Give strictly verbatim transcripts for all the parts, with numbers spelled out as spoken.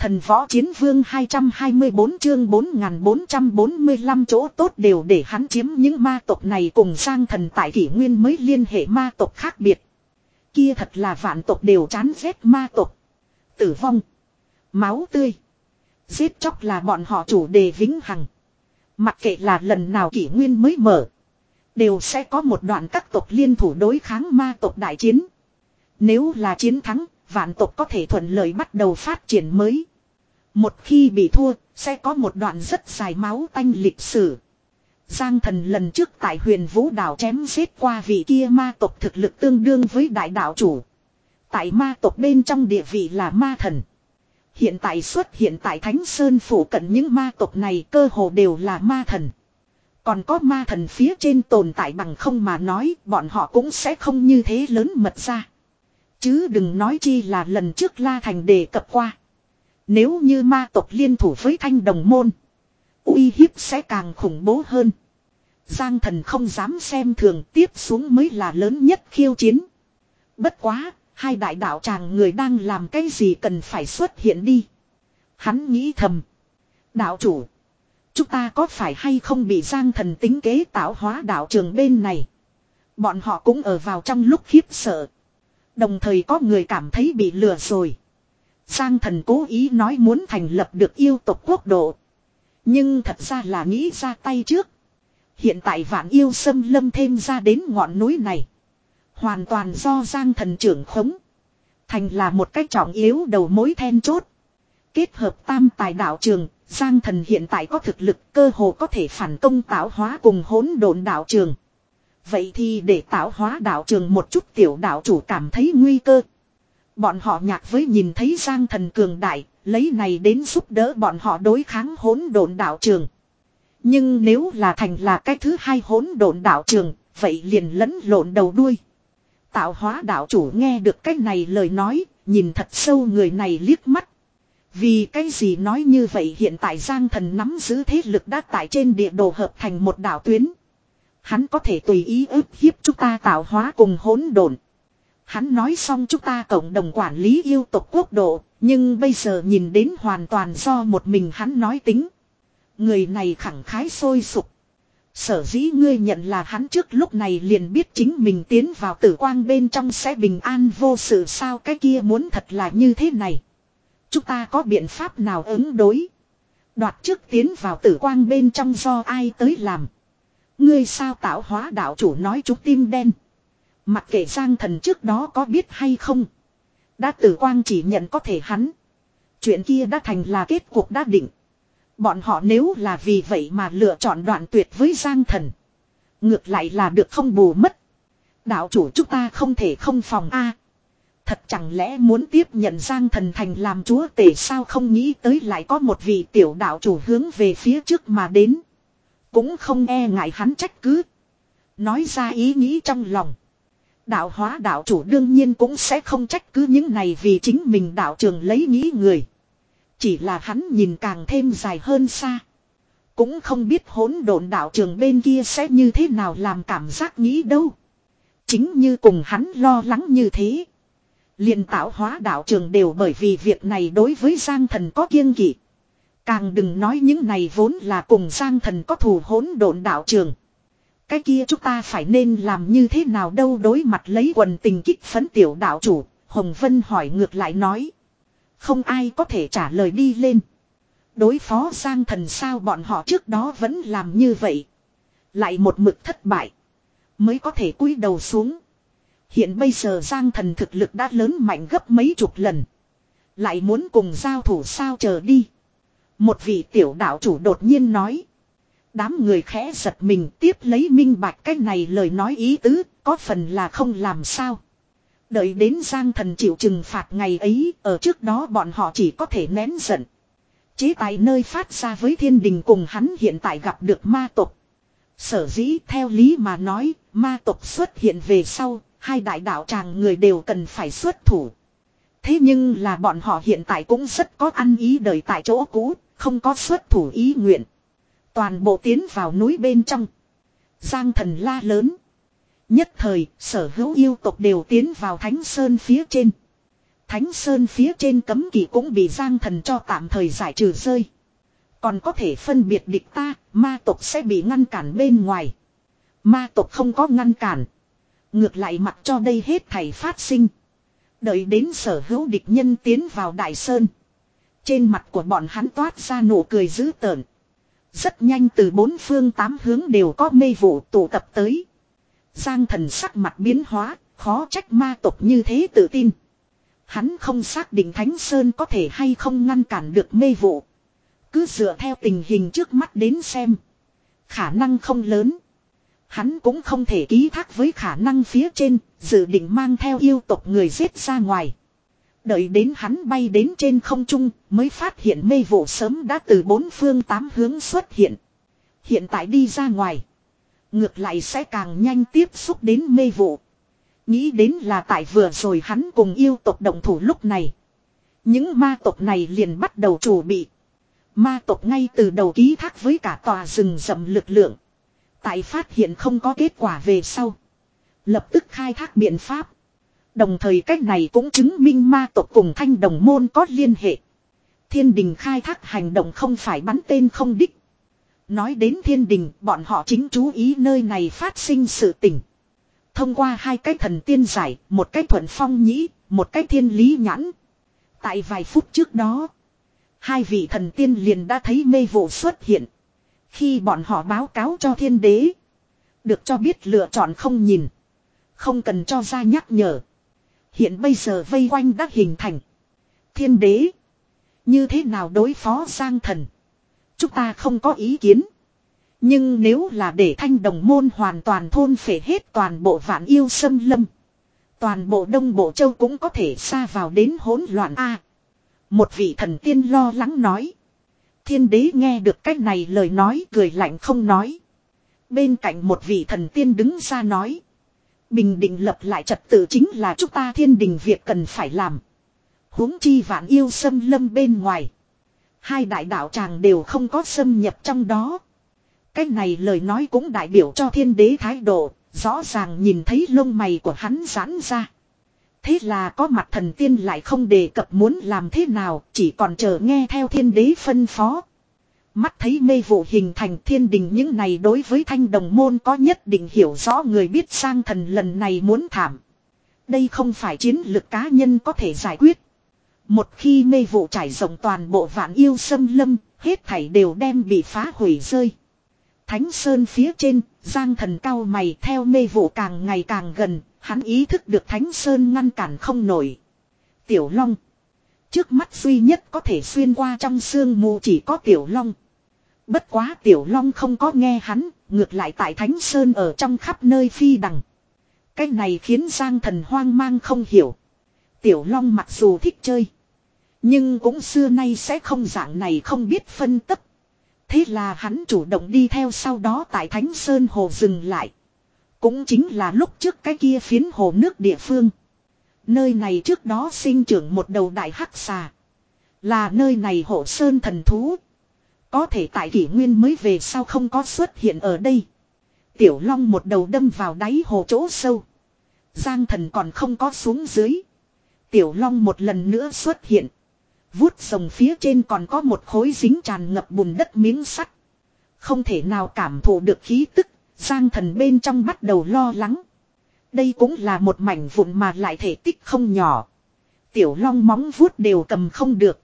Thần võ chiến vương hai trăm hai mươi bốn chương bốn nghìn bốn trăm bốn mươi lăm chỗ tốt đều để hắn chiếm những ma tộc này cùng Giang Thần tại kỷ nguyên mới liên hệ ma tộc khác biệt. Kia thật là vạn tộc đều chán ghét ma tộc. Tử vong. Máu tươi. Giết chóc là bọn họ chủ đề vĩnh hằng. Mặc kệ là lần nào kỷ nguyên mới mở. Đều sẽ có một đoạn các tộc liên thủ đối kháng ma tộc đại chiến. Nếu là chiến thắng, vạn tộc có thể thuận lợi bắt đầu phát triển mới. Một khi bị thua, sẽ có một đoạn rất dài máu tanh lịch sử. Giang Thần lần trước tại Huyền Vũ đảo chém giết qua vị kia ma tộc thực lực tương đương với đại đạo chủ. Tại ma tộc bên trong địa vị là ma thần. Hiện tại xuất hiện tại Thánh Sơn phủ cận những ma tộc này cơ hồ đều là ma thần. Còn có ma thần phía trên tồn tại bằng không mà nói bọn họ cũng sẽ không như thế lớn mật ra. Chứ đừng nói chi là lần trước La Thành đề cập qua. Nếu như ma tộc liên thủ với Thanh Đồng Môn, uy hiếp sẽ càng khủng bố hơn. Giang Thần không dám xem thường, tiếp xuống mới là lớn nhất khiêu chiến. Bất quá, hai đại đạo tràng người đang làm cái gì cần phải xuất hiện đi. Hắn nghĩ thầm. Đạo chủ, chúng ta có phải hay không bị Giang Thần tính kế tạo hóa đạo trường bên này. Bọn họ cũng ở vào trong lúc khiếp sợ. Đồng thời có người cảm thấy bị lừa rồi. Giang Thần cố ý nói muốn thành lập được yêu tộc quốc độ. Nhưng thật ra là nghĩ ra tay trước. Hiện tại vạn yêu xâm lâm thêm ra đến ngọn núi này. Hoàn toàn do Giang Thần trưởng khống. Thành là một cách trọng yếu đầu mối then chốt. Kết hợp tam tài đạo trường, Giang Thần hiện tại có thực lực cơ hồ có thể phản công tạo hóa cùng hỗn độn đạo trường. Vậy thì để tạo hóa đạo trường một chút tiểu đạo chủ cảm thấy nguy cơ. Bọn họ nhạc với nhìn thấy Giang Thần cường đại, lấy này đến giúp đỡ bọn họ đối kháng hỗn độn đạo trường. Nhưng nếu là thành là cái thứ hai hỗn độn đạo trường, vậy liền lẫn lộn đầu đuôi. Tạo hóa đạo chủ nghe được cái này lời nói, nhìn thật sâu người này liếc mắt. Vì cái gì nói như vậy hiện tại Giang Thần nắm giữ thế lực đã tại trên địa đồ hợp thành một đạo tuyến. Hắn có thể tùy ý ức hiếp chúng ta tạo hóa cùng hỗn độn. Hắn nói xong chúng ta cộng đồng quản lý yêu tộc quốc độ, nhưng bây giờ nhìn đến hoàn toàn do một mình hắn nói tính. Người này khẳng khái sôi sục. Sở dĩ ngươi nhận là hắn trước lúc này liền biết chính mình tiến vào tử quang bên trong sẽ bình an vô sự sao cái kia muốn thật là như thế này. Chúng ta có biện pháp nào ứng đối. Đoạt trước tiến vào tử quang bên trong do ai tới làm. Ngươi sao tạo hóa đạo chủ nói chúng tim đen. Mặc kệ Giang Thần trước đó có biết hay không. Đã tử quang chỉ nhận có thể hắn. Chuyện kia đã thành là kết cuộc đã định. Bọn họ nếu là vì vậy mà lựa chọn đoạn tuyệt với Giang Thần. Ngược lại là được không bù mất. Đạo chủ chúng ta không thể không phòng a. Thật chẳng lẽ muốn tiếp nhận Giang Thần thành làm chúa tể sao không nghĩ tới lại có một vị tiểu đạo chủ hướng về phía trước mà đến. Cũng không e ngại hắn trách cứ. Nói ra ý nghĩ trong lòng. Đạo hóa đạo chủ đương nhiên cũng sẽ không trách cứ những này vì chính mình đạo trường lấy nghĩ người. Chỉ là hắn nhìn càng thêm dài hơn xa. Cũng không biết hỗn độn đạo trường bên kia sẽ như thế nào làm cảm giác nghĩ đâu. Chính như cùng hắn lo lắng như thế. Liền tạo hóa đạo trường đều bởi vì việc này đối với Giang Thần có kiêng kỵ. Càng đừng nói những này vốn là cùng Giang Thần có thù hỗn độn đạo trường. Cái kia chúng ta phải nên làm như thế nào đâu đối mặt lấy quần tình kích phấn tiểu đạo chủ, Hồng Vân hỏi ngược lại nói. Không ai có thể trả lời đi lên. Đối phó Giang Thần sao bọn họ trước đó vẫn làm như vậy. Lại một mực thất bại. Mới có thể cúi đầu xuống. Hiện bây giờ Giang Thần thực lực đã lớn mạnh gấp mấy chục lần. Lại muốn cùng giao thủ sao chờ đi. Một vị tiểu đạo chủ đột nhiên nói. Đám người khẽ giật mình tiếp lấy minh bạch cái này lời nói ý tứ, có phần là không làm sao. Đợi đến Giang Thần chịu trừng phạt ngày ấy, ở trước đó bọn họ chỉ có thể nén giận. Chế tài nơi phát ra với thiên đình cùng hắn hiện tại gặp được ma tộc. Sở dĩ theo lý mà nói, ma tộc xuất hiện về sau, hai đại đạo tràng người đều cần phải xuất thủ. Thế nhưng là bọn họ hiện tại cũng rất có ăn ý đời tại chỗ cũ, không có xuất thủ ý nguyện. Toàn bộ tiến vào núi bên trong. Giang Thần la lớn. Nhất thời, sở hữu yêu tộc đều tiến vào Thánh Sơn phía trên. Thánh Sơn phía trên cấm kỵ cũng bị Giang Thần cho tạm thời giải trừ rơi. Còn có thể phân biệt địch ta, ma tộc sẽ bị ngăn cản bên ngoài. Ma tộc không có ngăn cản. Ngược lại mặc cho đây hết thảy phát sinh. Đợi đến sở hữu địch nhân tiến vào Đại Sơn. Trên mặt của bọn hắn toát ra nụ cười dữ tợn. Rất nhanh từ bốn phương tám hướng đều có mê vụ tụ tập tới. Giang Thần sắc mặt biến hóa, khó trách ma tộc như thế tự tin. Hắn không xác định Thánh Sơn có thể hay không ngăn cản được mê vụ. Cứ dựa theo tình hình trước mắt đến xem. Khả năng không lớn. Hắn cũng không thể ký thác với khả năng phía trên, dự định mang theo yêu tộc người giết ra ngoài. Đợi đến hắn bay đến trên không trung, mới phát hiện mê vụ sớm đã từ bốn phương tám hướng xuất hiện. Hiện tại đi ra ngoài. Ngược lại sẽ càng nhanh tiếp xúc đến mê vụ. Nghĩ đến là tại vừa rồi hắn cùng yêu tộc động thủ lúc này. Những ma tộc này liền bắt đầu chuẩn bị. Ma tộc ngay từ đầu ký thác với cả tòa rừng rậm lực lượng. Tại phát hiện không có kết quả về sau. Lập tức khai thác biện pháp. Đồng thời cách này cũng chứng minh ma tộc cùng Thanh Đồng môn có liên hệ. Thiên đình khai thác hành động không phải bắn tên không đích. Nói đến thiên đình, bọn họ chính chú ý nơi này phát sinh sự tình. Thông qua hai cái thần tiên giải, một cái thuận phong nhĩ, một cái thiên lý nhãn. Tại vài phút trước đó, hai vị thần tiên liền đã thấy mê vụ xuất hiện. Khi bọn họ báo cáo cho thiên đế, được cho biết lựa chọn không nhìn, không cần cho ra nhắc nhở. Hiện bây giờ vây quanh đã hình thành. Thiên đế, như thế nào đối phó Giang Thần? Chúng ta không có ý kiến. Nhưng nếu là để Thanh Đồng môn hoàn toàn thôn phệ hết toàn bộ Vạn Yêu Xâm Lâm, toàn bộ Đông Bộ Châu cũng có thể xa vào đến hỗn loạn a. Một vị thần tiên lo lắng nói. Thiên đế nghe được cách này lời nói cười lạnh không nói. Bên cạnh một vị thần tiên đứng ra nói. Bình định lập lại trật tự chính là chúng ta thiên đình việc cần phải làm. Huống chi Vạn Yêu Xâm Lâm bên ngoài. Hai đại đạo tràng đều không có xâm nhập trong đó. Cái này lời nói cũng đại biểu cho thiên đế thái độ, rõ ràng nhìn thấy lông mày của hắn giãn ra. Thế là có mặt thần tiên lại không đề cập muốn làm thế nào, chỉ còn chờ nghe theo thiên đế phân phó. Mắt thấy mê vụ hình thành thiên đình những này đối với Thanh Đồng môn có nhất định hiểu rõ người biết Giang Thần lần này muốn thảm. Đây không phải chiến lược cá nhân có thể giải quyết. Một khi mê vụ trải rộng toàn bộ Vạn Yêu Xâm Lâm, hết thảy đều đem bị phá hủy rơi. Thánh Sơn phía trên, Giang Thần cau mày theo mê vụ càng ngày càng gần, hắn ý thức được Thánh Sơn ngăn cản không nổi. Tiểu Long. Trước mắt duy nhất có thể xuyên qua trong sương mù chỉ có Tiểu Long. Bất quá Tiểu Long không có nghe hắn, ngược lại tại Thánh Sơn ở trong khắp nơi phi đằng. Cái này khiến Giang Thần hoang mang không hiểu. Tiểu Long mặc dù thích chơi, nhưng cũng xưa nay sẽ không dạng này không biết phân tấp. Thế là hắn chủ động đi theo sau đó tại Thánh Sơn hồ dừng lại. Cũng chính là lúc trước cái kia phiến hồ nước địa phương. Nơi này trước đó sinh trưởng một đầu đại hắc xà. Là nơi này hộ sơn thần thú. Có thể tại kỷ nguyên mới về sau không có xuất hiện ở đây. Tiểu Long một đầu đâm vào đáy hồ chỗ sâu. Giang Thần còn không có xuống dưới. Tiểu Long một lần nữa xuất hiện. Vuốt rồng phía trên còn có một khối dính tràn ngập bùn đất miếng sắt. Không thể nào cảm thụ được khí tức, Giang Thần bên trong bắt đầu lo lắng. Đây cũng là một mảnh vụn mà lại thể tích không nhỏ. Tiểu Long móng vuốt đều cầm không được.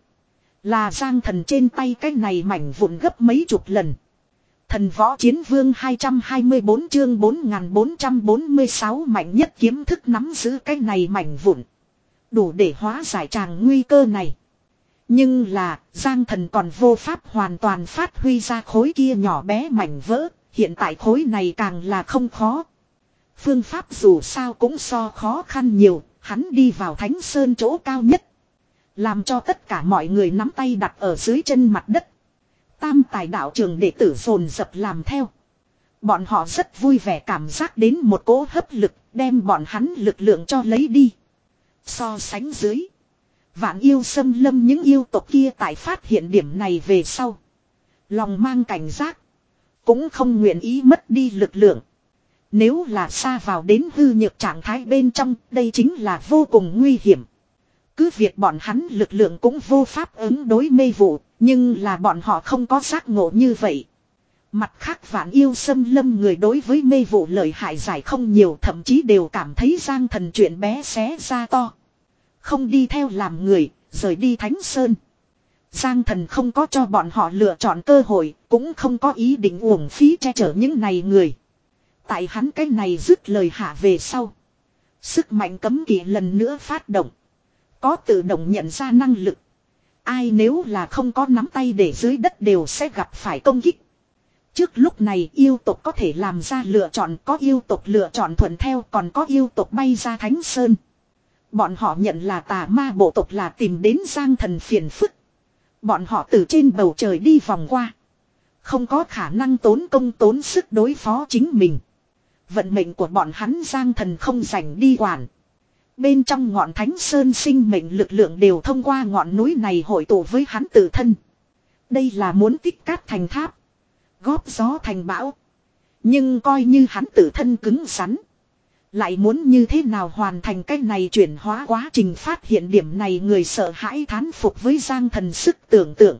Là Giang Thần trên tay cái này mảnh vụn gấp mấy chục lần. Thần Võ Chiến Vương hai trăm hai mươi tư chương bốn nghìn bốn trăm bốn mươi sáu mạnh nhất kiếm thức nắm giữ cái này mảnh vụn. Đủ để hóa giải tràng nguy cơ này. Nhưng là, Giang Thần còn vô pháp hoàn toàn phát huy ra khối kia nhỏ bé mảnh vỡ, hiện tại khối này càng là không khó. Phương pháp dù sao cũng so khó khăn nhiều, hắn đi vào Thánh Sơn chỗ cao nhất. Làm cho tất cả mọi người nắm tay đặt ở dưới chân mặt đất. Tam tài đạo trường đệ tử dồn dập làm theo. Bọn họ rất vui vẻ cảm giác đến một cỗ hấp lực, đem bọn hắn lực lượng cho lấy đi. So sánh dưới, Vạn Yêu Xâm Lâm những yêu tộc kia tại phát hiện điểm này về sau, lòng mang cảnh giác, cũng không nguyện ý mất đi lực lượng. Nếu là xa vào đến hư nhược trạng thái bên trong, đây chính là vô cùng nguy hiểm. Cứ việc bọn hắn lực lượng cũng vô pháp ứng đối mê vụ, nhưng là bọn họ không có giác ngộ như vậy. Mặt khác Vạn Yêu xâm lâm người đối với mê vụ lợi hại giải không nhiều, thậm chí đều cảm thấy Giang Thần chuyện bé xé ra to. Không đi theo làm người, rời đi Thánh Sơn. Giang Thần không có cho bọn họ lựa chọn cơ hội, cũng không có ý định uổng phí che chở những này người. Tại hắn cái này dứt lời hạ về sau. Sức mạnh cấm kỵ lần nữa phát động. Có tự động nhận ra năng lực. Ai nếu là không có nắm tay để dưới đất đều sẽ gặp phải công kích. Trước lúc này yêu tộc có thể làm ra lựa chọn, có yêu tộc lựa chọn thuận theo, còn có yêu tộc bay ra Thánh Sơn. Bọn họ nhận là tà ma bộ tộc là tìm đến Giang Thần phiền phức. Bọn họ từ trên bầu trời đi vòng qua. Không có khả năng tốn công tốn sức đối phó chính mình. Vận mệnh của bọn hắn Giang Thần không rảnh đi quản. Bên trong ngọn Thánh Sơn sinh mệnh lực lượng đều thông qua ngọn núi này hội tụ với hắn tự thân. Đây là muốn tích cát thành tháp. Góp gió thành bão. Nhưng coi như hắn tự thân cứng rắn. Lại muốn như thế nào hoàn thành cái này chuyển hóa quá trình phát hiện điểm này người sợ hãi thán phục với Giang Thần sức tưởng tượng.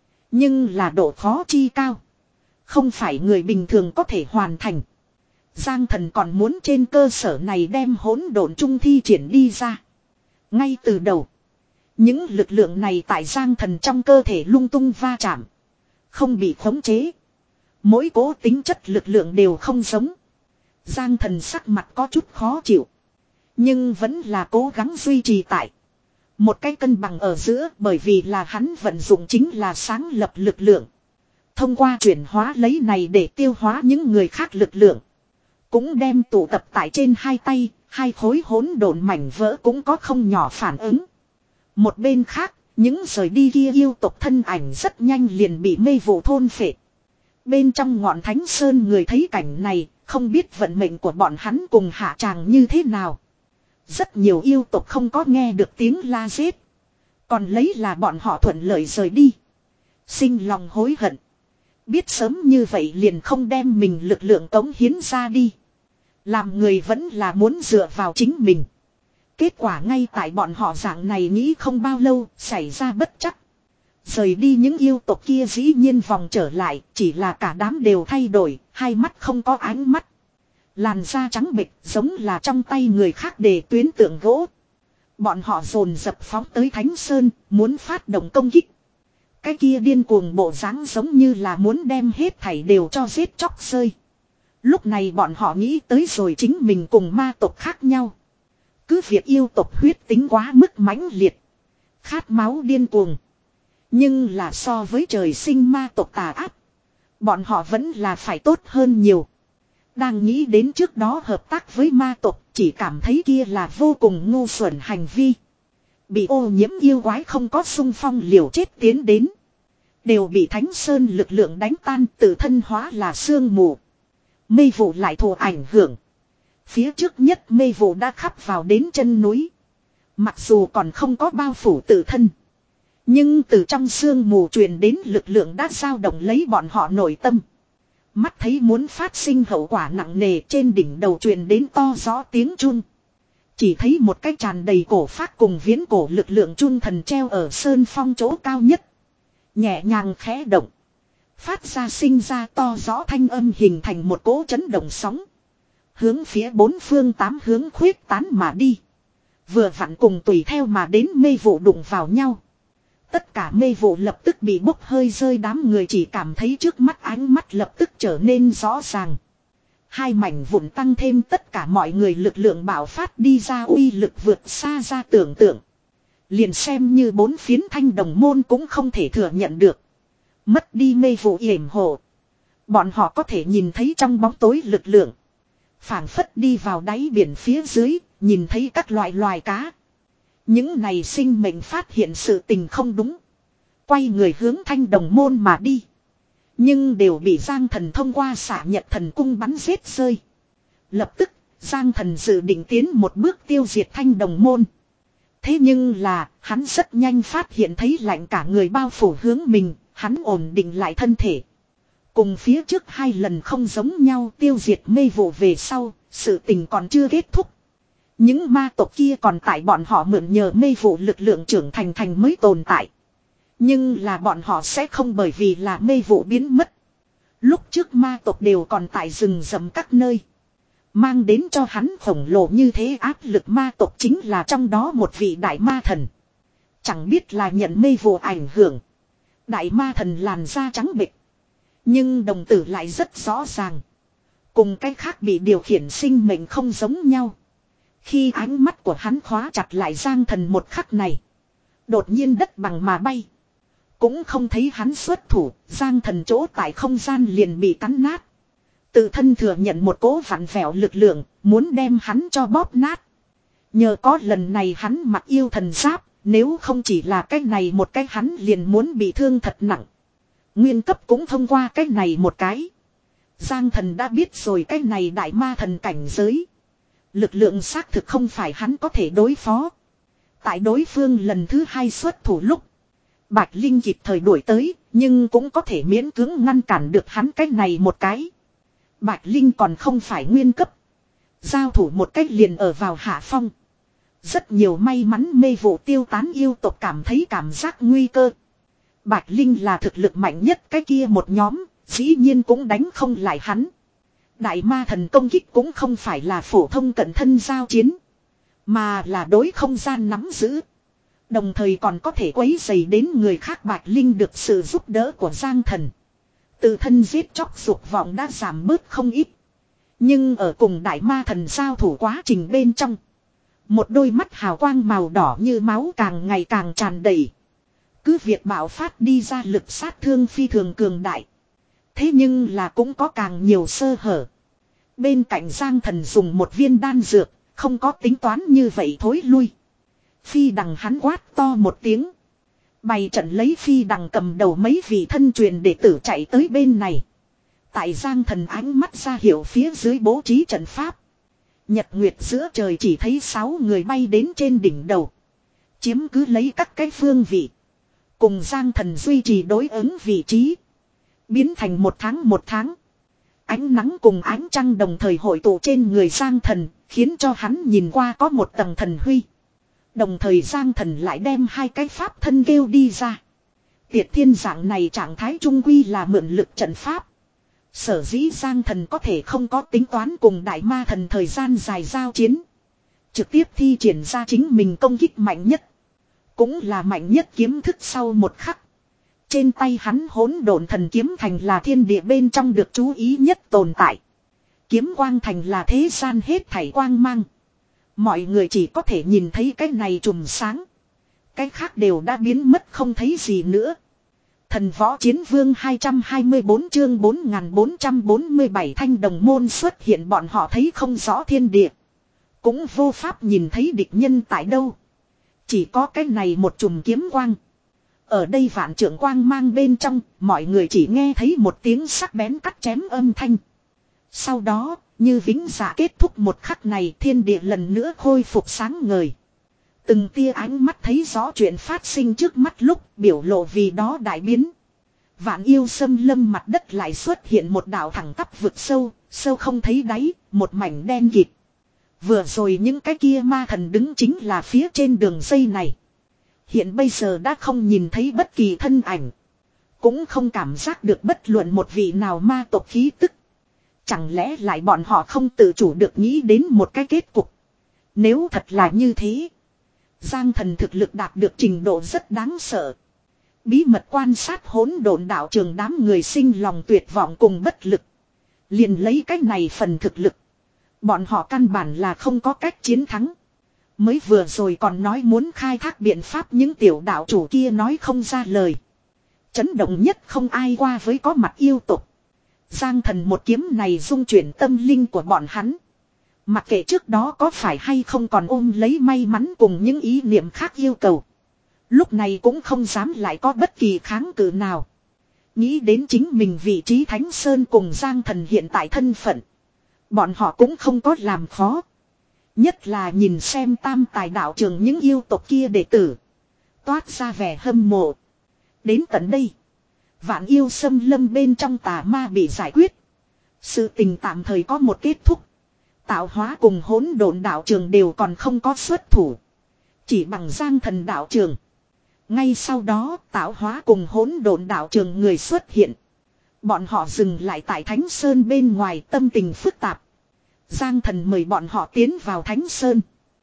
Nhưng là độ khó chi cao. Không phải người bình thường có thể hoàn thành. Giang Thần còn muốn trên cơ sở này đem hỗn độn trung thi triển đi ra. Ngay từ đầu. Những lực lượng này tại Giang Thần trong cơ thể lung tung va chạm. Không bị khống chế. Mỗi cố tính chất lực lượng đều không giống. Giang Thần sắc mặt có chút khó chịu. Nhưng vẫn là cố gắng duy trì tại. Một cái cân bằng ở giữa bởi vì là hắn vận dụng chính là sáng lập lực lượng. Thông qua chuyển hóa lấy này để tiêu hóa những người khác lực lượng. Cũng đem tụ tập tại trên hai tay, hai khối hỗn độn mảnh vỡ cũng có không nhỏ phản ứng. Một bên khác, những rời đi kia yêu tộc thân ảnh rất nhanh liền bị mê vụ thôn phệ. Bên trong ngọn Thánh Sơn người thấy cảnh này, không biết vận mệnh của bọn hắn cùng hạ tràng như thế nào. Rất nhiều yêu tộc không có nghe được tiếng la giết. Còn lấy là bọn họ thuận lợi rời đi. Sinh lòng hối hận. Biết sớm như vậy liền không đem mình lực lượng cống hiến ra đi. Làm người vẫn là muốn dựa vào chính mình. Kết quả ngay tại bọn họ dạng này nghĩ không bao lâu xảy ra bất chắc. Rời đi những yêu tộc kia dĩ nhiên vòng trở lại, chỉ là cả đám đều thay đổi, hai mắt không có ánh mắt. Làn da trắng bệch giống là trong tay người khác để tuyến tượng gỗ. Bọn họ dồn dập phóng tới Thánh Sơn, muốn phát động công kích. Cái kia điên cuồng bộ dáng giống như là muốn đem hết thảy đều cho giết chóc rơi. Lúc này bọn họ nghĩ tới rồi chính mình cùng ma tộc khác nhau. Cứ việc yêu tộc huyết tính quá mức mãnh liệt. Khát máu điên cuồng. Nhưng là so với trời sinh ma tộc tà ác. Bọn họ vẫn là phải tốt hơn nhiều. Đang nghĩ đến trước đó hợp tác với ma tộc chỉ cảm thấy kia là vô cùng ngu xuẩn hành vi. Bị ô nhiễm yêu quái không có xung phong liều chết tiến đến. Đều bị Thánh Sơn lực lượng đánh tan tự thân hóa là sương mù. Mê vụ lại thù ảnh hưởng. Phía trước nhất mê vụ đã khắp vào đến chân núi. Mặc dù còn không có bao phủ tự thân. Nhưng từ trong sương mù truyền đến lực lượng đã dao động lấy bọn họ nội tâm. Mắt thấy muốn phát sinh hậu quả nặng nề trên đỉnh đầu truyền đến to rõ tiếng chun. Chỉ thấy một cái tràn đầy cổ phát cùng viễn cổ lực lượng chun thần treo ở sơn phong chỗ cao nhất. Nhẹ nhàng khẽ động. Phát ra sinh ra to rõ thanh âm hình thành một cỗ chấn động sóng. Hướng phía bốn phương tám hướng khuyết tán mà đi. Vừa vặn cùng tùy theo mà đến mê vụ đụng vào nhau. Tất cả mê vụ lập tức bị bốc hơi rơi, đám người chỉ cảm thấy trước mắt ánh mắt lập tức trở nên rõ ràng. Hai mảnh vụn tăng thêm tất cả mọi người lực lượng bạo phát đi ra uy lực vượt xa ra tưởng tượng. Liền xem như bốn phiến thanh đồng môn cũng không thể thừa nhận được. Mất đi mê vụ yểm hộ. Bọn họ có thể nhìn thấy trong bóng tối lực lượng. Phảng phất đi vào đáy biển phía dưới, nhìn thấy các loại loài cá. Những này sinh mệnh phát hiện sự tình không đúng. Quay người hướng thanh đồng môn mà đi. Nhưng đều bị Giang Thần thông qua xạ nhật thần cung bắn giết rơi. Lập tức, Giang Thần dự định tiến một bước tiêu diệt thanh đồng môn. Thế nhưng là, hắn rất nhanh phát hiện thấy lạnh cả người bao phủ hướng mình, hắn ổn định lại thân thể. Cùng phía trước hai lần không giống nhau tiêu diệt mê vụ về sau, sự tình còn chưa kết thúc. Những ma tộc kia còn tại bọn họ mượn nhờ mê vụ lực lượng trưởng thành thành mới tồn tại. Nhưng là bọn họ sẽ không bởi vì là mê vụ biến mất. Lúc trước ma tộc đều còn tại rừng rậm các nơi. Mang đến cho hắn khổng lồ như thế áp lực ma tộc chính là trong đó một vị đại ma thần. Chẳng biết là nhận mê vụ ảnh hưởng. Đại ma thần làn da trắng bệch. Nhưng đồng tử lại rất rõ ràng. Cùng cái khác bị điều khiển sinh mệnh không giống nhau. Khi ánh mắt của hắn khóa chặt lại Giang Thần một khắc này. Đột nhiên đất bằng mà bay. Cũng không thấy hắn xuất thủ, Giang Thần chỗ tại không gian liền bị cắn nát. Tự thân thừa nhận một cỗ vặn vẹo lực lượng, muốn đem hắn cho bóp nát. Nhờ có lần này hắn mặc yêu thần giáp, nếu không chỉ là cái này một cái hắn liền muốn bị thương thật nặng. Nguyên cấp cũng thông qua cái này một cái. Giang Thần đã biết rồi cái này đại ma thần cảnh giới. Lực lượng xác thực không phải hắn có thể đối phó. Tại đối phương lần thứ hai xuất thủ lúc. Bạch Linh kịp thời đuổi tới, nhưng cũng có thể miễn cưỡng ngăn cản được hắn cái này một cái. Bạch Linh còn không phải nguyên cấp. Giao thủ một cách liền ở vào hạ phong. Rất nhiều may mắn mê vụ tiêu tán yêu tộc cảm thấy cảm giác nguy cơ. Bạch Linh là thực lực mạnh nhất cái kia một nhóm, dĩ nhiên cũng đánh không lại hắn. Đại ma thần công kích cũng không phải là phổ thông cận thân giao chiến. Mà là đối không gian nắm giữ. Đồng thời còn có thể quấy dày đến người khác. Bạch Linh được sự giúp đỡ của Giang Thần. Tự thân giết chóc dục vọng đã giảm bớt không ít. Nhưng ở cùng đại ma thần giao thủ quá trình bên trong. Một đôi mắt hào quang màu đỏ như máu càng ngày càng tràn đầy. Cứ việc bạo phát đi ra lực sát thương phi thường cường đại. Thế nhưng là cũng có càng nhiều sơ hở. Bên cạnh Giang Thần dùng một viên đan dược, không có tính toán như vậy thối lui. Phi đằng hắn quát to một tiếng. Bày trận lấy phi đằng cầm đầu mấy vị thân truyền đệ tử chạy tới bên này. Tại Giang Thần ánh mắt ra hiệu phía dưới bố trí trận pháp. Nhật nguyệt giữa trời chỉ thấy sáu người bay đến trên đỉnh đầu. Chiếm cứ lấy các cái phương vị. Cùng Giang Thần duy trì đối ứng vị trí. Biến thành một tháng một tháng. Ánh nắng cùng ánh trăng đồng thời hội tụ trên người Giang Thần, khiến cho hắn nhìn qua có một tầng thần huy. Đồng thời Giang Thần lại đem hai cái pháp thân kêu đi ra. Tiệt thiên dạng này trạng thái trung quy là mượn lực trận pháp. Sở dĩ Giang Thần có thể không có tính toán cùng đại ma thần thời gian dài giao chiến. Trực tiếp thi triển ra chính mình công kích mạnh nhất. Cũng là mạnh nhất kiếm thức sau một khắc. Trên tay hắn hỗn độn thần kiếm thành là thiên địa bên trong được chú ý nhất tồn tại. Kiếm quang thành là thế gian hết thảy quang mang. Mọi người chỉ có thể nhìn thấy cái này trùm sáng. Cái khác đều đã biến mất không thấy gì nữa. Thần võ chiến vương hai trăm hai mươi tư chương bốn nghìn bốn trăm bốn mươi bảy thanh đồng môn xuất hiện, bọn họ thấy không rõ thiên địa. Cũng vô pháp nhìn thấy địch nhân tại đâu. Chỉ có cái này một chùm kiếm quang. Ở đây vạn trượng quang mang bên trong, mọi người chỉ nghe thấy một tiếng sắc bén cắt chém âm thanh. Sau đó, như vĩnh dạ kết thúc một khắc này, thiên địa lần nữa khôi phục sáng ngời. Từng tia ánh mắt thấy rõ chuyện phát sinh trước mắt lúc biểu lộ vì đó đại biến. Vạn yêu xâm lâm mặt đất lại xuất hiện một đạo thẳng tắp vực sâu, sâu không thấy đáy, một mảnh đen kịt. Vừa rồi những cái kia ma thần đứng chính là phía trên đường dây này. Hiện bây giờ đã không nhìn thấy bất kỳ thân ảnh. Cũng không cảm giác được bất luận một vị nào ma tộc khí tức. Chẳng lẽ lại bọn họ không tự chủ được nghĩ đến một cái kết cục. Nếu thật là như thế, Giang Thần thực lực đạt được trình độ rất đáng sợ. Bí mật quan sát hỗn độn đạo trường đám người sinh lòng tuyệt vọng cùng bất lực. Liền lấy cái này phần thực lực. Bọn họ căn bản là không có cách chiến thắng. Mới vừa rồi còn nói muốn khai thác biện pháp, những tiểu đạo chủ kia nói không ra lời. Chấn động nhất không ai qua với có mặt yêu tục. Giang Thần một kiếm này dung chuyển tâm linh của bọn hắn. Mặc kệ trước đó có phải hay không còn ôm lấy may mắn cùng những ý niệm khác yêu cầu. Lúc này cũng không dám lại có bất kỳ kháng cự nào. Nghĩ đến chính mình vị trí Thánh Sơn cùng Giang Thần hiện tại thân phận. Bọn họ cũng không có làm khó. Nhất là nhìn xem tam tài đạo trường những yêu tộc kia đệ tử. Toát ra vẻ hâm mộ. Đến tận đây, vạn yêu xâm lâm bên trong tà ma bị giải quyết. Sự tình tạm thời có một kết thúc. Tạo hóa cùng hỗn độn đạo trường đều còn không có xuất thủ. Chỉ bằng Giang Thần đạo trường. Ngay sau đó tạo hóa cùng hỗn độn đạo trường người xuất hiện. Bọn họ dừng lại tại Thánh Sơn bên ngoài, tâm tình phức tạp. Giang Thần mời bọn họ tiến vào Thánh Sơn.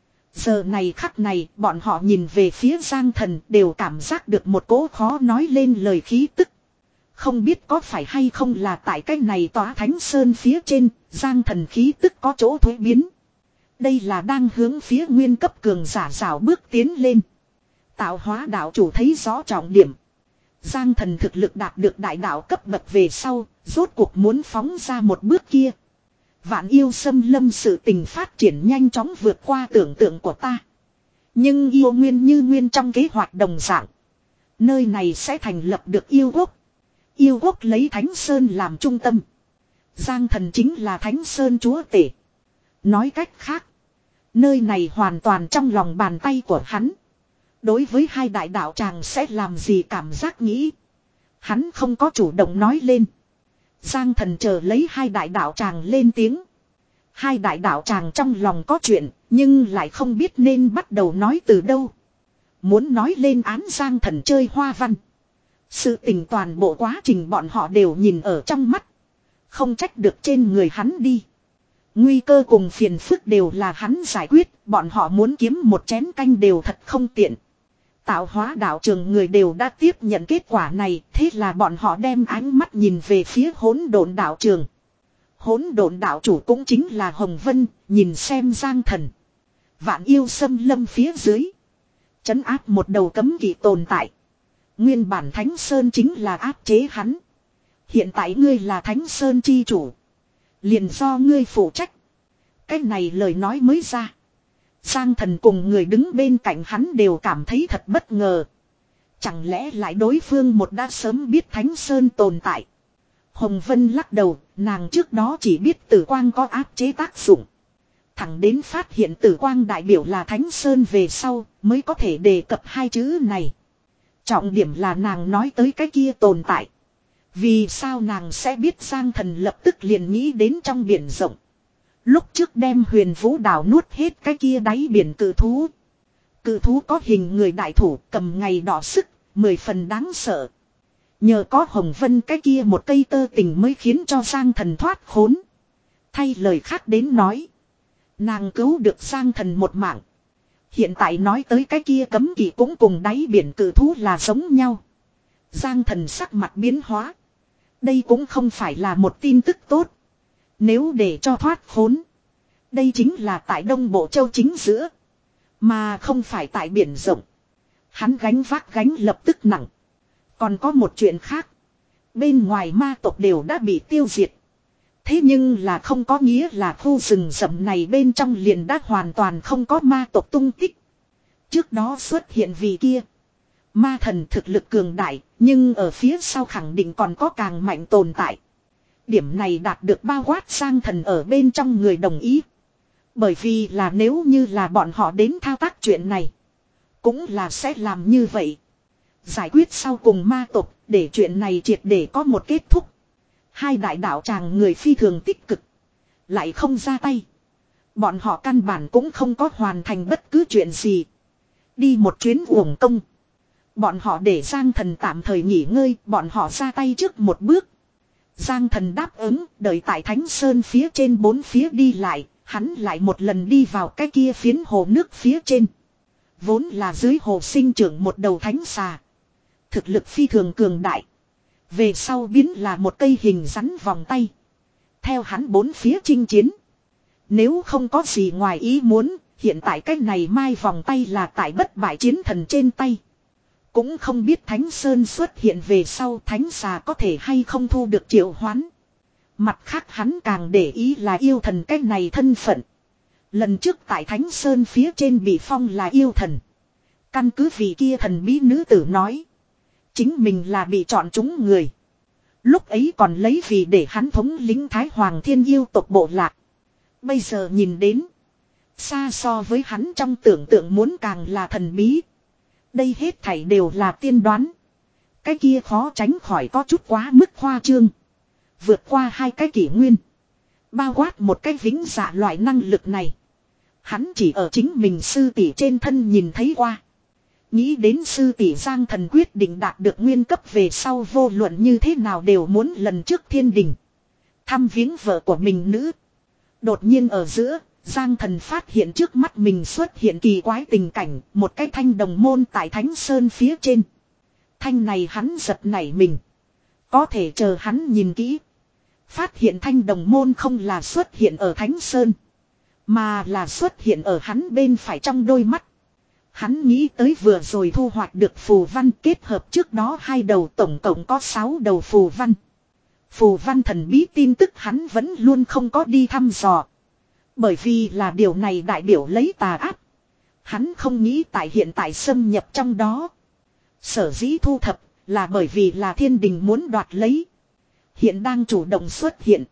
Giờ này khắc này bọn họ nhìn về phía Giang Thần đều cảm giác được một cỗ khó nói lên lời khí tức. Không biết có phải hay không là tại cái này tòa Thánh Sơn phía trên, Giang Thần khí tức có chỗ thuế biến. Đây là đang hướng phía nguyên cấp cường giả rào bước tiến lên. Tạo hóa đạo chủ thấy rõ trọng điểm. Giang Thần thực lực đạt được đại đạo cấp bậc về sau, rốt cuộc muốn phóng ra một bước kia. Vạn yêu xâm lâm, sự tình phát triển nhanh chóng vượt qua tưởng tượng của ta. Nhưng yêu nguyên như nguyên trong kế hoạch đồng dạng. Nơi này sẽ thành lập được yêu quốc. Yêu quốc lấy Thánh Sơn làm trung tâm. Giang Thần chính là Thánh Sơn chúa tể. Nói cách khác, nơi này hoàn toàn trong lòng bàn tay của hắn. Đối với hai đại đạo tràng sẽ làm gì cảm giác nghĩ. Hắn không có chủ động nói lên. Giang Thần chờ lấy hai đại đạo tràng lên tiếng. Hai đại đạo tràng trong lòng có chuyện, nhưng lại không biết nên bắt đầu nói từ đâu. Muốn nói lên án Giang Thần chơi hoa văn. Sự tình toàn bộ quá trình bọn họ đều nhìn ở trong mắt. Không trách được trên người hắn đi. Nguy cơ cùng phiền phức đều là hắn giải quyết, bọn họ muốn kiếm một chén canh đều thật không tiện. Tạo hóa đạo trường người đều đã tiếp nhận kết quả này, thế là bọn họ đem ánh mắt nhìn về phía hỗn độn đạo trường. Hỗn độn đạo chủ cũng chính là Hồng Vân, nhìn xem Giang Thần. Vạn yêu xâm lâm phía dưới. Trấn áp một đầu cấm kỵ tồn tại. Nguyên bản Thánh Sơn chính là áp chế hắn. Hiện tại ngươi là Thánh Sơn chi chủ. Liền do ngươi phụ trách. Cái này lời nói mới ra. Giang Thần cùng người đứng bên cạnh hắn đều cảm thấy thật bất ngờ. Chẳng lẽ lại đối phương một đã sớm biết Thánh Sơn tồn tại. Hồng Vân lắc đầu, nàng trước đó chỉ biết tử quang có áp chế tác dụng. Thẳng đến phát hiện tử quang đại biểu là Thánh Sơn về sau mới có thể đề cập hai chữ này. Trọng điểm là nàng nói tới cái kia tồn tại. Vì sao nàng sẽ biết Giang Thần lập tức liền nghĩ đến trong biển rộng. Lúc trước đem Huyền Vũ đảo nuốt hết cái kia đáy biển cự thú. Cự thú có hình người đại thủ, cầm ngày đỏ sức, mười phần đáng sợ. Nhờ có Hồng Vân cái kia một cây tơ tình mới khiến cho Giang Thần thoát khốn. Thay lời khác đến nói, nàng cứu được Giang Thần một mạng. Hiện tại nói tới cái kia cấm kỵ cũng cùng đáy biển cự thú là giống nhau. Giang Thần sắc mặt biến hóa. Đây cũng không phải là một tin tức tốt. Nếu để cho thoát khốn, đây chính là tại Đông Bộ Châu chính giữa, mà không phải tại biển rộng. Hắn gánh vác gánh lập tức nặng. Còn có một chuyện khác. Bên ngoài ma tộc đều đã bị tiêu diệt. Thế nhưng là không có nghĩa là khu rừng rậm này bên trong liền đã hoàn toàn không có ma tộc tung tích. Trước đó xuất hiện vì kia ma thần thực lực cường đại, nhưng ở phía sau khẳng định còn có càng mạnh tồn tại. Điểm này đạt được bao quát Giang Thần ở bên trong người đồng ý. Bởi vì là nếu như là bọn họ đến thao tác chuyện này, cũng là sẽ làm như vậy. Giải quyết sau cùng ma tộc, để chuyện này triệt để có một kết thúc. Hai đại đạo tràng người phi thường tích cực, lại không ra tay. Bọn họ căn bản cũng không có hoàn thành bất cứ chuyện gì. Đi một chuyến uổng công. Bọn họ để Giang Thần tạm thời nghỉ ngơi, bọn họ ra tay trước một bước. Giang Thần đáp ứng, đợi tại Thánh Sơn phía trên bốn phía đi lại, hắn lại một lần đi vào cái kia phiến hồ nước phía trên. Vốn là dưới hồ sinh trưởng một đầu thánh xà. Thực lực phi thường cường đại. Về sau biến là một cây hình rắn vòng tay. Theo hắn bốn phía chinh chiến. Nếu không có gì ngoài ý muốn, hiện tại cái này mai vòng tay là tại bất bại chiến thần trên tay. Cũng không biết Thánh Sơn xuất hiện về sau thánh xà có thể hay không thu được triệu hoán. Mặt khác hắn càng để ý là yêu thần cái này thân phận. Lần trước tại Thánh Sơn phía trên bị phong là yêu thần. Căn cứ vì kia thần bí nữ tử nói. Chính mình là bị chọn trúng người. Lúc ấy còn lấy vì để hắn thống lĩnh Thái Hoàng Thiên Yêu tộc bộ lạc. Bây giờ nhìn đến. Xa so với hắn trong tưởng tượng muốn càng là thần bí. Đây hết thảy đều là tiên đoán. Cái kia khó tránh khỏi có chút quá mức khoa trương. Vượt qua hai cái kỷ nguyên. Bao quát một cái vĩnh dạ loại năng lực này. Hắn chỉ ở chính mình sư tỷ trên thân nhìn thấy qua. Nghĩ đến sư tỷ Giang Thần quyết định đạt được nguyên cấp về sau vô luận như thế nào đều muốn lần trước thiên đình. Thăm viếng vợ của mình nữ. Đột nhiên ở giữa, Giang Thần phát hiện trước mắt mình xuất hiện kỳ quái tình cảnh, một cái thanh đồng môn tại Thánh Sơn phía trên. Thanh này hắn giật nảy mình. Có thể chờ hắn nhìn kỹ. Phát hiện thanh đồng môn không là xuất hiện ở Thánh Sơn. Mà là xuất hiện ở hắn bên phải trong đôi mắt. Hắn nghĩ tới vừa rồi thu hoạch được phù văn kết hợp trước đó hai đầu tổng cộng có sáu đầu phù văn. Phù văn thần bí tin tức hắn vẫn luôn không có đi thăm dò. Bởi vì là điều này đại biểu lấy tà áp. Hắn không nghĩ tại hiện tại xâm nhập trong đó. Sở dĩ thu thập là bởi vì là thiên đình muốn đoạt lấy. Hiện đang chủ động xuất hiện.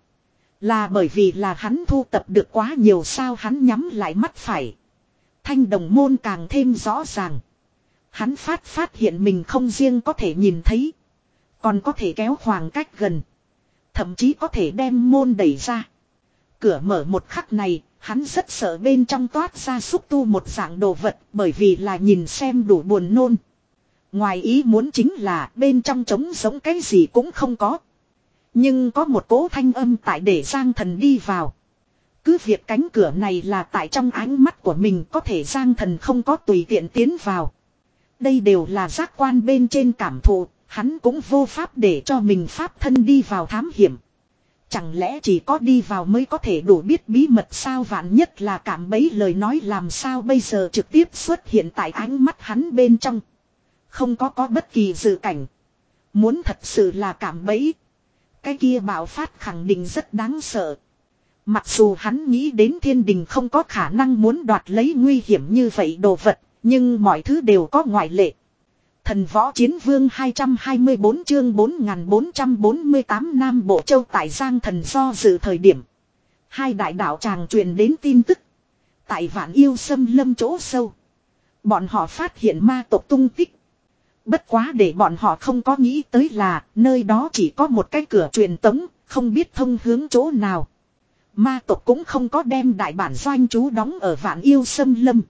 Là bởi vì là hắn thu tập được quá nhiều sao hắn nhắm lại mắt phải. Thanh đồng môn càng thêm rõ ràng. Hắn phát phát hiện mình không riêng có thể nhìn thấy. Còn có thể kéo khoảng cách gần. Thậm chí có thể đem môn đẩy ra. Cửa mở một khắc này, hắn rất sợ bên trong toát ra xúc tu một dạng đồ vật bởi vì là nhìn xem đủ buồn nôn. Ngoài ý muốn chính là bên trong trống giống cái gì cũng không có. Nhưng có một cỗ thanh âm tại để Giang Thần đi vào. Cứ việc cánh cửa này là tại trong ánh mắt của mình có thể Giang Thần không có tùy tiện tiến vào. Đây đều là giác quan bên trên cảm thụ, hắn cũng vô pháp để cho mình pháp thân đi vào thám hiểm. Chẳng lẽ chỉ có đi vào mới có thể đủ biết bí mật sao vạn nhất là cảm bấy lời nói làm sao bây giờ trực tiếp xuất hiện tại ánh mắt hắn bên trong. Không có có bất kỳ dự cảnh. Muốn thật sự là cảm bấy. Cái kia bạo phát khẳng định rất đáng sợ. Mặc dù hắn nghĩ đến thiên đình không có khả năng muốn đoạt lấy nguy hiểm như vậy đồ vật, nhưng mọi thứ đều có ngoại lệ. Thần võ chiến vương hai trăm hai mươi bốn chương bốn nghìn bốn trăm bốn mươi tám Nam Bộ Châu tại Giang Thần do dự thời điểm. Hai đại đạo tràng truyền đến tin tức. Tại Vạn Yêu Xâm Lâm chỗ sâu. Bọn họ phát hiện ma tộc tung tích. Bất quá để bọn họ không có nghĩ tới là nơi đó chỉ có một cái cửa truyền tống, không biết thông hướng chỗ nào. Ma tộc cũng không có đem đại bản doanh trú đóng ở Vạn Yêu Xâm Lâm.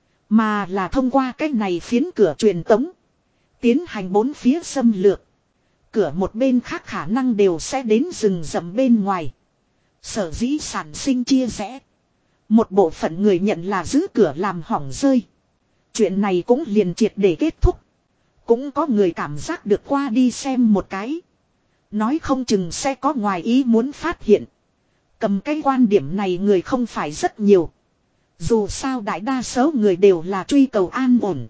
Mà là thông qua cái này phiến cửa truyền tống. Tiến hành bốn phía xâm lược. Cửa một bên khác khả năng đều sẽ đến rừng rậm bên ngoài. Sở dĩ sản sinh chia rẽ. Một bộ phận người nhận là giữ cửa làm hỏng rơi. Chuyện này cũng liền triệt để kết thúc. Cũng có người cảm giác được qua đi xem một cái. Nói không chừng sẽ có ngoài ý muốn phát hiện. Cầm cái quan điểm này người không phải rất nhiều. Dù sao đại đa số người đều là truy cầu an ổn.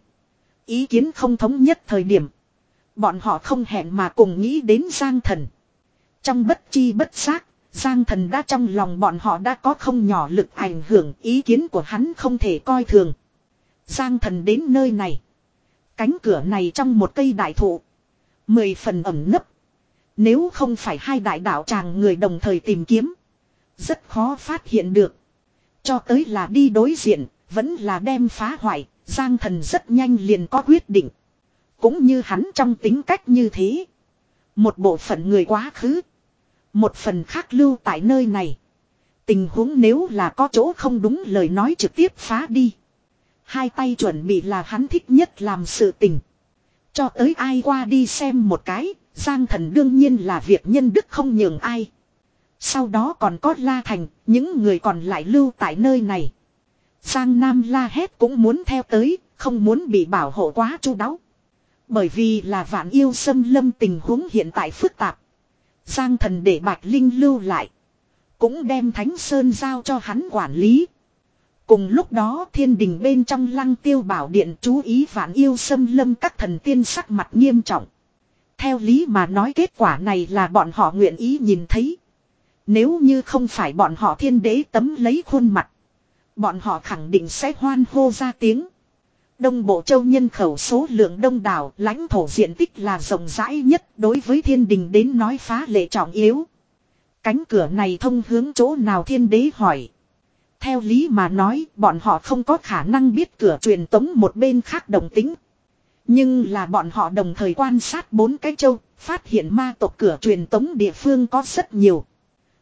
Ý kiến không thống nhất thời điểm. Bọn họ không hẹn mà cùng nghĩ đến Giang Thần. Trong bất chi bất giác, Giang Thần đã trong lòng bọn họ đã có không nhỏ lực ảnh hưởng, ý kiến của hắn không thể coi thường. Giang Thần đến nơi này. Cánh cửa này trong một cây đại thụ. Mười phần ẩn nấp. Nếu không phải hai đại đạo tràng người đồng thời tìm kiếm. Rất khó phát hiện được. Cho tới là đi đối diện, vẫn là đem phá hoại. Giang Thần rất nhanh liền có quyết định. Cũng như hắn trong tính cách như thế. Một bộ phận người quá khứ. Một phần khác lưu tại nơi này. Tình huống nếu là có chỗ không đúng lời nói trực tiếp phá đi. Hai tay chuẩn bị là hắn thích nhất làm sự tình. Cho tới ai qua đi xem một cái. Giang Thần đương nhiên là việc nhân đức không nhường ai. Sau đó còn có La Thành. Những người còn lại lưu tại nơi này. Giang Nam la hét cũng muốn theo tới, không muốn bị bảo hộ quá chu đáo. Bởi vì là Vạn Yêu Xâm Lâm tình huống hiện tại phức tạp. Giang Thần để Bạch Linh lưu lại. Cũng đem Thánh Sơn giao cho hắn quản lý. Cùng lúc đó thiên đình bên trong Lăng Tiêu Bảo Điện chú ý Vạn Yêu Xâm Lâm các thần tiên sắc mặt nghiêm trọng. Theo lý mà nói kết quả này là bọn họ nguyện ý nhìn thấy. Nếu như không phải bọn họ thiên đế tấm lấy khuôn mặt. Bọn họ khẳng định sẽ hoan hô ra tiếng. Đông Bộ Châu nhân khẩu số lượng đông đảo, lãnh thổ diện tích là rộng rãi nhất đối với thiên đình đến nói phá lệ trọng yếu. Cánh cửa này thông hướng chỗ nào thiên đế hỏi. Theo lý mà nói, bọn họ không có khả năng biết cửa truyền tống một bên khác đồng tính. Nhưng là bọn họ đồng thời quan sát bốn cái châu, phát hiện ma tộc cửa truyền tống địa phương có rất nhiều.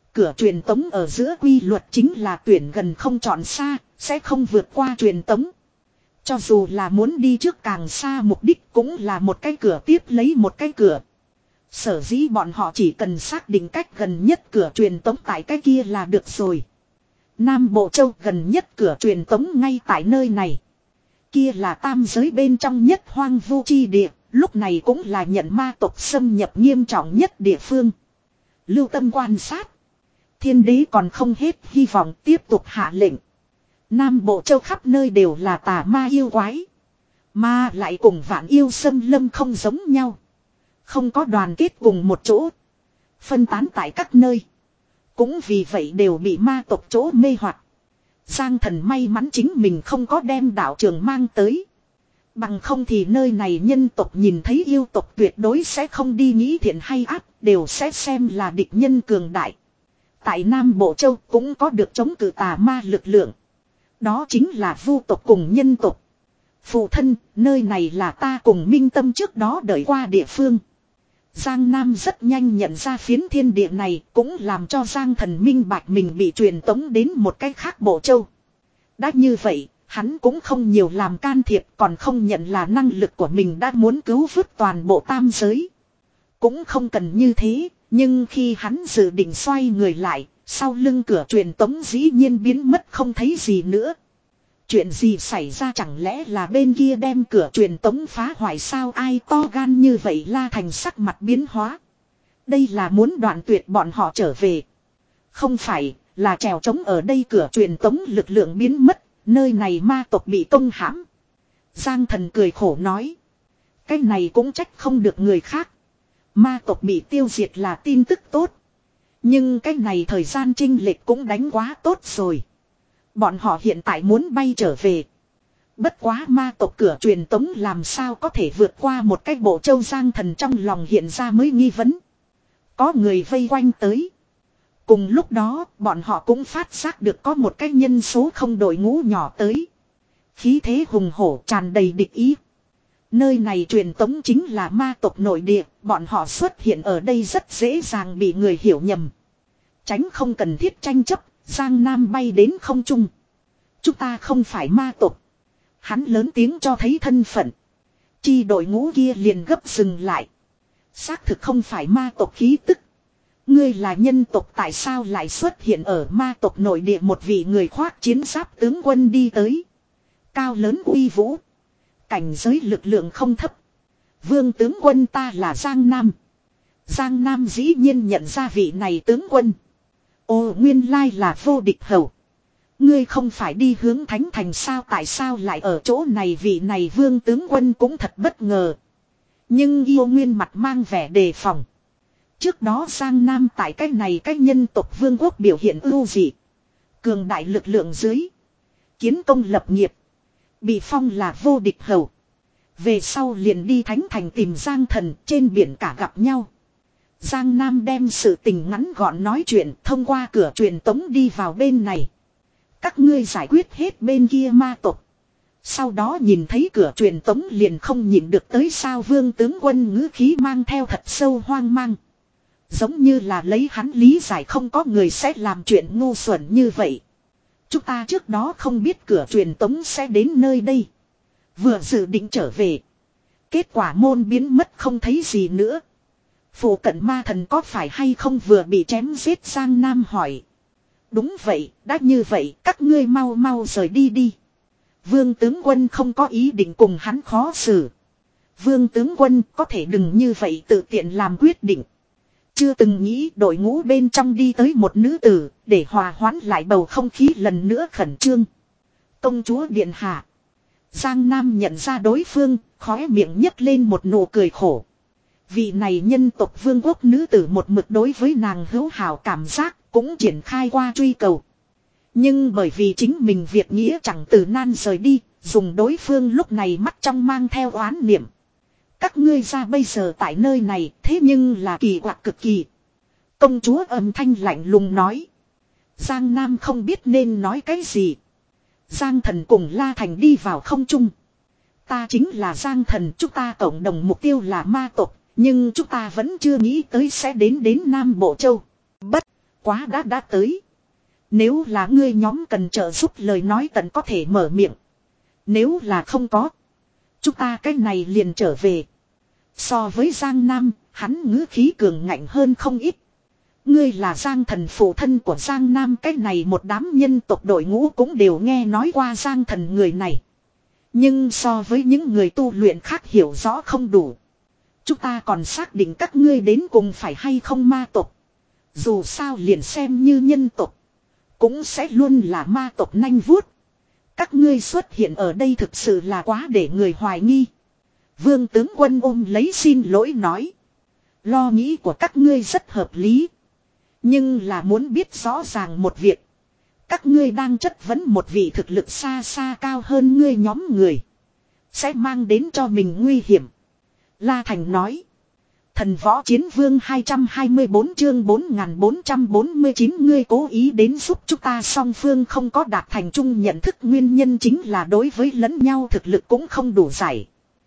Cửa truyền tống ở giữa quy luật chính là tuyển gần không chọn xa, sẽ không vượt qua truyền tống. Cho dù là muốn đi trước càng xa mục đích cũng là một cái cửa tiếp lấy một cái cửa. Sở dĩ bọn họ chỉ cần xác định cách gần nhất cửa truyền tống tại cái kia là được rồi. Nam Bộ Châu gần nhất cửa truyền tống ngay tại nơi này. Kia là tam giới bên trong nhất hoang vu chi địa, lúc này cũng là nhận ma tộc xâm nhập nghiêm trọng nhất địa phương. Lưu tâm quan sát. Thiên đế còn không hết hy vọng tiếp tục hạ lệnh. Nam Bộ Châu khắp nơi đều là tà ma yêu quái. Mà lại cùng vạn yêu xâm lâm không giống nhau. Không có đoàn kết cùng một chỗ. Phân tán tại các nơi. Cũng vì vậy đều bị ma tộc chỗ mê hoặc. Giang Thần may mắn chính mình không có đem đạo trường mang tới. Bằng không thì nơi này nhân tộc nhìn thấy yêu tộc tuyệt đối sẽ không đi nghĩ thiện hay ác, đều sẽ xem là địch nhân cường đại. Tại Nam Bộ Châu cũng có được chống cự tà ma lực lượng. Đó chính là vu tộc cùng nhân tộc. Phụ thân, nơi này là ta cùng Minh Tâm trước đó đợi qua địa phương. Giang Nam rất nhanh nhận ra phiến thiên địa này, cũng làm cho Giang Thần minh bạch mình bị truyền tống đến một cái khác Bộ Châu. Đã như vậy, hắn cũng không nhiều làm can thiệp, còn không nhận là năng lực của mình đã muốn cứu vớt toàn bộ tam giới. Cũng không cần như thế, nhưng khi hắn dự định xoay người lại, sau lưng cửa truyền tống dĩ nhiên biến mất không thấy gì nữa. Chuyện gì xảy ra, chẳng lẽ là bên kia đem cửa truyền tống phá hoại sao? Ai to gan như vậy? La Thành sắc mặt biến hóa. Đây là muốn đoạn tuyệt bọn họ trở về. Không phải, là trèo trống ở đây cửa truyền tống lực lượng biến mất, nơi này ma tộc bị công hãm. Giang Thần cười khổ nói. Cái này cũng trách không được người khác. Ma tộc bị tiêu diệt là tin tức tốt. Nhưng cái này thời gian chênh lệch cũng đánh quá tốt rồi. Bọn họ hiện tại muốn bay trở về. Bất quá ma tộc cửa truyền tống làm sao có thể vượt qua một cái Bộ Châu? Giang Thần trong lòng hiện ra mới nghi vấn. Có người vây quanh tới. Cùng lúc đó bọn họ cũng phát giác được có một cái nhân số không đội ngũ nhỏ tới. Khí thế hùng hổ tràn đầy địch ý. Nơi này truyền tống chính là ma tộc nội địa. Bọn họ xuất hiện ở đây rất dễ dàng bị người hiểu nhầm. Tránh không cần thiết tranh chấp. Giang Nam bay đến không trung. Chúng ta không phải ma tộc. Hắn lớn tiếng cho thấy thân phận. Chi đội ngũ kia liền gấp dừng lại. Xác thực không phải ma tộc khí tức. Ngươi là nhân tộc, tại sao lại xuất hiện ở ma tộc nội địa? Một vị người khoác chiến giáp tướng quân đi tới. Cao lớn uy vũ. Cảnh giới lực lượng không thấp. Vương tướng quân, ta là Giang Nam. Giang Nam dĩ nhiên nhận ra vị này tướng quân. Ồ, nguyên lai là vô địch hầu. Ngươi không phải đi hướng Thánh Thành sao? Tại sao lại ở chỗ này? Vị này vương tướng quân cũng thật bất ngờ. Nhưng yêu nguyên mặt mang vẻ đề phòng. Trước đó Giang Nam tại cái này cái nhân tộc vương quốc biểu hiện ưu dị. Cường đại lực lượng dưới. Kiến công lập nghiệp. Bị phong là vô địch hầu. Về sau liền đi Thánh Thành tìm Giang Thần, trên biển cả gặp nhau. Giang Nam đem sự tình ngắn gọn nói chuyện, thông qua cửa truyền tống đi vào bên này. Các ngươi giải quyết hết bên kia ma tộc. Sau đó nhìn thấy cửa truyền tống liền không nhìn được tới sao? Vương tướng quân ngữ khí mang theo thật sâu hoang mang. Giống như là lấy hắn lý giải không có người sẽ làm chuyện ngu xuẩn như vậy. Chúng ta trước đó không biết cửa truyền tống sẽ đến nơi đây. Vừa dự định trở về. Kết quả môn biến mất không thấy gì nữa. Phụ cận ma thần có phải hay không vừa bị chém giết? Giang Nam hỏi. Đúng vậy, đã như vậy các ngươi mau mau rời đi đi. Vương tướng quân không có ý định cùng hắn khó xử. Vương tướng quân có thể đừng như vậy tự tiện làm quyết định. Chưa từng nghĩ đội ngũ bên trong đi tới một nữ tử, để hòa hoãn lại bầu không khí lần nữa khẩn trương. Công chúa điện hạ. Giang Nam nhận ra đối phương, khóe miệng nhấc lên một nụ cười khổ. Vị này nhân tộc vương quốc nữ tử một mực đối với nàng hữu hảo cảm giác, cũng triển khai qua truy cầu. Nhưng bởi vì chính mình việc nghĩa chẳng từ nan rời đi, dùng đối phương lúc này mắt trong mang theo oán niệm. Các ngươi ra bây giờ tại nơi này, thế nhưng là kỳ quặc cực kỳ. Công chúa âm thanh lạnh lùng nói. Giang Nam không biết nên nói cái gì. Giang Thần cùng La Thành đi vào không trung. Ta chính là Giang Thần, chúng ta cộng đồng mục tiêu là ma tộc, nhưng chúng ta vẫn chưa nghĩ tới sẽ đến đến Nam Bộ Châu. Bất Quá đã đã tới. Nếu là ngươi nhóm cần trợ giúp lời nói tận có thể mở miệng. Nếu là không có. Chúng ta cái này liền trở về. So với Giang Nam, hắn ngữ khí cường ngạnh hơn không ít. Ngươi là Giang thần phụ thân của Giang Nam, cái này một đám nhân tộc đội ngũ cũng đều nghe nói qua Giang thần người này. Nhưng so với những người tu luyện khác hiểu rõ không đủ. Chúng ta còn xác định các ngươi đến cùng phải hay không ma tộc. Dù sao liền xem như nhân tộc. Cũng sẽ luôn là ma tộc nanh vuốt. Các ngươi xuất hiện ở đây thực sự là quá để người hoài nghi. Vương tướng quân ôm lấy xin lỗi nói. Lo nghĩ của các ngươi rất hợp lý. Nhưng là muốn biết rõ ràng một việc. Các ngươi đang chất vấn một vị thực lực xa xa cao hơn ngươi nhóm người. Sẽ mang đến cho mình nguy hiểm. La Thành nói. Thần võ chiến vương hai trăm hai mươi tư chương bốn nghìn bốn trăm bốn mươi chín ngươi cố ý đến giúp chúng ta, song phương không có đạt thành chung nhận thức, nguyên nhân chính là đối với lẫn nhau thực lực cũng không đủ giải.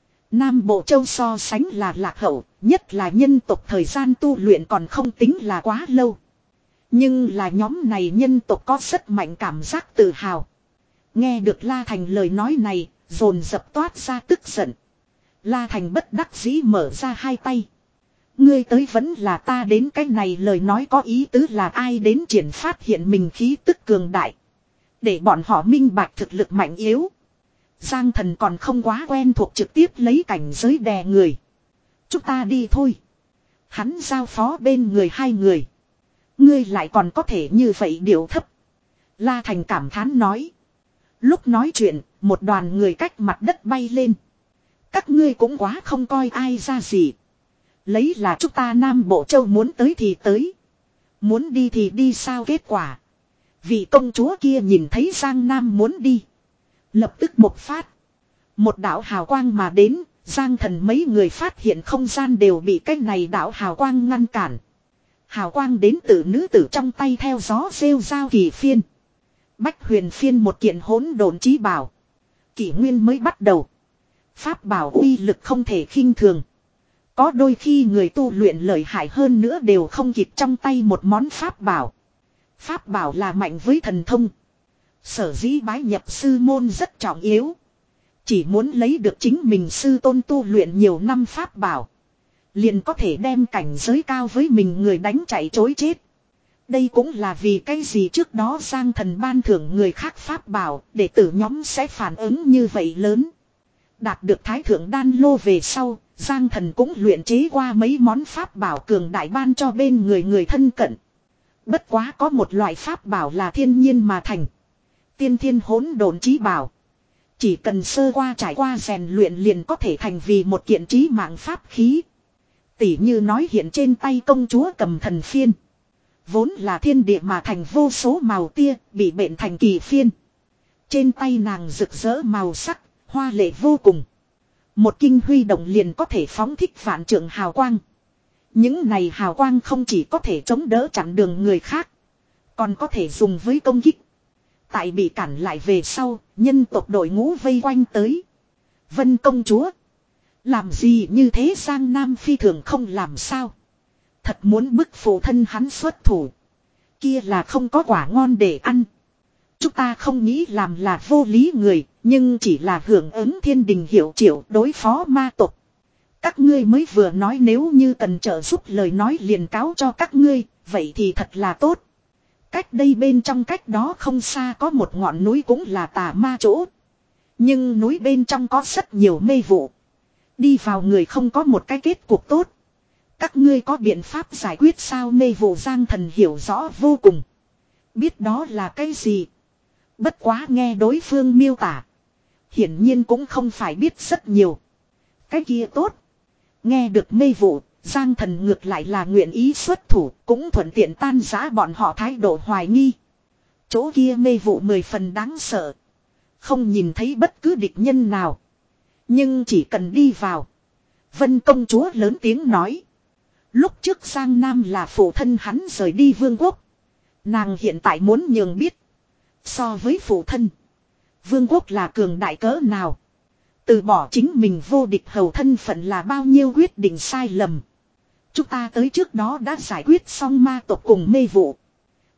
Nam Bộ Châu so sánh là lạc hậu, nhất là nhân tộc thời gian tu luyện còn không tính là quá lâu. Nhưng là nhóm này nhân tộc có rất mạnh cảm giác tự hào. Nghe được La Thành lời nói này, dồn dập toát ra tức giận. La Thành bất đắc dĩ mở ra hai tay. Ngươi tới vẫn là ta đến, cái này lời nói có ý tứ là ai đến triển phát hiện mình khí tức cường đại. Để bọn họ minh bạch thực lực mạnh yếu. Giang thần còn không quá quen thuộc trực tiếp lấy cảnh giới đè người. Chúng ta đi thôi. Hắn giao phó bên người hai người. Ngươi lại còn có thể như vậy điệu thấp. La Thành cảm thán nói. Lúc nói chuyện, một đoàn người cách mặt đất bay lên. Các ngươi cũng quá không coi ai ra gì. Lấy là chúng ta Nam Bộ Châu muốn tới thì tới. Muốn đi thì đi sao kết quả. Vị công chúa kia nhìn thấy Giang Nam muốn đi. Lập tức bộc phát. Một đạo hào quang mà đến, Giang thần mấy người phát hiện không gian đều bị cái này đạo hào quang ngăn cản. Hào quang đến từ nữ tử trong tay theo gió rêu rao kỳ phiên. Bách huyền phiên một kiện hỗn độn chí bảo. Kỷ nguyên mới bắt đầu. Pháp bảo uy lực không thể khinh thường. Có đôi khi người tu luyện lợi hại hơn nữa đều không kịp trong tay một món pháp bảo. Pháp bảo là mạnh với thần thông. Sở dĩ bái nhập sư môn rất trọng yếu. Chỉ muốn lấy được chính mình sư tôn tu luyện nhiều năm pháp bảo. Liền có thể đem cảnh giới cao với mình người đánh chạy chối chết. Đây cũng là vì cái gì trước đó Giang thần ban thưởng người khác pháp bảo, đệ tử nhóm sẽ phản ứng như vậy lớn. Đạt được thái thượng đan lô về sau, Giang thần cũng luyện chế qua mấy món pháp bảo cường đại ban cho bên người người thân cận. Bất quá có một loại pháp bảo là thiên nhiên mà thành. Tiên thiên hỗn độn chí bảo. Chỉ cần sơ qua trải qua rèn luyện liền có thể thành vì một kiện chí mạng pháp khí. Tỉ như nói hiện trên tay công chúa cầm thần phiên. Vốn là thiên địa mà thành vô số màu tia, bị bệnh thành kỳ phiên. Trên tay nàng rực rỡ màu sắc, hoa lệ vô cùng. Một kinh huy động liền có thể phóng thích vạn trượng hào quang. Những này hào quang không chỉ có thể chống đỡ chặn đường người khác, còn có thể dùng với công kích. Tại bị cản lại về sau, nhân tộc đội ngũ vây quanh tới. Vân công chúa. Làm gì như thế Giang Nam phi thường không làm sao. Thật muốn bức phụ thân hắn xuất thủ. Kia là không có quả ngon để ăn. Chúng ta không nghĩ làm là vô lý người, nhưng chỉ là hưởng ứng thiên đình hiệu triệu đối phó ma tộc. Các ngươi mới vừa nói nếu như cần trợ giúp lời nói liền cáo cho các ngươi, vậy thì thật là tốt. Cách đây bên trong cách đó không xa có một ngọn núi cũng là tà ma chỗ. Nhưng núi bên trong có rất nhiều mê vụ. Đi vào người không có một cái kết cục tốt. Các ngươi có biện pháp giải quyết sao? Mê vụ Giang thần hiểu rõ vô cùng. Biết đó là cái gì. Bất quá nghe đối phương miêu tả. Hiển nhiên cũng không phải biết rất nhiều. Cái kia tốt. Nghe được mê vụ, Giang thần ngược lại là nguyện ý xuất thủ, cũng thuận tiện tan rã bọn họ thái độ hoài nghi. Chỗ kia mê vụ mười phần đáng sợ. Không nhìn thấy bất cứ địch nhân nào. Nhưng chỉ cần đi vào. Vân công chúa lớn tiếng nói. Lúc trước Giang Nam là phụ thân hắn rời đi vương quốc. Nàng hiện tại muốn nhường biết. So với phụ thân. Vương quốc là cường đại cỡ nào. Từ bỏ chính mình vô địch hầu thân phận là bao nhiêu quyết định sai lầm. Chúng ta tới trước đó đã giải quyết xong ma tộc cùng mê vụ.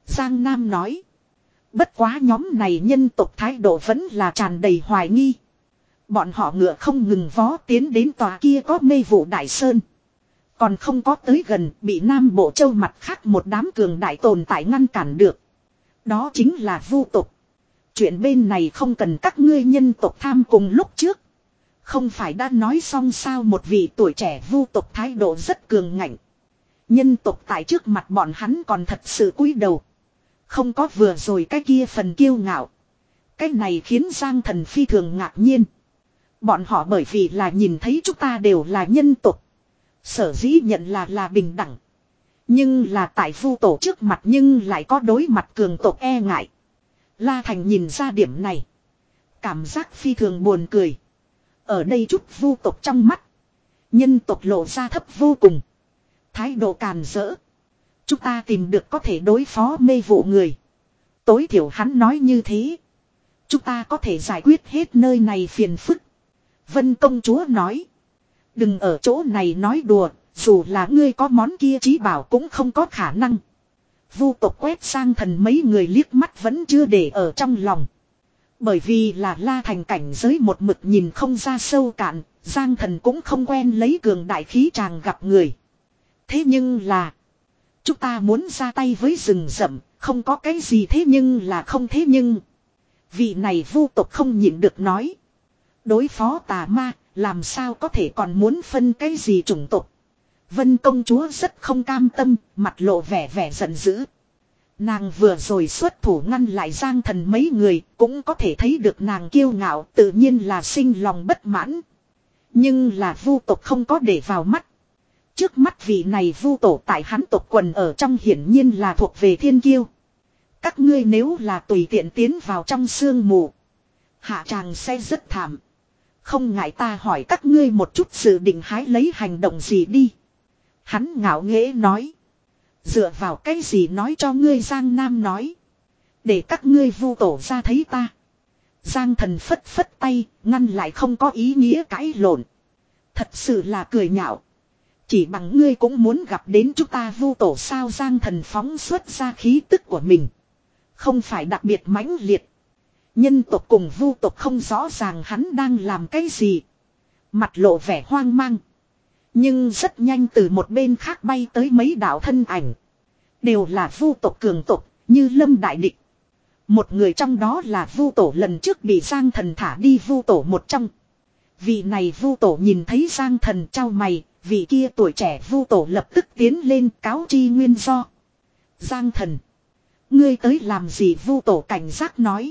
Giang Nam nói. Bất quá nhóm này nhân tộc thái độ vẫn là tràn đầy hoài nghi. Bọn họ ngựa không ngừng vó tiến đến tòa kia có mê vụ đại sơn. Còn không có tới gần bị Nam Bộ Châu mặt khác một đám cường đại tồn tại ngăn cản được. Đó chính là vu tộc. Chuyện bên này không cần các ngươi nhân tộc tham cùng lúc trước. Không phải đã nói xong sao, một vị tuổi trẻ vu tộc thái độ rất cường ngạnh. Nhân tộc tại trước mặt bọn hắn còn thật sự cúi đầu. Không có vừa rồi cái kia phần kiêu ngạo. Cái này khiến Giang Thần phi thường ngạc nhiên. Bọn họ bởi vì là nhìn thấy chúng ta đều là nhân tộc. Sở dĩ nhận là là bình đẳng. Nhưng là tại vu tổ trước mặt nhưng lại có đối mặt cường tộc e ngại. La Thành nhìn ra điểm này. Cảm giác phi thường buồn cười. Ở đây chút vu tộc trong mắt. Nhân tộc lộ ra thấp vô cùng. Thái độ càn rỡ. Chúng ta tìm được có thể đối phó mê vụ người. Tối thiểu hắn nói như thế. Chúng ta có thể giải quyết hết nơi này phiền phức. Vân công chúa nói. Đừng ở chỗ này nói đùa. Dù là ngươi có món kia trí bảo cũng không có khả năng. Vu tộc quét sang thần mấy người liếc mắt vẫn chưa để ở trong lòng. Bởi vì là La Thành cảnh giới một mực nhìn không ra sâu cạn. Giang Thần cũng không quen lấy cường đại khí tràng gặp người. Thế nhưng là. Chúng ta muốn ra tay với rừng rậm. Không có cái gì thế nhưng là không thế nhưng. Vị này vu tộc không nhịn được nói. Đối phó tà ma. Làm sao có thể còn muốn phân cái gì chủng tộc. Vân công chúa rất không cam tâm. Mặt lộ vẻ vẻ giận dữ. Nàng vừa rồi xuất thủ ngăn lại Giang Thần mấy người. Cũng có thể thấy được nàng kiêu ngạo. Tự nhiên là sinh lòng bất mãn. Nhưng là vu tộc không có để vào mắt. Trước mắt vị này vu tổ tại hắn tộc quần ở trong hiển nhiên là thuộc về thiên kiêu. Các ngươi nếu là tùy tiện tiến vào trong sương mù. Hạ tràng sẽ rất thảm. Không ngại ta hỏi các ngươi một chút dự định hái lấy hành động gì đi. Hắn ngạo nghễ nói. Dựa vào cái gì nói cho ngươi, Giang Nam nói. Để các ngươi vu tổ ra thấy ta. Giang Thần phất phất tay, ngăn lại không có ý nghĩa cãi lộn. Thật sự là cười nhạo. Chỉ bằng ngươi cũng muốn gặp đến chúng ta vu tổ sao? Giang Thần phóng xuất ra khí tức của mình. Không phải đặc biệt mãnh liệt. Nhân tộc cùng vu tộc không rõ ràng hắn đang làm cái gì. Mặt lộ vẻ hoang mang. Nhưng rất nhanh từ một bên khác bay tới mấy đạo thân ảnh. Đều là vu tộc cường tộc, như Lâm Đại Địch. Một người trong đó là vu tổ lần trước bị Giang Thần thả đi vu tổ một trong. Vị này vu tổ nhìn thấy Giang Thần trao mày. Vị kia tuổi trẻ vu tổ lập tức tiến lên cáo chi nguyên do. Giang Thần. Ngươi tới làm gì? Vu tổ cảnh giác nói.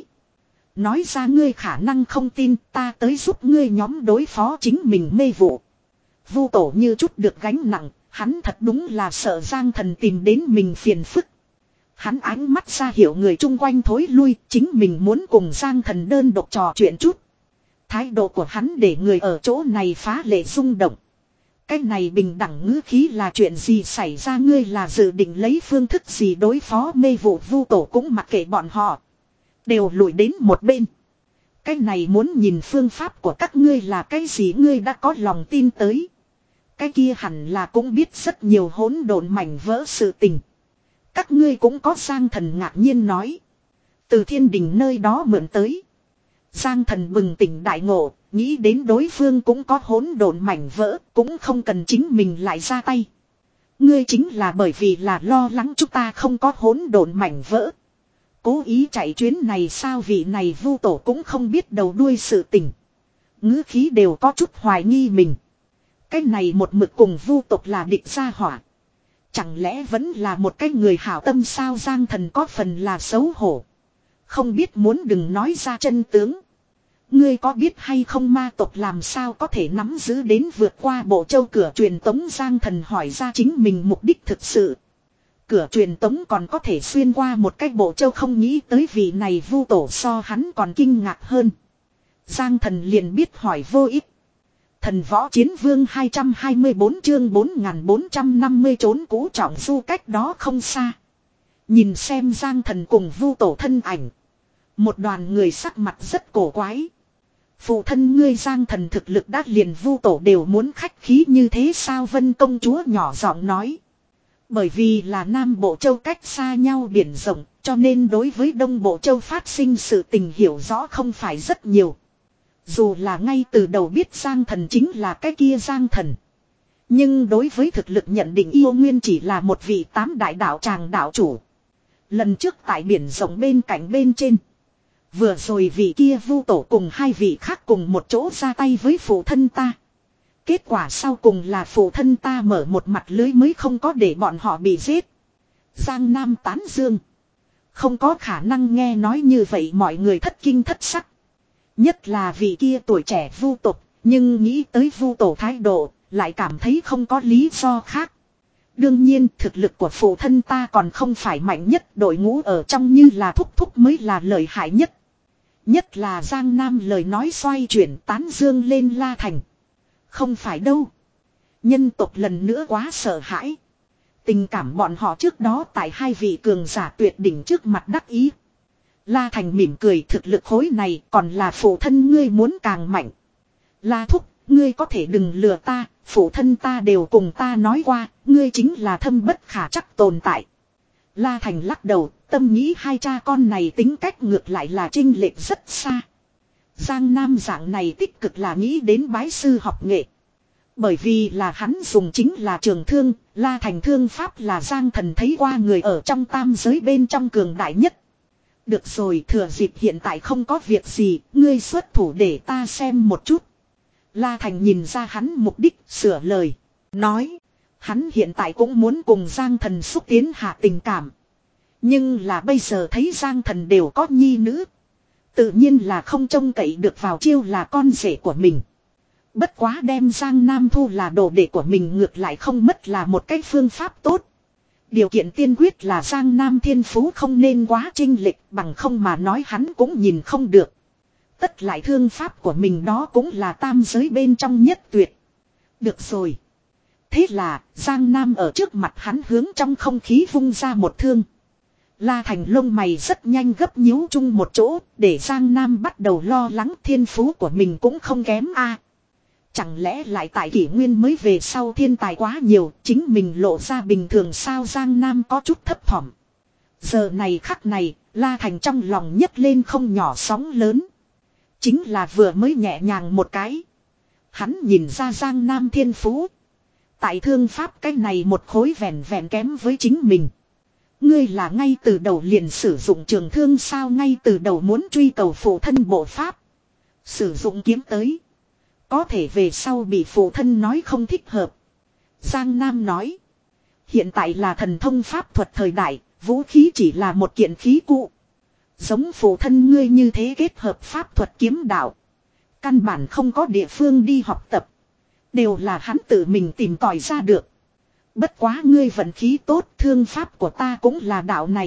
Nói ra ngươi khả năng không tin, ta tới giúp ngươi nhóm đối phó chính mình mê vụ. Vu tổ như chút được gánh nặng, hắn thật đúng là sợ Giang Thần tìm đến mình phiền phức. Hắn ánh mắt ra hiệu người chung quanh thối lui, chính mình muốn cùng Giang Thần đơn độc trò chuyện chút. Thái độ của hắn để người ở chỗ này phá lệ rung động. Cái này bình đẳng ngữ khí là chuyện gì xảy ra? Ngươi là dự định lấy phương thức gì đối phó mê vụ? Vu tổ cũng mặc kệ bọn họ. Đều lùi đến một bên. Cái này muốn nhìn phương pháp của các ngươi là cái gì? Ngươi đã có lòng tin tới. Cái kia hẳn là cũng biết rất nhiều hỗn độn mảnh vỡ sự tình. Các ngươi cũng có. Giang Thần ngạc nhiên nói. Từ thiên đình nơi đó mượn tới. Giang Thần bừng tỉnh đại ngộ. Nghĩ đến đối phương cũng có hỗn độn mảnh vỡ. Cũng không cần chính mình lại ra tay. Ngươi chính là bởi vì là lo lắng chúng ta không có hỗn độn mảnh vỡ. Cố ý chạy chuyến này sao? Vị này vu tổ cũng không biết đầu đuôi sự tình. Ngữ khí đều có chút hoài nghi mình. Cái này một mực cùng vu tộc là địch gia hỏa. Chẳng lẽ vẫn là một cái người hảo tâm sao? Giang Thần có phần là xấu hổ. Không biết muốn đừng nói ra chân tướng. Ngươi có biết hay không ma tộc làm sao có thể nắm giữ đến vượt qua bộ châu cửa truyền tống? Giang Thần hỏi ra chính mình mục đích thực sự. Cửa truyền tống còn có thể xuyên qua một cái bộ châu, không nghĩ tới vị này vu tổ so hắn còn kinh ngạc hơn. Giang Thần liền biết hỏi vô ích. Thần võ chiến vương hai trăm hai mươi bốn chương bốn nghìn bốn trăm năm mươi trốn cũ trọng du cách đó không xa. Nhìn xem Giang Thần cùng vu tổ thân ảnh. Một đoàn người sắc mặt rất cổ quái. Phụ thân ngươi Giang Thần thực lực đã liền vu tổ đều muốn khách khí như thế sao? Vân công chúa nhỏ giọng nói. Bởi vì là Nam Bộ Châu cách xa nhau biển rộng, cho nên đối với Đông Bộ Châu phát sinh sự tình hiểu rõ không phải rất nhiều. Dù là ngay từ đầu biết Giang Thần chính là cái kia Giang Thần. Nhưng đối với thực lực nhận định Yêu Nguyên chỉ là một vị tám đại đạo tràng đạo chủ. Lần trước tại biển rộng bên cạnh bên trên. Vừa rồi vị kia Vu Tổ cùng hai vị khác cùng một chỗ ra tay với phụ thân ta. Kết quả sau cùng là phụ thân ta mở một mặt lưới mới không có để bọn họ bị giết. Giang Nam tán dương. Không có khả năng nghe nói như vậy mọi người thất kinh thất sắc. Nhất là vị kia tuổi trẻ Vu Tộc, nhưng nghĩ tới Vu Tổ thái độ, lại cảm thấy không có lý do khác. Đương nhiên thực lực của phụ thân ta còn không phải mạnh nhất, đội ngũ ở trong như là thúc thúc mới là lợi hại nhất. Nhất là Giang Nam lời nói xoay chuyển tán dương lên La Thành. Không phải đâu. Nhân tộc lần nữa quá sợ hãi. Tình cảm bọn họ trước đó tại hai vị cường giả tuyệt đỉnh trước mặt đắc ý. La Thành mỉm cười, thực lực khối này còn là phụ thân ngươi muốn càng mạnh. La thúc, ngươi có thể đừng lừa ta, phụ thân ta đều cùng ta nói qua, ngươi chính là thâm bất khả trắc tồn tại. La Thành lắc đầu, tâm nghĩ hai cha con này tính cách ngược lại là chênh lệch rất xa. Giang Nam dạng này tích cực là nghĩ đến bái sư học nghệ. Bởi vì là hắn dùng chính là trường thương, La Thành thương pháp là Giang Thần thấy qua người ở trong tam giới bên trong cường đại nhất. Được rồi, thừa dịp hiện tại không có việc gì, ngươi xuất thủ để ta xem một chút. La Thành nhìn ra hắn mục đích, sửa lời. Nói, hắn hiện tại cũng muốn cùng Giang Thần xúc tiến hạ tình cảm. Nhưng là bây giờ thấy Giang Thần đều có nhi nữ. Tự nhiên là không trông cậy được vào chiêu là con rể của mình. Bất quá đem Giang Nam thu là đồ đệ của mình ngược lại không mất là một cái phương pháp tốt. Điều kiện tiên quyết là Giang Nam thiên phú không nên quá chênh lệch, bằng không mà nói hắn cũng nhìn không được. Tất lại thương pháp của mình đó cũng là tam giới bên trong nhất tuyệt. Được rồi. Thế là Giang Nam ở trước mặt hắn hướng trong không khí vung ra một thương. La Thành lông mày rất nhanh gấp nhíu chung một chỗ, để Giang Nam bắt đầu lo lắng thiên phú của mình cũng không kém a. Chẳng lẽ lại tại kỷ nguyên mới về sau thiên tài quá nhiều, chính mình lộ ra bình thường sao? Giang Nam có chút thấp thỏm. Giờ này khắc này, La Thành trong lòng nhấc lên không nhỏ sóng lớn. Chính là vừa mới nhẹ nhàng một cái. Hắn nhìn ra Giang Nam thiên phú. Tại thương pháp cái này một khối vẹn vẹn kém với chính mình. Ngươi là ngay từ đầu liền sử dụng trường thương sao? Ngay từ đầu muốn truy cầu phụ thân bộ pháp. Sử dụng kiếm tới. Có thể về sau bị phụ thân nói không thích hợp. Giang Nam nói. Hiện tại là thần thông pháp thuật thời đại, vũ khí chỉ là một kiện khí cụ. Giống phụ thân ngươi như thế kết hợp pháp thuật kiếm đạo. Căn bản không có địa phương đi học tập. Đều là hắn tự mình tìm tòi ra được. Bất quá ngươi vận khí tốt, thương pháp của ta cũng là đạo này.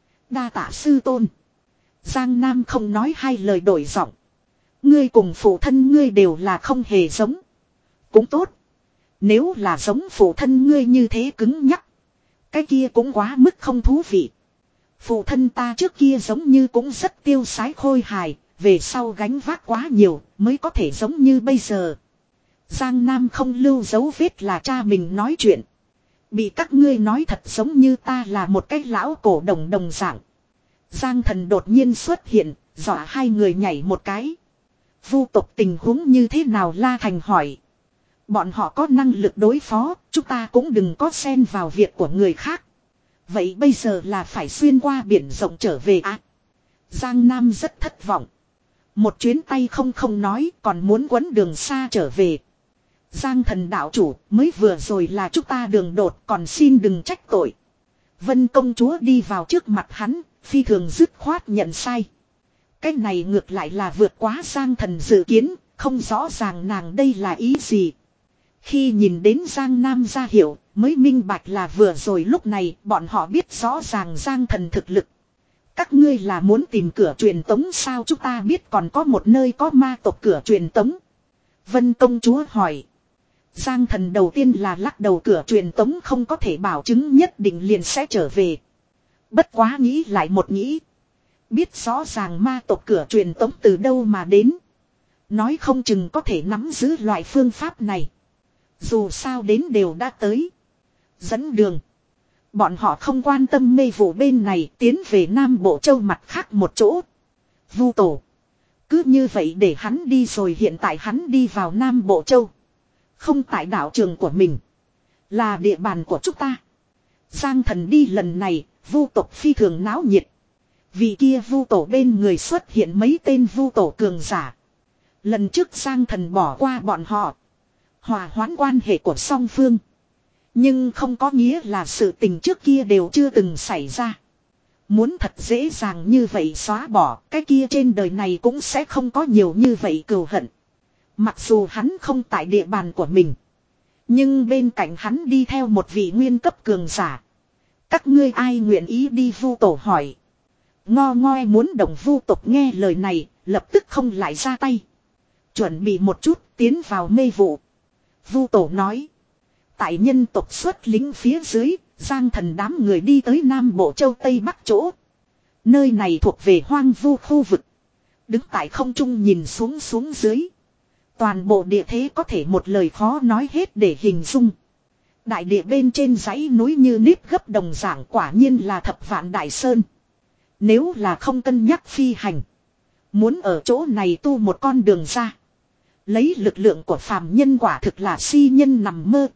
Đa tạ sư tôn. Giang Nam không nói hai lời đổi giọng. Ngươi cùng phụ thân ngươi đều là không hề giống. Cũng tốt. Nếu là giống phụ thân ngươi như thế cứng nhắc. Cái kia cũng quá mức không thú vị. Phụ thân ta trước kia giống như cũng rất tiêu sái khôi hài. Về sau gánh vác quá nhiều mới có thể giống như bây giờ. Giang Nam không lưu dấu vết là cha mình nói chuyện. Bị các ngươi nói thật giống như ta là một cái lão cổ đồng đồng dạng. Giang Thần đột nhiên xuất hiện, dọa hai người nhảy một cái. Vu tộc tình huống như thế nào? La Thành hỏi. Bọn họ có năng lực đối phó, chúng ta cũng đừng có xen vào việc của người khác. Vậy bây giờ là phải xuyên qua biển rộng trở về à? Giang Nam rất thất vọng. Một chuyến tay không không nói, còn muốn quấn đường xa trở về. Giang Thần đạo chủ, mới vừa rồi là chúng ta đường đột, còn xin đừng trách tội. Vân công chúa đi vào trước mặt hắn, phi thường dứt khoát nhận sai. Cái này ngược lại là vượt quá Giang Thần dự kiến, không rõ ràng nàng đây là ý gì. Khi nhìn đến Giang Nam ra hiệu, mới minh bạch là vừa rồi lúc này bọn họ biết rõ ràng Giang Thần thực lực. Các ngươi là muốn tìm cửa truyền tống sao? Chúng ta biết còn có một nơi có ma tộc cửa truyền tống. Vân công chúa hỏi. Giang Thần đầu tiên là lắc đầu, cửa truyền tống không có thể bảo chứng nhất định liền sẽ trở về. Bất quá nghĩ lại một nghĩ. Biết rõ ràng ma tộc cửa truyền tống từ đâu mà đến. Nói không chừng có thể nắm giữ loại phương pháp này. Dù sao đến đều đã tới. Dẫn đường. Bọn họ không quan tâm mê vụ bên này, tiến về Nam Bộ Châu mặt khác một chỗ. Vu Tổ. Cứ như vậy để hắn đi rồi, hiện tại hắn đi vào Nam Bộ Châu. Không tại đạo trường của mình. Là địa bàn của chúng ta. Giang Thần đi lần này, Vu tộc phi thường náo nhiệt. Vì kia Vu Tổ bên người xuất hiện mấy tên Vu Tổ cường giả. Lần trước Giang Thần bỏ qua bọn họ. Hòa hoãn quan hệ của song phương. Nhưng không có nghĩa là sự tình trước kia đều chưa từng xảy ra. Muốn thật dễ dàng như vậy xóa bỏ, cái kia trên đời này cũng sẽ không có nhiều như vậy cừu hận. Mặc dù hắn không tại địa bàn của mình. Nhưng bên cạnh hắn đi theo một vị nguyên cấp cường giả. Các ngươi ai nguyện ý đi? Vu Tổ hỏi. Ngo ngoe muốn đồng Vu tộc nghe lời này, lập tức không lại ra tay. Chuẩn bị một chút, tiến vào mê vụ. Vu Tổ nói. Tại nhân tộc xuất lính phía dưới, Giang Thần đám người đi tới Nam Bộ Châu Tây Bắc chỗ. Nơi này thuộc về hoang vu khu vực. Đứng tại không trung nhìn xuống xuống dưới. Toàn bộ địa thế có thể một lời khó nói hết để hình dung. Đại địa bên trên dãy núi như nếp gấp đồng dạng, quả nhiên là thập vạn đại sơn. Nếu là không cân nhắc phi hành, muốn ở chỗ này tu một con đường ra, lấy lực lượng của phàm nhân quả thực là si nhân nằm mơ.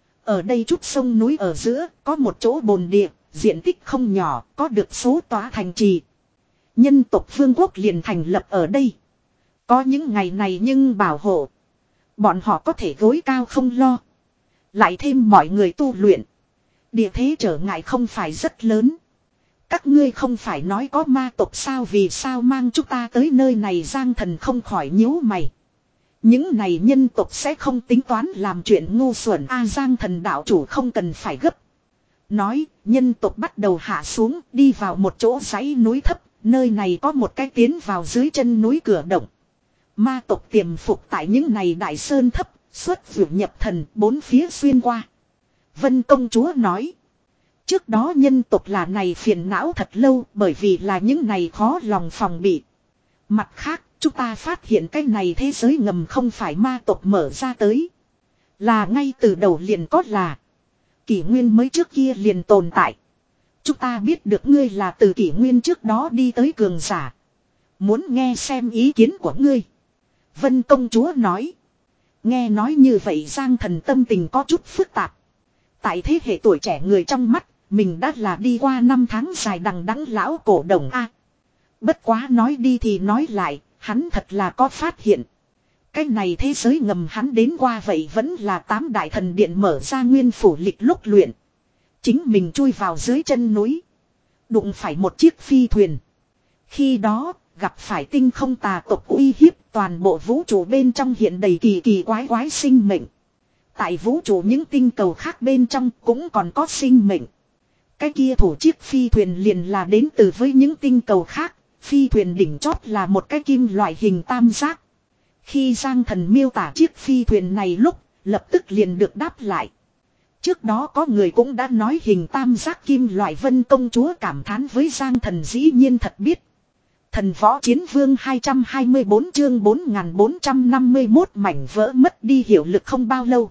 Ở đây chút sông núi ở giữa, có một chỗ bồn địa, diện tích không nhỏ, có được số tòa thành trì. Nhân tộc vương quốc liền thành lập ở đây. Có những ngày này nhưng bảo hộ. Bọn họ có thể gối cao không lo. Lại thêm mọi người tu luyện. Địa thế trở ngại không phải rất lớn. Các ngươi không phải nói có ma tộc sao, vì sao mang chúng ta tới nơi này? Giang Thần không khỏi nhíu mày. Những này nhân tộc sẽ không tính toán làm chuyện ngu xuẩn a? Giang Thần đạo chủ không cần phải gấp. Nói, nhân tộc bắt đầu hạ xuống, đi vào một chỗ dãy núi thấp, nơi này có một cái tiến vào dưới chân núi cửa động. Ma tộc tiềm phục tại những này đại sơn thấp, xuất vượt nhập thần, bốn phía xuyên qua. Vân công chúa nói. Trước đó nhân tộc là này phiền não thật lâu, bởi vì là những này khó lòng phòng bị. Mặt khác, chúng ta phát hiện cái này thế giới ngầm không phải ma tộc mở ra tới. Là ngay từ đầu liền có là. Kỷ nguyên mới trước kia liền tồn tại. Chúng ta biết được ngươi là từ kỷ nguyên trước đó đi tới cường giả. Muốn nghe xem ý kiến của ngươi. Vân công chúa nói. Nghe nói như vậy Giang Thần tâm tình có chút phức tạp. Tại thế hệ tuổi trẻ người trong mắt, mình đã là đi qua năm tháng dài đằng đẵng lão cổ đồng a. Bất quá nói đi thì nói lại, hắn thật là có phát hiện. Cái này thế giới ngầm hắn đến qua vậy vẫn là tám đại thần điện mở ra nguyên phủ lịch lúc luyện. Chính mình chui vào dưới chân núi. Đụng phải một chiếc phi thuyền. Khi đó, gặp phải tinh không tà tộc uy hiếp, toàn bộ vũ trụ bên trong hiện đầy kỳ kỳ quái quái sinh mệnh. Tại vũ trụ những tinh cầu khác bên trong cũng còn có sinh mệnh. Cái kia thủ chiếc phi thuyền liền là đến từ với những tinh cầu khác. Phi thuyền đỉnh chót là một cái kim loại hình tam giác. Khi Giang Thần miêu tả chiếc phi thuyền này lúc, lập tức liền được đáp lại. Trước đó có người cũng đã nói hình tam giác kim loại. Vân công chúa cảm thán với Giang Thần dĩ nhiên thật biết. Thần võ chiến vương hai trăm hai mươi tư chương bốn nghìn bốn trăm năm mươi mốt mảnh vỡ mất đi hiệu lực không bao lâu.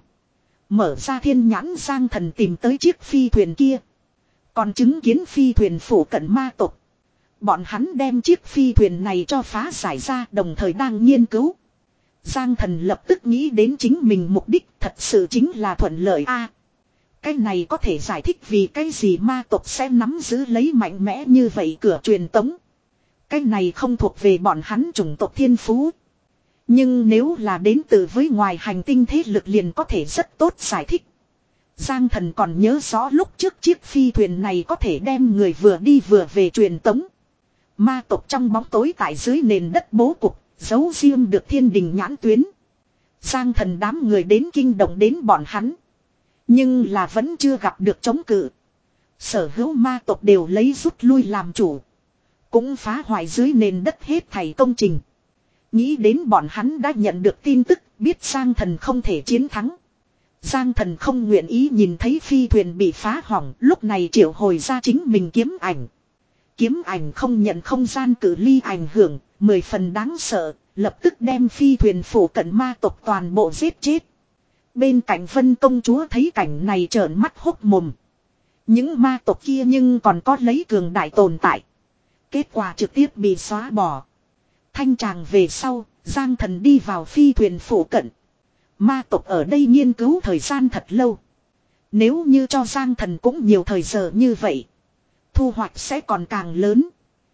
Mở ra thiên nhãn Giang Thần tìm tới chiếc phi thuyền kia. Còn chứng kiến phi thuyền phủ cận ma tộc. Bọn hắn đem chiếc phi thuyền này cho phá giải ra, đồng thời đang nghiên cứu. Giang Thần lập tức nghĩ đến chính mình mục đích thật sự chính là thuận lợi a. Cái này có thể giải thích vì cái gì ma tộc sẽ nắm giữ lấy mạnh mẽ như vậy cửa truyền tống. Cái này không thuộc về bọn hắn chủng tộc thiên phú. Nhưng nếu là đến từ với ngoài hành tinh thế lực liền có thể rất tốt giải thích. Giang Thần còn nhớ rõ lúc trước chiếc phi thuyền này có thể đem người vừa đi vừa về truyền tống. Ma tộc trong bóng tối tại dưới nền đất bố cục, giấu riêng được thiên đình nhãn tuyến. Giang Thần đám người đến kinh động đến bọn hắn. Nhưng là vẫn chưa gặp được chống cự. Sở hữu ma tộc đều lấy rút lui làm chủ. Cũng phá hoại dưới nền đất hết thảy công trình. Nghĩ đến bọn hắn đã nhận được tin tức, biết Giang Thần không thể chiến thắng. Giang Thần không nguyện ý nhìn thấy phi thuyền bị phá hỏng, lúc này triệu hồi ra chính mình kiếm ảnh. Kiếm ảnh không nhận không gian cự ly ảnh hưởng, mười phần đáng sợ, lập tức đem phi thuyền phủ cận ma tộc toàn bộ giết chết. Bên cạnh Vân công chúa thấy cảnh này trợn mắt hốc mồm. Những ma tộc kia nhưng còn có lấy cường đại tồn tại. Kết quả trực tiếp bị xóa bỏ. Thanh tràng về sau, Giang Thần đi vào phi thuyền phủ cận. Ma tộc ở đây nghiên cứu thời gian thật lâu. Nếu như cho Giang Thần cũng nhiều thời giờ như vậy, thu hoạch sẽ còn càng lớn.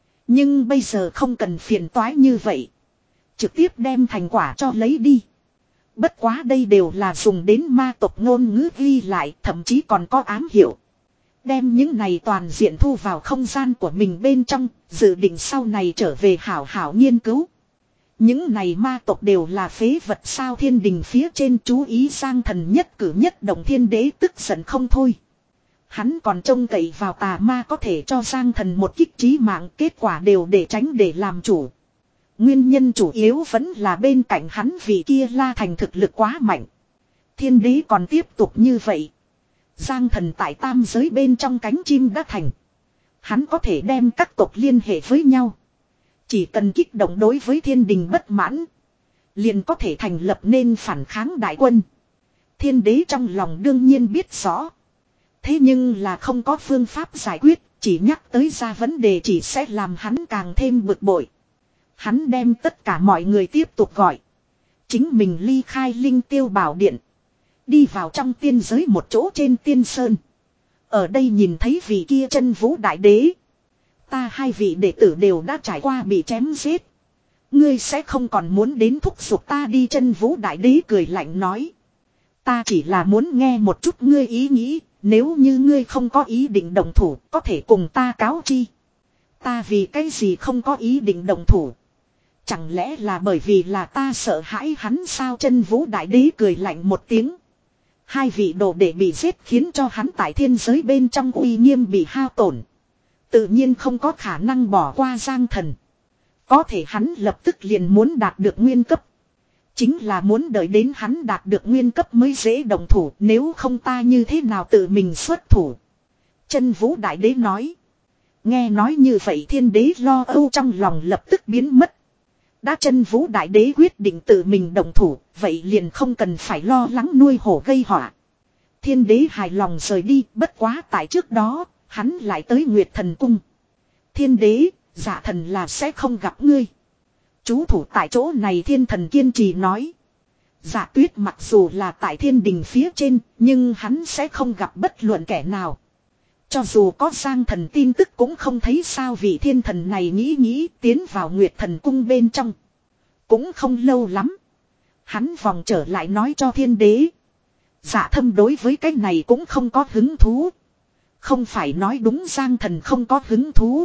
Nhưng bây giờ không cần phiền toái như vậy. Trực tiếp đem thành quả cho lấy đi. Bất quá đây đều là dùng đến ma tộc ngôn ngữ ghi lại, thậm chí còn có ám hiệu. Đem những này toàn diện thu vào không gian của mình bên trong, dự định sau này trở về hảo hảo nghiên cứu. Những này ma tộc đều là phế vật sao thiên đình phía trên chú ý Giang Thần nhất cử nhất động thiên đế tức giận không thôi. Hắn còn trông cậy vào tà ma có thể cho Giang Thần một kích trí mạng, kết quả đều để tránh để làm chủ. Nguyên nhân chủ yếu vẫn là bên cạnh hắn vì kia La Thành thực lực quá mạnh. Thiên đế còn tiếp tục như vậy. Giang Thần tại tam giới bên trong cánh chim đã thành. Hắn có thể đem các tộc liên hệ với nhau. Chỉ cần kích động đối với thiên đình bất mãn, liền có thể thành lập nên phản kháng đại quân. Thiên đế trong lòng đương nhiên biết rõ. Thế nhưng là không có phương pháp giải quyết, chỉ nhắc tới ra vấn đề chỉ sẽ làm hắn càng thêm bực bội. Hắn đem tất cả mọi người tiếp tục gọi. Chính mình ly khai Linh Tiêu Bảo Điện. Đi vào trong tiên giới một chỗ trên tiên sơn. Ở đây nhìn thấy vị kia chân vũ đại đế. Ta hai vị đệ tử đều đã trải qua bị chém giết. Ngươi sẽ không còn muốn đến thúc giục ta đi, chân vũ đại đế cười lạnh nói. Ta chỉ là muốn nghe một chút ngươi ý nghĩ, nếu như ngươi không có ý định đồng thủ, có thể cùng ta cáo chi. Ta vì cái gì không có ý định đồng thủ? Chẳng lẽ là bởi vì là ta sợ hãi hắn sao? Chân vũ đại đế cười lạnh một tiếng. Hai vị đồ đệ bị giết khiến cho hắn tại thiên giới bên trong uy nghiêm bị hao tổn. Tự nhiên không có khả năng bỏ qua Giang Thần. Có thể hắn lập tức liền muốn đạt được nguyên cấp. Chính là muốn đợi đến hắn đạt được nguyên cấp mới dễ đồng thủ, nếu không ta như thế nào tự mình xuất thủ. Chân vũ đại đế nói. Nghe nói như vậy thiên đế lo âu trong lòng lập tức biến mất. Đã chân vũ đại đế quyết định tự mình đồng thủ, vậy liền không cần phải lo lắng nuôi hổ gây họa. Thiên đế hài lòng rời đi, bất quá tại trước đó, hắn lại tới Nguyệt Thần Cung. Thiên đế, Dạ Thần là sẽ không gặp ngươi. Chú thủ tại chỗ này thiên thần kiên trì nói. Dạ Tuyết mặc dù là tại thiên đình phía trên, nhưng hắn sẽ không gặp bất luận kẻ nào. Cho dù có Giang Thần tin tức cũng không thấy sao, vị thiên thần này nghĩ nghĩ tiến vào Nguyệt Thần Cung bên trong. Cũng không lâu lắm. Hắn vòng trở lại nói cho thiên đế. Dạ Thâm đối với cái này cũng không có hứng thú. Không phải nói đúng Giang Thần không có hứng thú,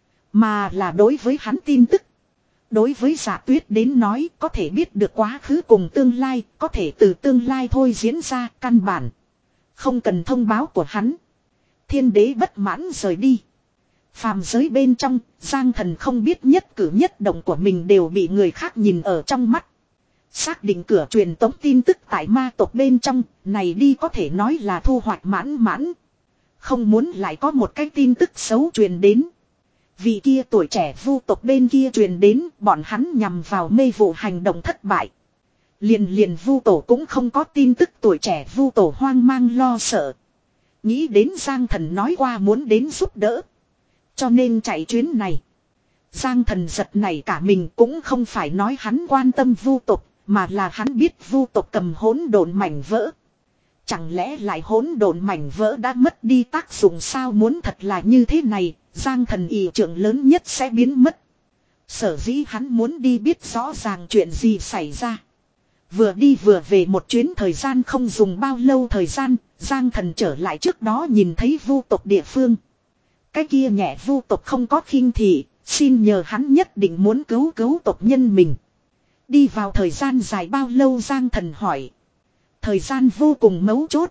mà là đối với hắn tin tức. Đối với Dạ Tuyết đến nói, có thể biết được quá khứ cùng tương lai, có thể từ tương lai thôi diễn ra, căn bản không cần thông báo của hắn. Thiên đế bất mãn rời đi. Phàm giới bên trong, Giang Thần không biết nhất cử nhất động của mình đều bị người khác nhìn ở trong mắt. Xác định cửa truyền tống tin tức tại ma tộc bên trong, này đi có thể nói là thu hoạch mãn mãn. Không muốn lại có một cái tin tức xấu truyền đến. Vì kia tuổi trẻ vu tộc bên kia truyền đến, bọn hắn nhằm vào mê vụ hành động thất bại. Liền liền vu tổ cũng không có tin tức, tuổi trẻ vu tổ hoang mang lo sợ. Nghĩ đến Giang Thần nói qua muốn đến giúp đỡ, cho nên chạy chuyến này. Giang Thần giật nảy cả mình, cũng không phải nói hắn quan tâm vu tộc, mà là hắn biết vu tộc cầm hỗn độn mảnh vỡ. Chẳng lẽ lại hỗn độn mảnh vỡ đã mất đi tác dụng sao? Muốn thật là như thế này, Giang Thần ý trưởng lớn nhất sẽ biến mất. Sở dĩ hắn muốn đi biết rõ ràng chuyện gì xảy ra. Vừa đi vừa về một chuyến thời gian không dùng bao lâu thời gian, Giang Thần trở lại trước đó nhìn thấy vu tộc địa phương. Cái kia nhẹ vu tộc không có khinh thị, xin nhờ hắn nhất định muốn cứu cứu tộc nhân mình. Đi vào thời gian dài bao lâu? Giang Thần hỏi. Thời gian vô cùng mấu chốt.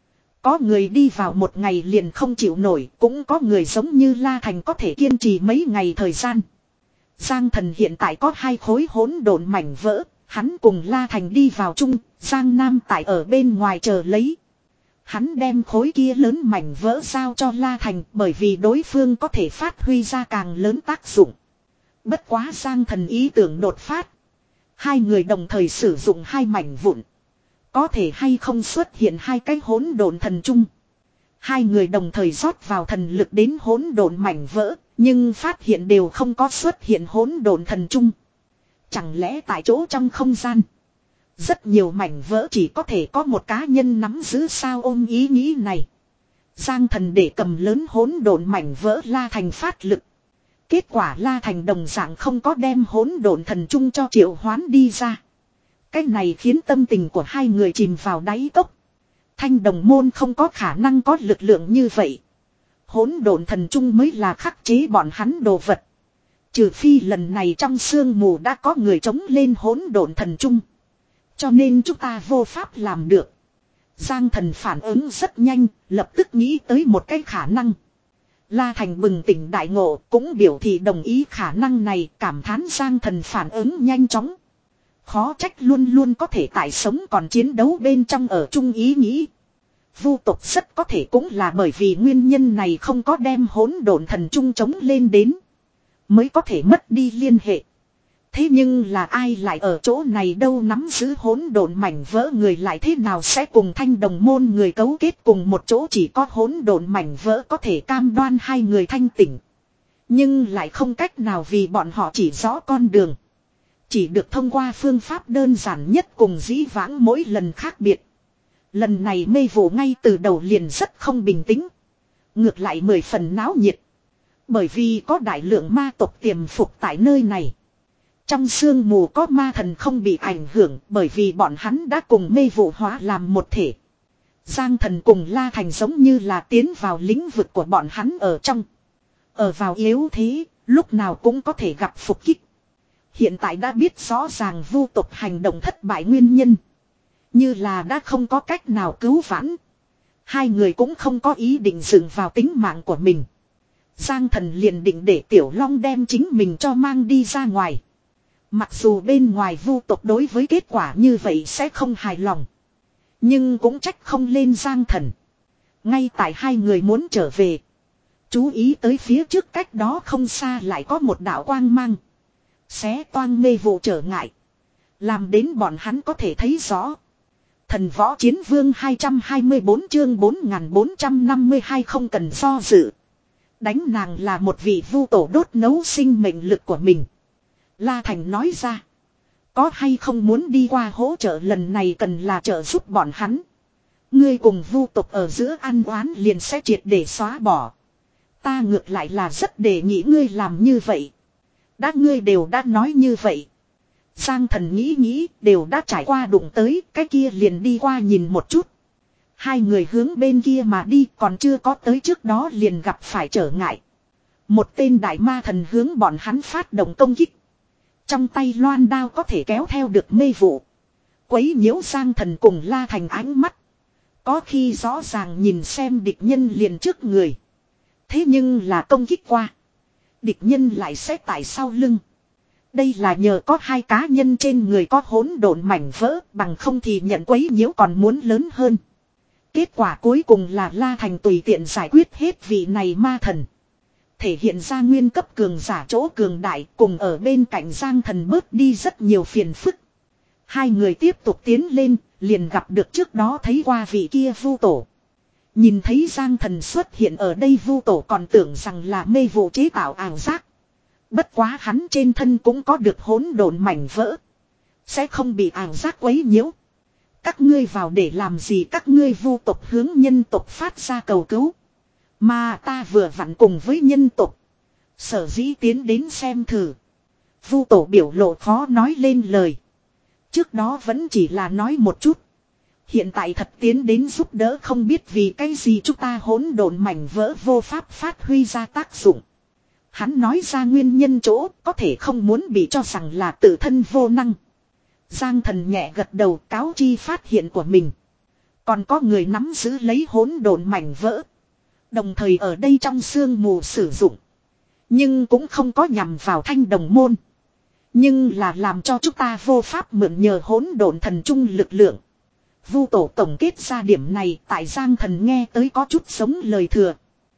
Có người đi vào một ngày liền không chịu nổi, cũng có người giống như La Thành có thể kiên trì mấy ngày thời gian. Giang Thần hiện tại có hai khối hỗn độn mảnh vỡ, hắn cùng La Thành đi vào chung, Giang Nam tại ở bên ngoài chờ lấy. Hắn đem khối kia lớn mảnh vỡ giao cho La Thành, bởi vì đối phương có thể phát huy ra càng lớn tác dụng. Bất quá Giang Thần ý tưởng đột phát. Hai người đồng thời sử dụng hai mảnh vụn. Có thể hay không xuất hiện hai cái hỗn độn thần chung. Hai người đồng thời rót vào thần lực đến hỗn độn mảnh vỡ, nhưng phát hiện đều không có xuất hiện hỗn độn thần trung. Chẳng lẽ tại chỗ trong không gian, rất nhiều mảnh vỡ chỉ có thể có một cá nhân nắm giữ sao? Ôm ý nghĩ này, Giang Thần để cầm lớn hỗn độn mảnh vỡ La Thành phát lực. Kết quả La Thành đồng dạng không có đem hỗn độn thần trung cho triệu hoán đi ra. Cái này khiến tâm tình của hai người chìm vào đáy cốc. Thanh đồng môn không có khả năng có lực lượng như vậy. Hỗn độn thần trung mới là khắc chế bọn hắn đồ vật. Trừ phi lần này trong sương mù đã có người chống lên hỗn độn thần trung. Cho nên chúng ta vô pháp làm được. Giang Thần phản ứng rất nhanh, lập tức nghĩ tới một cái khả năng. La Thành bừng tỉnh đại ngộ, cũng biểu thị đồng ý khả năng này, cảm thán Giang Thần phản ứng nhanh chóng. Khó trách luôn luôn có thể tại sống còn chiến đấu bên trong ở chung ý nghĩ. Vu tộc rất có thể cũng là bởi vì nguyên nhân này không có đem hỗn độn thần trung chống lên đến, mới có thể mất đi liên hệ. Thế nhưng là ai lại ở chỗ này đâu, nắm giữ hỗn độn mảnh vỡ người lại thế nào sẽ cùng thanh đồng môn người cấu kết cùng một chỗ? Chỉ có hỗn độn mảnh vỡ có thể cam đoan hai người thanh tỉnh, nhưng lại không cách nào vì bọn họ chỉ rõ con đường. Chỉ được thông qua phương pháp đơn giản nhất cùng dĩ vãng mỗi lần khác biệt. Lần này mê vụ ngay từ đầu liền rất không bình tĩnh, ngược lại mười phần náo nhiệt. Bởi vì có đại lượng ma tộc tiềm phục tại nơi này. Trong sương mù có ma thần không bị ảnh hưởng, bởi vì bọn hắn đã cùng mê vụ hóa làm một thể. Giang Thần cùng La Thành giống như là tiến vào lĩnh vực của bọn hắn ở trong. Ở vào yếu thế, lúc nào cũng có thể gặp phục kích. Hiện tại đã biết rõ ràng vu tộc hành động thất bại nguyên nhân, như là đã không có cách nào cứu vãn. Hai người cũng không có ý định dừng vào tính mạng của mình. Giang Thần liền định để Tiểu Long đem chính mình cho mang đi ra ngoài. Mặc dù bên ngoài vu tộc đối với kết quả như vậy sẽ không hài lòng, nhưng cũng trách không lên Giang Thần. Ngay tại hai người muốn trở về, chú ý tới phía trước cách đó không xa lại có một đạo quang mang, xé toang mê vụ trở ngại, làm đến bọn hắn có thể thấy rõ. Thần Võ Chiến Vương hai trăm hai mươi bốn chương bốn nghìn bốn trăm năm mươi hai không cần do dự. Đánh nàng là một vị vu tổ đốt nấu sinh mệnh lực của mình. La Thành nói ra. Có hay không muốn đi qua hỗ trợ, lần này cần là trợ giúp bọn hắn. Ngươi cùng vu tộc ở giữa ăn oán liền sẽ triệt để xóa bỏ. Ta ngược lại là rất đề nghị ngươi làm như vậy. Đã ngươi đều đã nói như vậy. Giang Thần nghĩ nghĩ, đều đã trải qua đụng tới, cái kia liền đi qua nhìn một chút. Hai người hướng bên kia mà đi, còn chưa có tới trước đó liền gặp phải trở ngại. Một tên đại ma thần hướng bọn hắn phát động công kích. Trong tay loan đao có thể kéo theo được mê vụ, quấy nhiễu Giang Thần cùng La Thành ánh mắt. Có khi rõ ràng nhìn xem địch nhân liền trước người, thế nhưng là công kích qua, địch nhân lại sẽ tại sau lưng. Đây là nhờ có hai cá nhân trên người có hỗn độn mảnh vỡ, bằng không thì nhận quấy nhiễu còn muốn lớn hơn. Kết quả cuối cùng là La Thành tùy tiện giải quyết hết vị này ma thần. Thể hiện ra nguyên cấp cường giả chỗ cường đại, cùng ở bên cạnh Giang Thần bớt đi rất nhiều phiền phức. Hai người tiếp tục tiến lên, liền gặp được trước đó thấy qua vị kia vu tổ. Nhìn thấy Giang Thần xuất hiện ở đây, vu tổ còn tưởng rằng là mê vụ chế tạo ảo giác. Bất quá hắn trên thân cũng có được hỗn độn mảnh vỡ, sẽ không bị ảo giác quấy nhiễu. Các ngươi vào để làm gì? Các ngươi vu tộc hướng nhân tộc phát ra cầu cứu, mà ta vừa vặn cùng với nhân tộc, sở dĩ tiến đến xem thử. Vu tổ biểu lộ khó nói lên lời. Trước đó vẫn chỉ là nói một chút, hiện tại thật tiến đến giúp đỡ, không biết vì cái gì chúng ta hỗn độn mảnh vỡ vô pháp phát huy ra tác dụng. Hắn nói ra nguyên nhân chỗ, có thể không muốn bị cho rằng là tự thân vô năng. Giang Thần nhẹ gật đầu, cáo chi phát hiện của mình. Còn có người nắm giữ lấy hỗn độn mảnh vỡ, đồng thời ở đây trong sương mù sử dụng, nhưng cũng không có nhằm vào thanh đồng môn, nhưng là làm cho chúng ta vô pháp mượn nhờ hỗn độn thần trung lực lượng. Vu tổ tổng kết ra điểm này, tại Giang Thần nghe tới có chút giống lời thừa.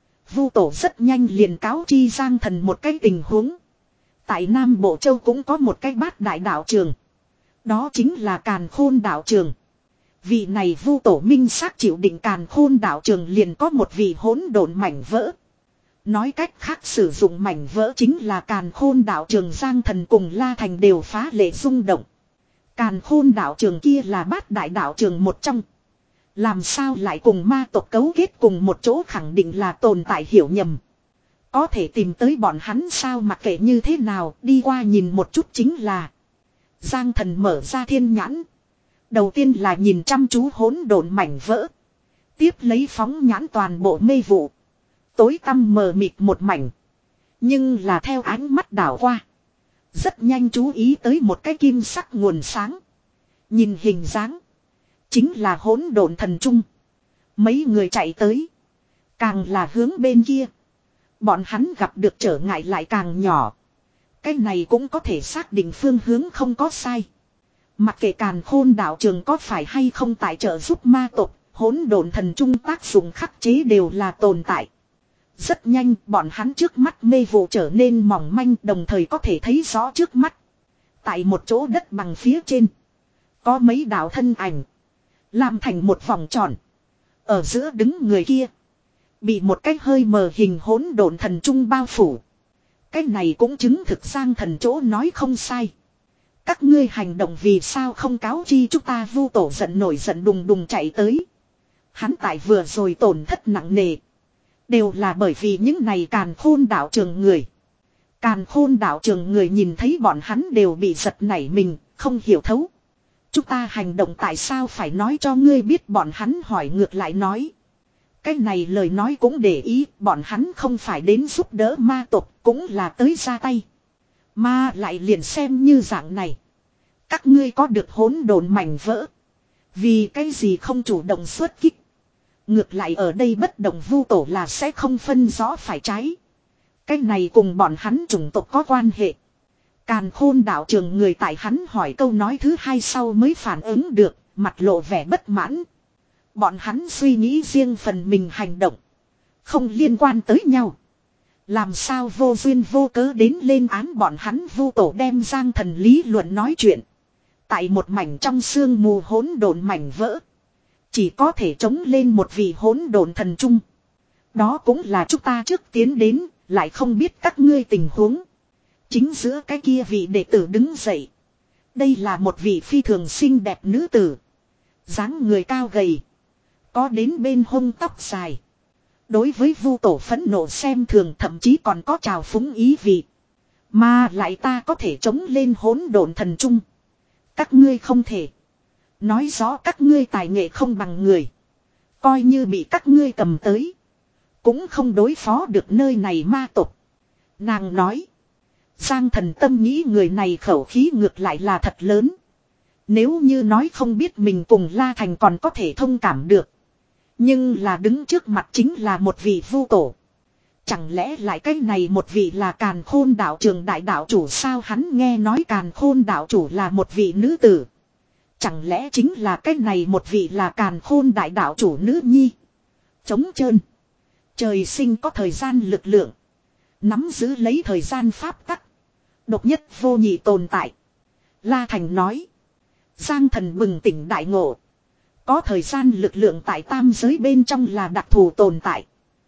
Vu tổ rất nhanh liền cáo chi Giang Thần một cái tình huống. Tại Nam Bộ Châu cũng có một cái bát đại đạo trường, đó chính là Càn Khôn đạo trường. Vị này vu tổ minh xác chịu định càn khôn đạo trường liền có một vị hỗn độn mảnh vỡ. Nói cách khác sử dụng mảnh vỡ chính là càn khôn đạo trường Giang Thần cùng La Thành đều phá lệ rung động. Càn khôn đạo trường kia là bát đại đạo trường một trong. Làm sao lại cùng ma tộc cấu kết cùng một chỗ, khẳng định là tồn tại hiểu nhầm. Có thể tìm tới bọn hắn sao, mặc kệ như thế nào đi qua nhìn một chút chính là. Giang Thần mở ra thiên nhãn. Đầu tiên là nhìn chăm chú hỗn độn mảnh vỡ. Tiếp lấy phóng nhãn toàn bộ mê vụ. Tối tăm mờ mịt một mảnh. Nhưng là theo ánh mắt đảo qua. Rất nhanh chú ý tới một cái kim sắc nguồn sáng. Nhìn hình dáng. Chính là hỗn độn thần trung. Mấy người chạy tới. Càng là hướng bên kia. Bọn hắn gặp được trở ngại lại càng nhỏ. Cái này cũng có thể xác định phương hướng không có sai. Mặc kệ càn khôn đạo trường có phải hay không tại trợ giúp ma tộc, hỗn độn thần trung tác dụng khắc chế đều là tồn tại. Rất nhanh bọn hắn trước mắt mê vụ trở nên mỏng manh, đồng thời có thể thấy rõ trước mắt. Tại một chỗ đất bằng phía trên. Có mấy đạo thân ảnh. Làm thành một vòng tròn. Ở giữa đứng người kia. Bị một cái hơi mờ hình hỗn độn thần trung bao phủ. Cái này cũng chứng thực Giang Thần chỗ nói không sai. Các ngươi hành động vì sao không cáo chi chúng ta, vu tổ giận nổi giận đùng đùng chạy tới. Hắn tại vừa rồi tổn thất nặng nề. Đều là bởi vì những này càn khôn đạo trường người. Càn khôn đạo trường người nhìn thấy bọn hắn đều bị giật nảy mình, không hiểu thấu. Chúng ta hành động tại sao phải nói cho ngươi biết, bọn hắn hỏi ngược lại nói. Cái này lời nói cũng để ý, bọn hắn không phải đến giúp đỡ ma tộc, cũng là tới ra tay. Mà lại liền xem như dạng này. Các ngươi có được hỗn độn mảnh vỡ. Vì cái gì không chủ động xuất kích. Ngược lại ở đây bất động vu tổ là sẽ không phân rõ phải trái. Cái này cùng bọn hắn chủng tộc có quan hệ. Càn khôn đạo trường người tại hắn hỏi câu nói thứ hai sau mới phản ứng được, mặt lộ vẻ bất mãn. Bọn hắn suy nghĩ riêng phần mình hành động. Không liên quan tới nhau. Làm sao vô duyên vô cớ đến lên án bọn hắn, vu tổ đem Giang Thần lý luận nói chuyện. Tại một mảnh trong sương mù hỗn độn mảnh vỡ. Chỉ có thể chống lên một vị hỗn độn thần trung. Đó cũng là chúng ta trước tiến đến, lại không biết các ngươi tình huống. Chính giữa cái kia vị đệ tử đứng dậy. Đây là một vị phi thường xinh đẹp nữ tử. Dáng người cao gầy. Có đến bên hông tóc dài. Đối với vu tổ phẫn nộ xem thường, thậm chí còn có trào phúng ý vị. Mà lại ta có thể chống lên hỗn độn thần trung. Các ngươi không thể. Nói rõ các ngươi tài nghệ không bằng người. Coi như bị các ngươi cầm tới. Cũng không đối phó được nơi này ma tộc. Nàng nói. Giang Thần tâm nghĩ người này khẩu khí ngược lại là thật lớn. Nếu như nói không biết mình cùng La Thành còn có thể thông cảm được. Nhưng là đứng trước mặt chính là một vị vu tổ. Chẳng lẽ lại cái này một vị là càn khôn đạo trường đại đạo chủ sao? Hắn nghe nói càn khôn đạo chủ là một vị nữ tử. Chẳng lẽ chính là cái này một vị là càn khôn đại đạo chủ nữ nhi? Trống trơn. Trời sinh có thời gian lực lượng. Nắm giữ lấy thời gian pháp tắc. Độc nhất vô nhị tồn tại. La Thành nói. Giang Thần bừng tỉnh đại ngộ. Có thời gian lực lượng tại tam giới bên trong là đặc thù tồn tại.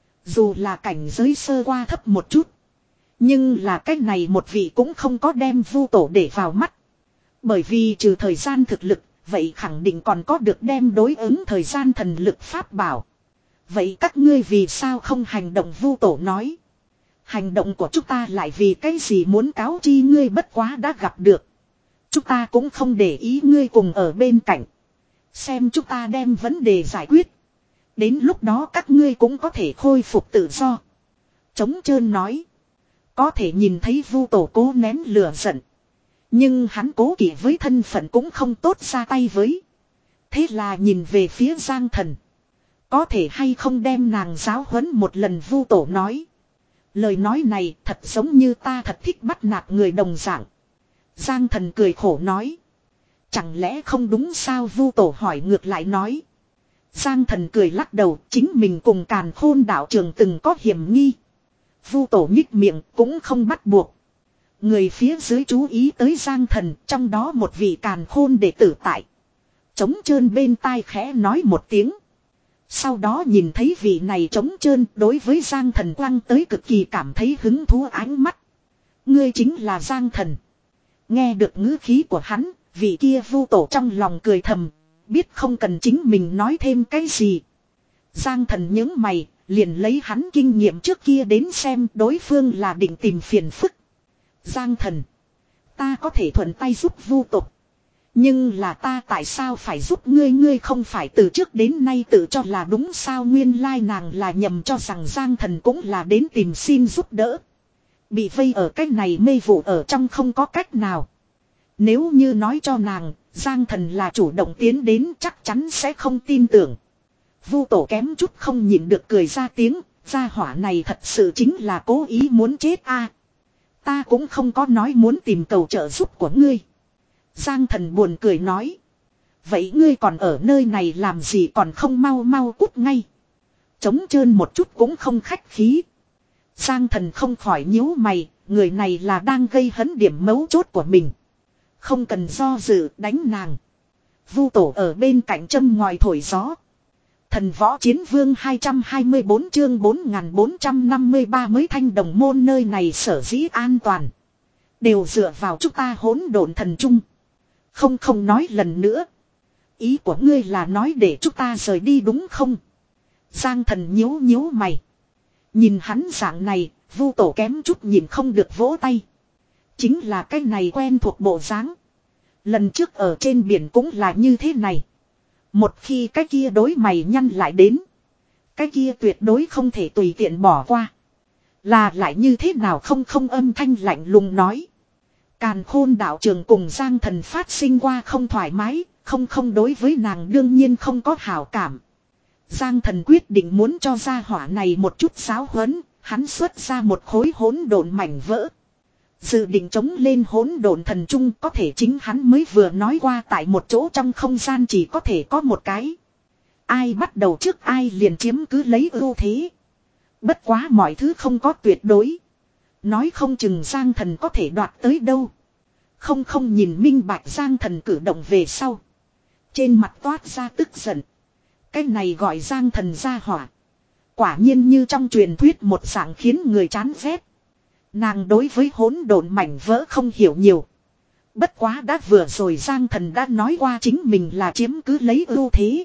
Dù là cảnh giới sơ qua thấp một chút. Nhưng là cái này một vị cũng không có đem vu tổ để vào mắt. Bởi vì trừ thời gian thực lực, vậy khẳng định còn có được đem đối ứng thời gian thần lực pháp bảo. Vậy các ngươi vì sao không hành động, vu tổ nói. Hành động của chúng ta lại vì cái gì muốn cáo chi ngươi, bất quá đã gặp được. Chúng ta cũng không để ý ngươi cùng ở bên cạnh. Xem chúng ta đem vấn đề giải quyết. Đến lúc đó các ngươi cũng có thể khôi phục tự do. Trống trơn nói. Có thể nhìn thấy vu tổ cố nén lửa giận. Nhưng hắn cố kỵ với thân phận cũng không tốt ra tay với. Thế là nhìn về phía Giang Thần. Có thể hay không đem nàng giáo huấn một lần, vu tổ nói. Lời nói này thật giống như ta thật thích bắt nạt người đồng dạng. Giang Thần cười khổ nói. Chẳng lẽ không đúng sao, vu tổ hỏi ngược lại nói. Giang Thần cười lắc đầu, chính mình cùng càn khôn đạo trường từng có hiểm nghi. Vu tổ nhích miệng cũng không bắt buộc. Người phía dưới chú ý tới Giang Thần, trong đó một vị càn khôn đệ tử tại. Trống trơn bên tai khẽ nói một tiếng. Sau đó nhìn thấy vị này trống trơn đối với Giang Thần quăng tới cực kỳ cảm thấy hứng thú ánh mắt. Ngươi chính là Giang Thần. Nghe được ngữ khí của hắn, vị kia Vu Tổ trong lòng cười thầm, biết không cần chính mình nói thêm cái gì. Giang Thần nhướng mày, liền lấy hắn kinh nghiệm trước kia đến xem đối phương là định tìm phiền phức. Giang Thần, ta có thể thuận tay giúp Vu tộc. Nhưng là ta tại sao phải giúp ngươi, ngươi không phải từ trước đến nay tự cho là đúng sao? Nguyên lai nàng là nhầm cho rằng Giang Thần cũng là đến tìm xin giúp đỡ. Bị vây ở cái này mê vụ ở trong không có cách nào. Nếu như nói cho nàng, Giang Thần là chủ động tiến đến chắc chắn sẽ không tin tưởng. Vu Tổ kém chút không nhịn được cười ra tiếng, gia hỏa này thật sự chính là cố ý muốn chết a. Ta cũng không có nói muốn tìm cầu trợ giúp của ngươi. Giang Thần buồn cười nói. Vậy ngươi còn ở nơi này làm gì, còn không mau mau cút ngay. Trống trơn một chút cũng không khách khí. Giang Thần không khỏi nhíu mày, người này là đang gây hấn điểm mấu chốt của mình. Không cần do dự, đánh nàng. Vu Tổ ở bên cạnh châm ngòi thổi gió. Thần Võ Chiến Vương hai trăm hai mươi bốn chương bốn nghìn bốn trăm năm mươi ba mới Thanh Đồng Môn nơi này sở dĩ an toàn. Đều dựa vào chúng ta Hỗn Độn Thần Trung. Không không nói lần nữa. Ý của ngươi là nói để chúng ta rời đi đúng không? Giang Thần nhíu nhíu mày. Nhìn hắn dạng này, Vu Tổ kém chút nhìn không được vỗ tay. Chính là cái này quen thuộc bộ dáng. Lần trước ở trên biển cũng là như thế này. Một khi cái kia đối mày nhăn lại đến, cái kia tuyệt đối không thể tùy tiện bỏ qua. Là lại như thế nào không không âm thanh lạnh lùng nói. Càn Khôn đạo trường cùng Giang Thần phát sinh qua không thoải mái, không không đối với nàng đương nhiên không có hảo cảm. Giang Thần quyết định muốn cho gia hỏa này một chút giáo huấn, hắn xuất ra một khối hỗn độn mảnh vỡ. Dự định chống lên hỗn độn thần trung, có thể chính hắn mới vừa nói qua tại một chỗ trong không gian chỉ có thể có một cái. Ai bắt đầu trước ai liền chiếm cứ lấy ưu thế. Bất quá mọi thứ không có tuyệt đối. Nói không chừng Giang Thần có thể đoạt tới đâu. Không không nhìn minh bạch Giang Thần cử động về sau. Trên mặt toát ra tức giận. Cái này gọi Giang Thần ra hỏa. Quả nhiên như trong truyền thuyết một dạng khiến người chán ghét. Nàng đối với hỗn độn mảnh vỡ không hiểu nhiều. Bất quá đã vừa rồi Giang Thần đã nói qua chính mình là chiếm cứ lấy ưu thế.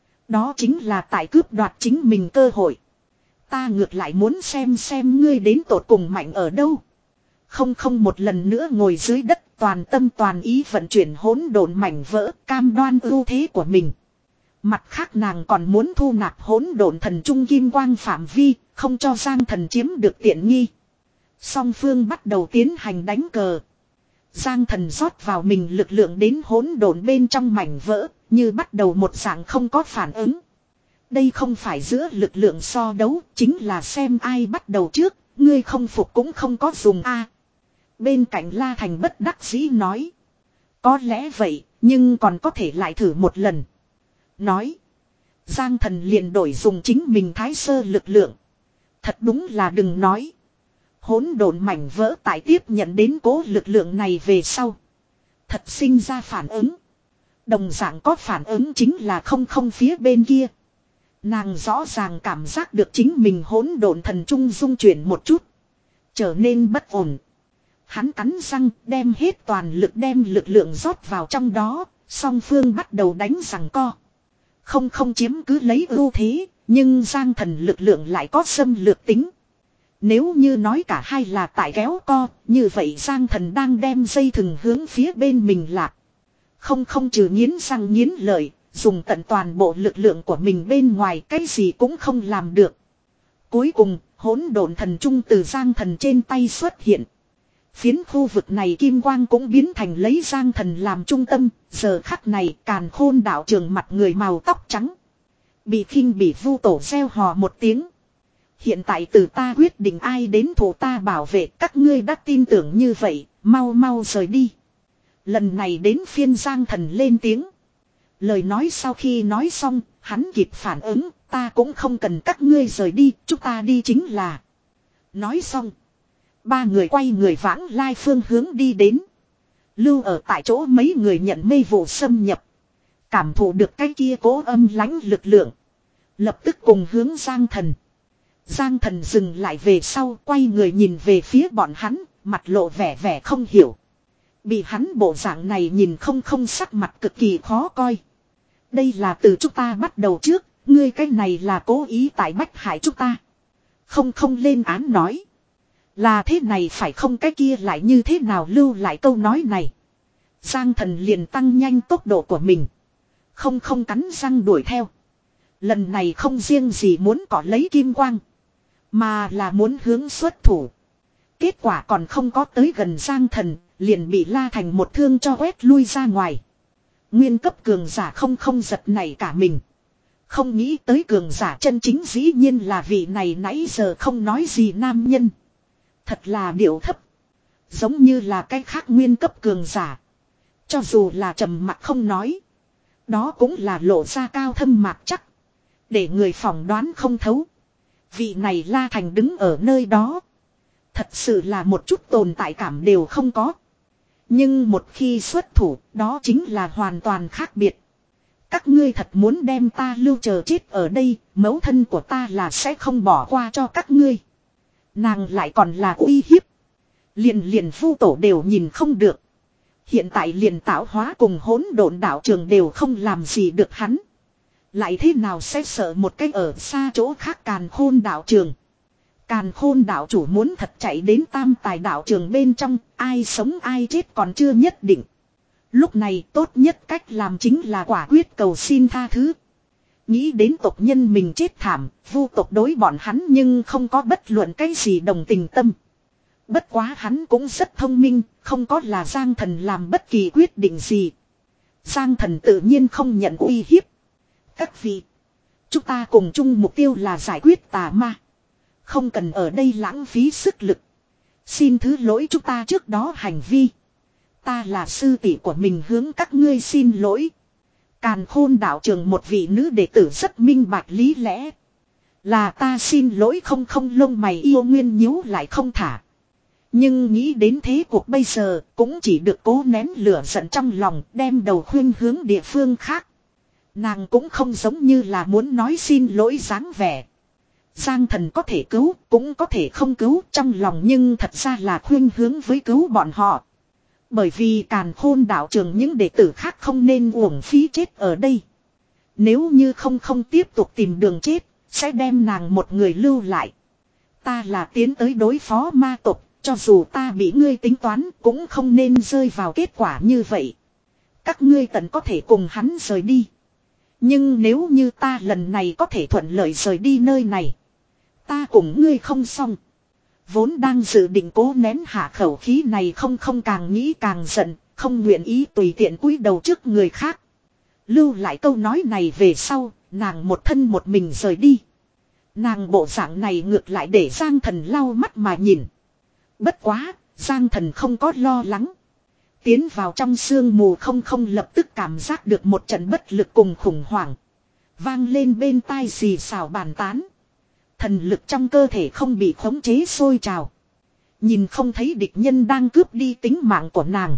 Đó chính là tại cướp đoạt chính mình cơ hội. Ta ngược lại muốn xem xem ngươi đến tột cùng mạnh ở đâu. Không không một lần nữa ngồi dưới đất, toàn tâm toàn ý vận chuyển hỗn độn mảnh vỡ, cam đoan ưu thế của mình. Mặt khác nàng còn muốn thu nạp hỗn độn thần trung kim quang phạm vi, không cho Giang Thần chiếm được tiện nghi. Song phương bắt đầu tiến hành đánh cờ. Giang Thần rót vào mình lực lượng đến hỗn độn bên trong mảnh vỡ, như bắt đầu một dạng không có phản ứng. Đây không phải giữa lực lượng so đấu, chính là xem ai bắt đầu trước, ngươi không phục cũng không có dùng a. Bên cạnh La Thành bất đắc dĩ nói. Có lẽ vậy, nhưng còn có thể lại thử một lần. Nói. Giang Thần liền đổi dùng chính mình thái sơ lực lượng. Thật đúng là đừng nói. Hỗn độn mảnh vỡ tại tiếp nhận đến cố lực lượng này về sau. Thật sinh ra phản ứng. Đồng dạng có phản ứng chính là không không phía bên kia. Nàng rõ ràng cảm giác được chính mình hỗn độn thần trung dung chuyển một chút. Trở nên bất ổn. Hắn cắn răng đem hết toàn lực đem lực lượng rót vào trong đó. Song phương bắt đầu đánh giằng co. Không không chiếm cứ lấy ưu thế. Nhưng Giang Thần lực lượng lại có xâm lược tính. Nếu như nói cả hai là tại kéo co, như vậy Giang Thần đang đem dây thừng hướng phía bên mình lạc. Không không trừ nghiến răng nghiến lợi, dùng tận toàn bộ lực lượng của mình bên ngoài cái gì cũng không làm được. Cuối cùng, hỗn độn thần trung từ Giang Thần trên tay xuất hiện. Phiến khu vực này kim quang cũng biến thành lấy Giang Thần làm trung tâm, giờ khắc này Càn Khôn đạo trường mặt người màu tóc trắng. Bị khinh bị Vu Tổ reo hò một tiếng. Hiện tại từ ta quyết định ai đến thủ ta bảo vệ, các ngươi đã tin tưởng như vậy, mau mau rời đi. Lần này đến phiên Giang Thần lên tiếng. Lời nói sau khi nói xong, hắn kịp phản ứng, ta cũng không cần các ngươi rời đi, chúng ta đi chính là. Nói xong, ba người quay người vãng lai phương hướng đi đến. Lưu ở tại chỗ mấy người nhận mê vụ xâm nhập. cảm thụ được cái kia cố âm lãnh lực lượng. Lập tức cùng hướng Giang Thần. Giang Thần dừng lại về sau, quay người nhìn về phía bọn hắn, mặt lộ vẻ vẻ không hiểu. Bị hắn bộ dạng này nhìn không không sắc mặt cực kỳ khó coi. Đây là từ chúng ta bắt đầu trước, ngươi cái này là cố ý tại bách hại chúng ta. Không không lên án nói. Là thế này phải không, cái kia lại như thế nào, lưu lại câu nói này. Giang Thần liền tăng nhanh tốc độ của mình. Không không cắn răng đuổi theo. Lần này không riêng gì muốn cỏ lấy kim quang, mà là muốn hướng xuất thủ. Kết quả còn không có tới gần Giang Thần, liền bị La Thành một thương cho quét lui ra ngoài. Nguyên cấp cường giả không không giật nảy cả mình. Không nghĩ tới cường giả chân chính dĩ nhiên là vị này nãy giờ không nói gì nam nhân. Thật là điệu thấp. Giống như là cái khác nguyên cấp cường giả. Cho dù là trầm mặc không nói, đó cũng là lộ ra cao thâm mạc chắc, để người phỏng đoán không thấu. Vị này La Thành đứng ở nơi đó, thật sự là một chút tồn tại cảm đều không có. Nhưng một khi xuất thủ, đó chính là hoàn toàn khác biệt. Các ngươi thật muốn đem ta lưu chờ chết ở đây, mẫu thân của ta là sẽ không bỏ qua cho các ngươi. Nàng lại còn là uy hiếp. Liền liền phu tổ đều nhìn không được. Hiện tại liền tạo hóa cùng hỗn độn đạo trường đều không làm gì được hắn. Lại thế nào sẽ sợ một cái ở xa chỗ khác càn khôn đạo trường. Càn khôn đạo chủ muốn thật chạy đến tam tài đạo trường bên trong, ai sống ai chết còn chưa nhất định. Lúc này tốt nhất cách làm chính là quả quyết cầu xin tha thứ. Nghĩ đến tộc nhân mình chết thảm, vu tộc đối bọn hắn nhưng không có bất luận cái gì đồng tình tâm. Bất quá hắn cũng rất thông minh, không có là Giang Thần làm bất kỳ quyết định gì. Giang Thần tự nhiên không nhận uy hiếp. Các vị, chúng ta cùng chung mục tiêu là giải quyết tà ma. Không cần ở đây lãng phí sức lực. Xin thứ lỗi chúng ta trước đó hành vi. Ta là sư tỷ của mình hướng các ngươi xin lỗi. Càn khôn đạo trường một vị nữ đệ tử rất minh bạch lý lẽ. Là ta xin lỗi, không không lông mày yêu nguyên nhíu lại không thả. Nhưng nghĩ đến thế cuộc bây giờ, cũng chỉ được cố nén lửa giận trong lòng, đem đầu khuyên hướng địa phương khác. Nàng cũng không giống như là muốn nói xin lỗi dáng vẻ. Giang Thần có thể cứu, cũng có thể không cứu trong lòng, nhưng thật ra là khuyên hướng với cứu bọn họ. Bởi vì càn khôn đạo trường những đệ tử khác không nên uổng phí chết ở đây. Nếu như không không tiếp tục tìm đường chết, sẽ đem nàng một người lưu lại. Ta là tiến tới đối phó ma tộc, cho dù ta bị ngươi tính toán cũng không nên rơi vào kết quả như vậy. Các ngươi tận có thể cùng hắn rời đi. Nhưng nếu như ta lần này có thể thuận lợi rời đi nơi này, ta cùng ngươi không xong. Vốn đang dự định cố nén hạ khẩu khí này, không không càng nghĩ càng giận, không nguyện ý tùy tiện cúi đầu trước người khác. Lưu lại câu nói này về sau, nàng một thân một mình rời đi. Nàng bộ dạng này ngược lại để Giang Thần lau mắt mà nhìn. Bất quá, Giang Thần không có lo lắng. Tiến vào trong sương mù, không không lập tức cảm giác được một trận bất lực cùng khủng hoảng. Vang lên bên tai xì xào bàn tán. Thần lực trong cơ thể không bị khống chế sôi trào. Nhìn không thấy địch nhân đang cướp đi tính mạng của nàng.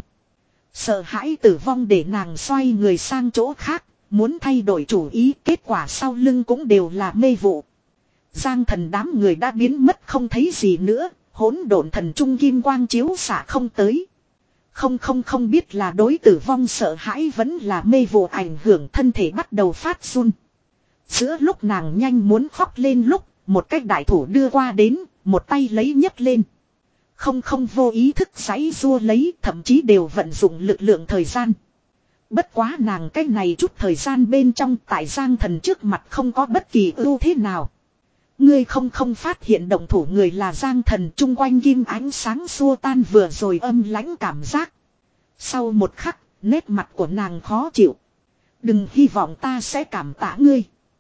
Sợ hãi tử vong để nàng xoay người sang chỗ khác, muốn thay đổi chủ ý, kết quả sau lưng cũng đều là mê vụ. Giang Thần đám người đã biến mất không thấy gì nữa, hỗn độn thần trung kim quang chiếu xạ không tới. Không không không biết là đối tử vong sợ hãi vẫn là mê vụ ảnh hưởng, thân thể bắt đầu phát run. Giữa lúc nàng nhanh muốn khóc lên lúc, một cái đại thủ đưa qua đến, một tay lấy nhấc lên. Không không vô ý thức giãy giụa lấy, thậm chí đều vận dụng lực lượng thời gian. Bất quá nàng cái này chút thời gian bên trong, tại Giang Thần trước mặt không có bất kỳ ưu thế nào. Ngươi không không phát hiện động thủ người là Giang Thần, chung quanh kim ánh sáng xua tan vừa rồi âm lãnh cảm giác. Sau một khắc, nét mặt của nàng khó chịu. Đừng hy vọng ta sẽ cảm tạ ngươi.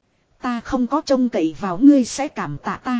Ta không có trông cậy vào ngươi sẽ cảm tạ ta.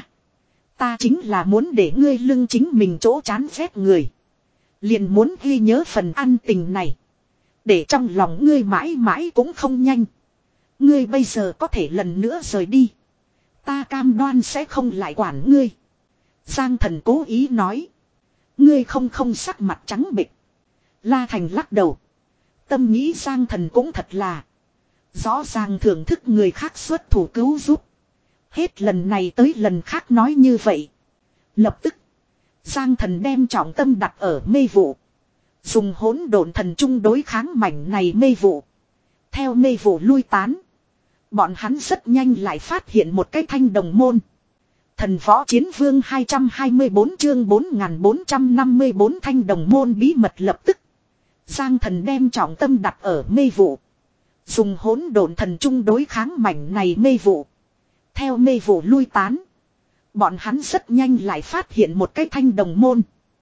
Ta chính là muốn để ngươi lưng chính mình chỗ chán ghét người. Liền muốn ghi nhớ phần ăn tình này. Để trong lòng ngươi mãi mãi cũng không nhanh. Ngươi bây giờ có thể lần nữa rời đi. Ta cam đoan sẽ không lại quản ngươi. Giang Thần cố ý nói. Ngươi không không sắc mặt trắng bệch. La Thành lắc đầu. Tâm nghĩ Giang Thần cũng thật là. Rõ ràng thưởng thức người khác xuất thủ cứu giúp. Hết lần này tới lần khác nói như vậy. Lập tức. Giang thần đem trọng tâm đặt ở mê vụ. Dùng hỗn độn thần trung đối kháng mảnh này mê vụ. Theo mê vụ lui tán. Bọn hắn rất nhanh lại phát hiện một cái thanh đồng môn. Thần võ chiến vương hai trăm hai mươi bốn chương bốn nghìn bốn trăm năm mươi bốn thanh đồng môn bí mật lập tức. Giang thần đem trọng tâm đặt ở mê vụ. Dùng hỗn độn thần trung đối kháng mảnh này mê vụ. Theo mê vụ lui tán. Bọn hắn rất nhanh lại phát hiện một cái thanh đồng môn.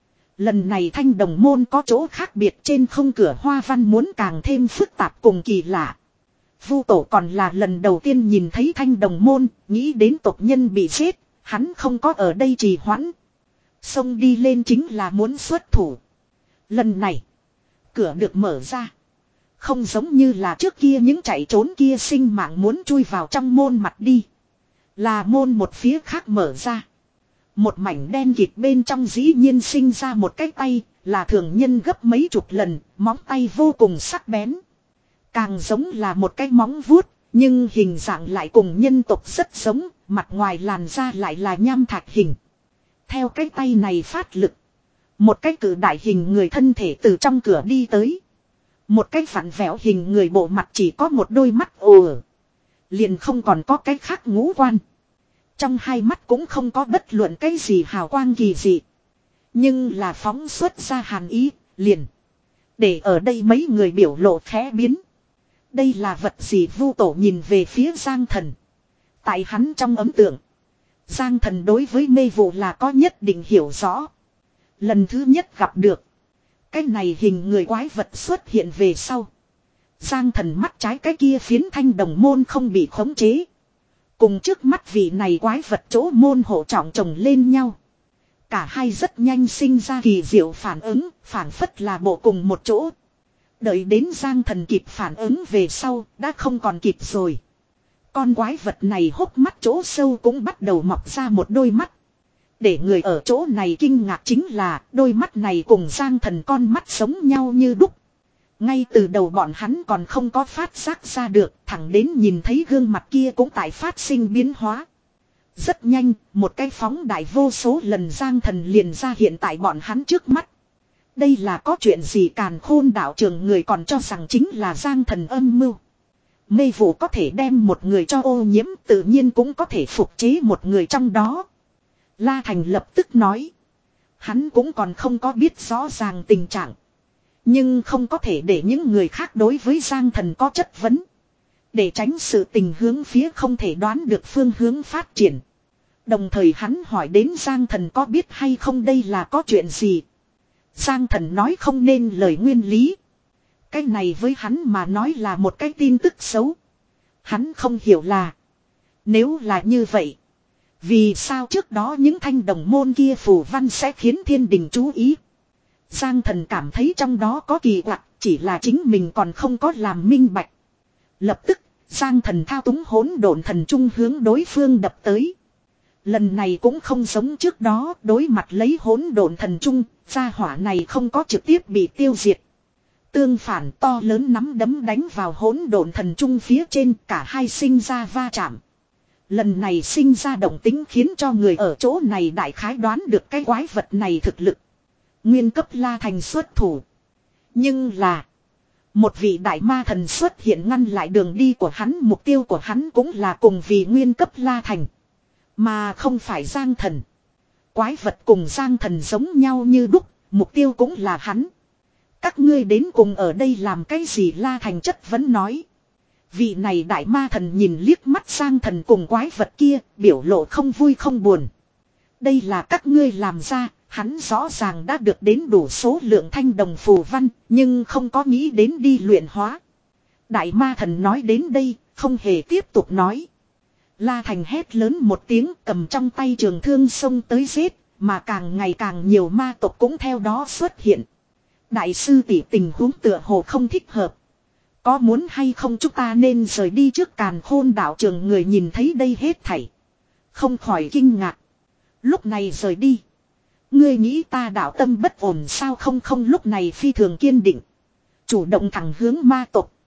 Lần này thanh đồng môn có chỗ khác biệt, trên không cửa hoa văn muốn càng thêm phức tạp cùng kỳ lạ. Vu tổ còn là lần đầu tiên nhìn thấy thanh đồng môn, nghĩ đến tộc nhân bị giết, hắn không có ở đây trì hoãn. Xông đi lên chính là muốn xuất thủ. Lần này, cửa được mở ra. Không giống như là trước kia những chạy trốn kia sinh mạng muốn chui vào trong môn mặt đi. Là môn một phía khác mở ra. Một mảnh đen kịt bên trong dĩ nhiên sinh ra một cái tay, là thường nhân gấp mấy chục lần, móng tay vô cùng sắc bén. Càng giống là một cái móng vuốt, nhưng hình dạng lại cùng nhân tộc rất giống, mặt ngoài làn da lại là nham thạch hình. Theo cái tay này phát lực, một cái cử đại hình người thân thể từ trong cửa đi tới. Một cái vặn vẹo hình người bộ mặt chỉ có một đôi mắt ồ. Liền không còn có cái khác ngũ quan. Trong hai mắt cũng không có bất luận cái gì hào quang kỳ dị. Nhưng là phóng xuất ra hàn ý, liền. Để ở đây mấy người biểu lộ khẽ biến. Đây là vật gì? Vu tổ nhìn về phía Giang thần. Tại hắn trong ấn tượng. Giang thần đối với mê vụ là có nhất định hiểu rõ. Lần thứ nhất gặp được. Cái này hình người quái vật xuất hiện về sau. Giang thần mắt trái cái kia phiến thanh đồng môn không bị khống chế. Cùng trước mắt vị này quái vật chỗ môn hộ trọng chồng lên nhau. Cả hai rất nhanh sinh ra kỳ diệu phản ứng, phản phất là bộ cùng một chỗ. Đợi đến Giang thần kịp phản ứng về sau, đã không còn kịp rồi. Con quái vật này hốc mắt chỗ sâu cũng bắt đầu mọc ra một đôi mắt. Để người ở chỗ này kinh ngạc chính là đôi mắt này cùng Giang thần con mắt giống nhau như đúc. Ngay từ đầu bọn hắn còn không có phát giác ra được, thẳng đến nhìn thấy gương mặt kia cũng tại phát sinh biến hóa. Rất nhanh, một cái phóng đại vô số lần Giang thần liền ra hiện tại bọn hắn trước mắt. Đây là có chuyện gì? Càn Khôn đạo trường người còn cho rằng chính là Giang thần âm mưu. Mê vụ có thể đem một người cho ô nhiễm, tự nhiên cũng có thể phục chế một người trong đó. La Thành lập tức nói. Hắn cũng còn không có biết rõ ràng tình trạng. Nhưng không có thể để những người khác đối với Giang thần có chất vấn. Để tránh sự tình hướng phía không thể đoán được phương hướng phát triển. Đồng thời hắn hỏi đến Giang thần có biết hay không đây là có chuyện gì. Giang thần nói không nên lời nguyên lý. Cái này với hắn mà nói là một cái tin tức xấu. Hắn không hiểu là. Nếu là như vậy. Vì sao trước đó những thanh đồng môn kia phù văn sẽ khiến thiên đình chú ý. Giang thần cảm thấy trong đó có kỳ quặc, chỉ là chính mình còn không có làm minh bạch. Lập tức, Giang thần thao túng hỗn độn thần trung hướng đối phương đập tới. Lần này cũng không giống trước đó, đối mặt lấy hỗn độn thần trung, gia hỏa này không có trực tiếp bị tiêu diệt. Tương phản to lớn nắm đấm đánh vào hỗn độn thần trung phía trên, cả hai sinh ra va chạm. Lần này sinh ra động tính khiến cho người ở chỗ này đại khái đoán được cái quái vật này thực lực. Nguyên cấp La Thành xuất thủ. Nhưng là. Một vị đại ma thần xuất hiện ngăn lại đường đi của hắn. Mục tiêu của hắn cũng là cùng vì nguyên cấp La Thành. Mà không phải Giang thần. Quái vật cùng Giang thần giống nhau như đúc. Mục tiêu cũng là hắn. Các ngươi đến cùng ở đây làm cái gì? La Thành chất vấn nói. Vị này đại ma thần nhìn liếc mắt Giang thần cùng quái vật kia. Biểu lộ không vui không buồn. Đây là các ngươi làm ra. Hắn rõ ràng đã được đến đủ số lượng thanh đồng phù văn, nhưng không có nghĩ đến đi luyện hóa. Đại ma thần nói đến đây, không hề tiếp tục nói. La Thành hét lớn một tiếng, cầm trong tay trường thương xông tới giết, mà càng ngày càng nhiều ma tộc cũng theo đó xuất hiện. Đại sư tỷ tình huống tựa hồ không thích hợp. Có muốn hay không chúng ta nên rời đi trước Càn Khôn đạo trường? Người nhìn thấy đây hết thảy, không khỏi kinh ngạc. Lúc này rời đi. Ngươi nghĩ ta đạo tâm bất ổn sao? Không không, lúc này phi thường kiên định. Chủ động thẳng hướng ma tộc.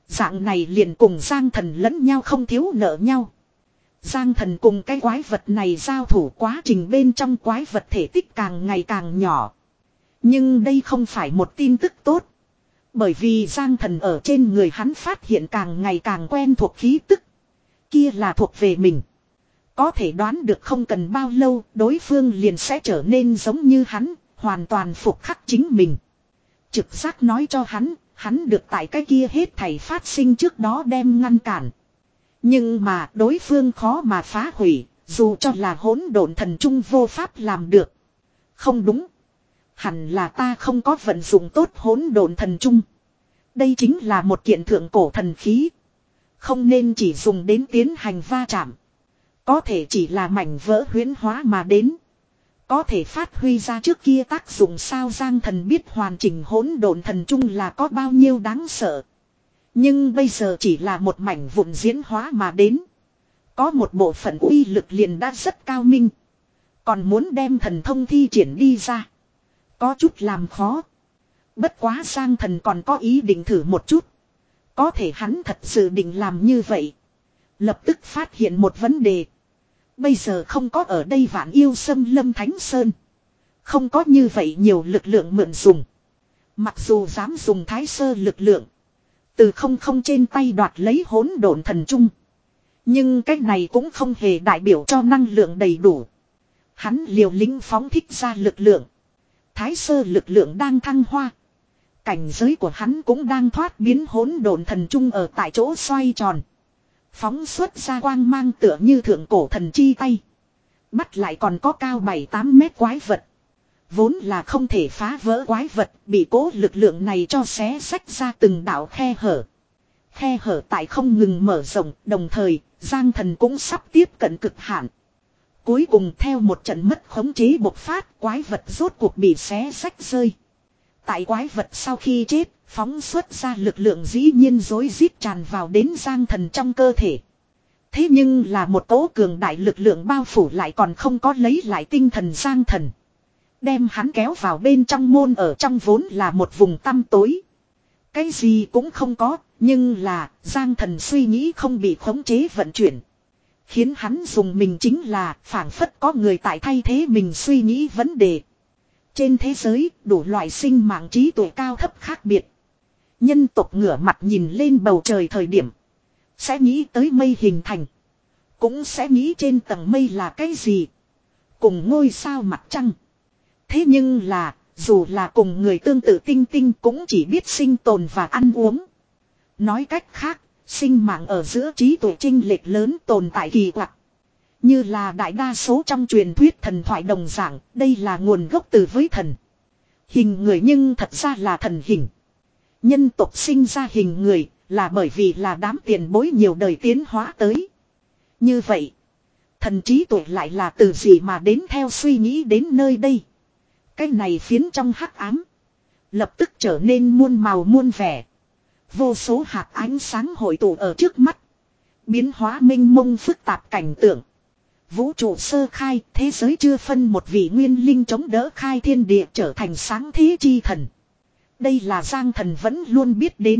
Dạng này liền cùng Giang Thần lẫn nhau không thiếu nợ nhau. Giang Thần cùng cái quái vật này giao thủ quá trình bên trong quái vật thể tích càng ngày càng nhỏ. Nhưng đây không phải một tin tức tốt. Bởi vì Giang Thần ở trên người hắn phát hiện càng ngày càng quen thuộc khí tức. Kia là thuộc về mình. Có thể đoán được không cần bao lâu đối phương liền sẽ trở nên giống như hắn, hoàn toàn phục khắc chính mình. Trực giác nói cho hắn, hắn được tại cái kia hết thảy phát sinh trước đó đem ngăn cản. Nhưng mà đối phương khó mà phá hủy, dù cho là hỗn độn thần trung vô pháp làm được. Không đúng. Hẳn là ta không có vận dụng tốt hỗn độn thần trung. Đây chính là một kiện thượng cổ thần khí. Không nên chỉ dùng đến tiến hành va chạm. Có thể chỉ là mảnh vỡ huyễn hóa mà đến. Có thể phát huy ra trước kia tác dụng sao Giang Thần biết hoàn chỉnh hỗn độn thần trung là có bao nhiêu đáng sợ. Nhưng bây giờ chỉ là một mảnh vụn diễn hóa mà đến. Có một bộ phận uy lực liền đã rất cao minh. Còn muốn đem thần thông thi triển đi ra. Có chút làm khó. Bất quá Giang Thần còn có ý định thử một chút. Có thể hắn thật sự định làm như vậy. Lập tức phát hiện một vấn đề. Bây giờ không có ở đây Vạn Yêu Xâm Lâm Thánh Sơn. Không có như vậy nhiều lực lượng mượn dùng. Mặc dù dám dùng thái sơ lực lượng. Từ không không trên tay đoạt lấy hỗn độn thần trung. Nhưng cách này cũng không hề đại biểu cho năng lượng đầy đủ. Hắn liều lĩnh phóng thích ra lực lượng. Thái sơ lực lượng đang thăng hoa. Cảnh giới của hắn cũng đang thoát biến hỗn độn thần trung ở tại chỗ xoay tròn. Phóng xuất ra quang mang tựa như thượng cổ thần chi tay. Bắt lại còn có cao bảy tám mét quái vật. Vốn là không thể phá vỡ quái vật, bị cố lực lượng này cho xé rách ra từng đạo khe hở. Khe hở tại không ngừng mở rộng, đồng thời, Giang Thần cũng sắp tiếp cận cực hạn. Cuối cùng theo một trận mất khống chế bộc phát, quái vật rốt cuộc bị xé rách rơi. Tại quái vật sau khi chết, phóng xuất ra lực lượng dĩ nhiên rối rít tràn vào đến Giang Thần trong cơ thể. Thế nhưng là một tố cường đại lực lượng bao phủ lại còn không có lấy lại tinh thần Giang Thần. Đem hắn kéo vào bên trong môn ở trong vốn là một vùng tăm tối. Cái gì cũng không có, nhưng là Giang Thần suy nghĩ không bị khống chế vận chuyển. Khiến hắn dùng mình chính là phảng phất có người tại thay thế mình suy nghĩ vấn đề. Trên thế giới đủ loại sinh mạng trí tuệ cao thấp khác biệt. Nhân tộc ngửa mặt nhìn lên bầu trời thời điểm. Sẽ nghĩ tới mây hình thành. Cũng sẽ nghĩ trên tầng mây là cái gì. Cùng ngôi sao mặt trăng. Thế nhưng là dù là cùng người tương tự tinh tinh cũng chỉ biết sinh tồn và ăn uống. Nói cách khác, sinh mạng ở giữa trí tuệ chênh lệch lớn tồn tại kỳ quặc. Như là đại đa số trong truyền thuyết thần thoại đồng dạng, đây là nguồn gốc từ với thần. Hình người nhưng thật ra là thần hình. Nhân tộc sinh ra hình người là bởi vì là đám tiền bối nhiều đời tiến hóa tới. Như vậy, thần trí tuệ lại là từ gì mà đến theo suy nghĩ đến nơi đây. Cái này phiến trong hắc ám. Lập tức trở nên muôn màu muôn vẻ. Vô số hạt ánh sáng hội tụ ở trước mắt. Biến hóa minh mông phức tạp cảnh tượng. Vũ trụ sơ khai, thế giới chưa phân một vị nguyên linh chống đỡ khai thiên địa trở thành sáng thế chi thần. Đây là Giang Thần vẫn luôn biết đến.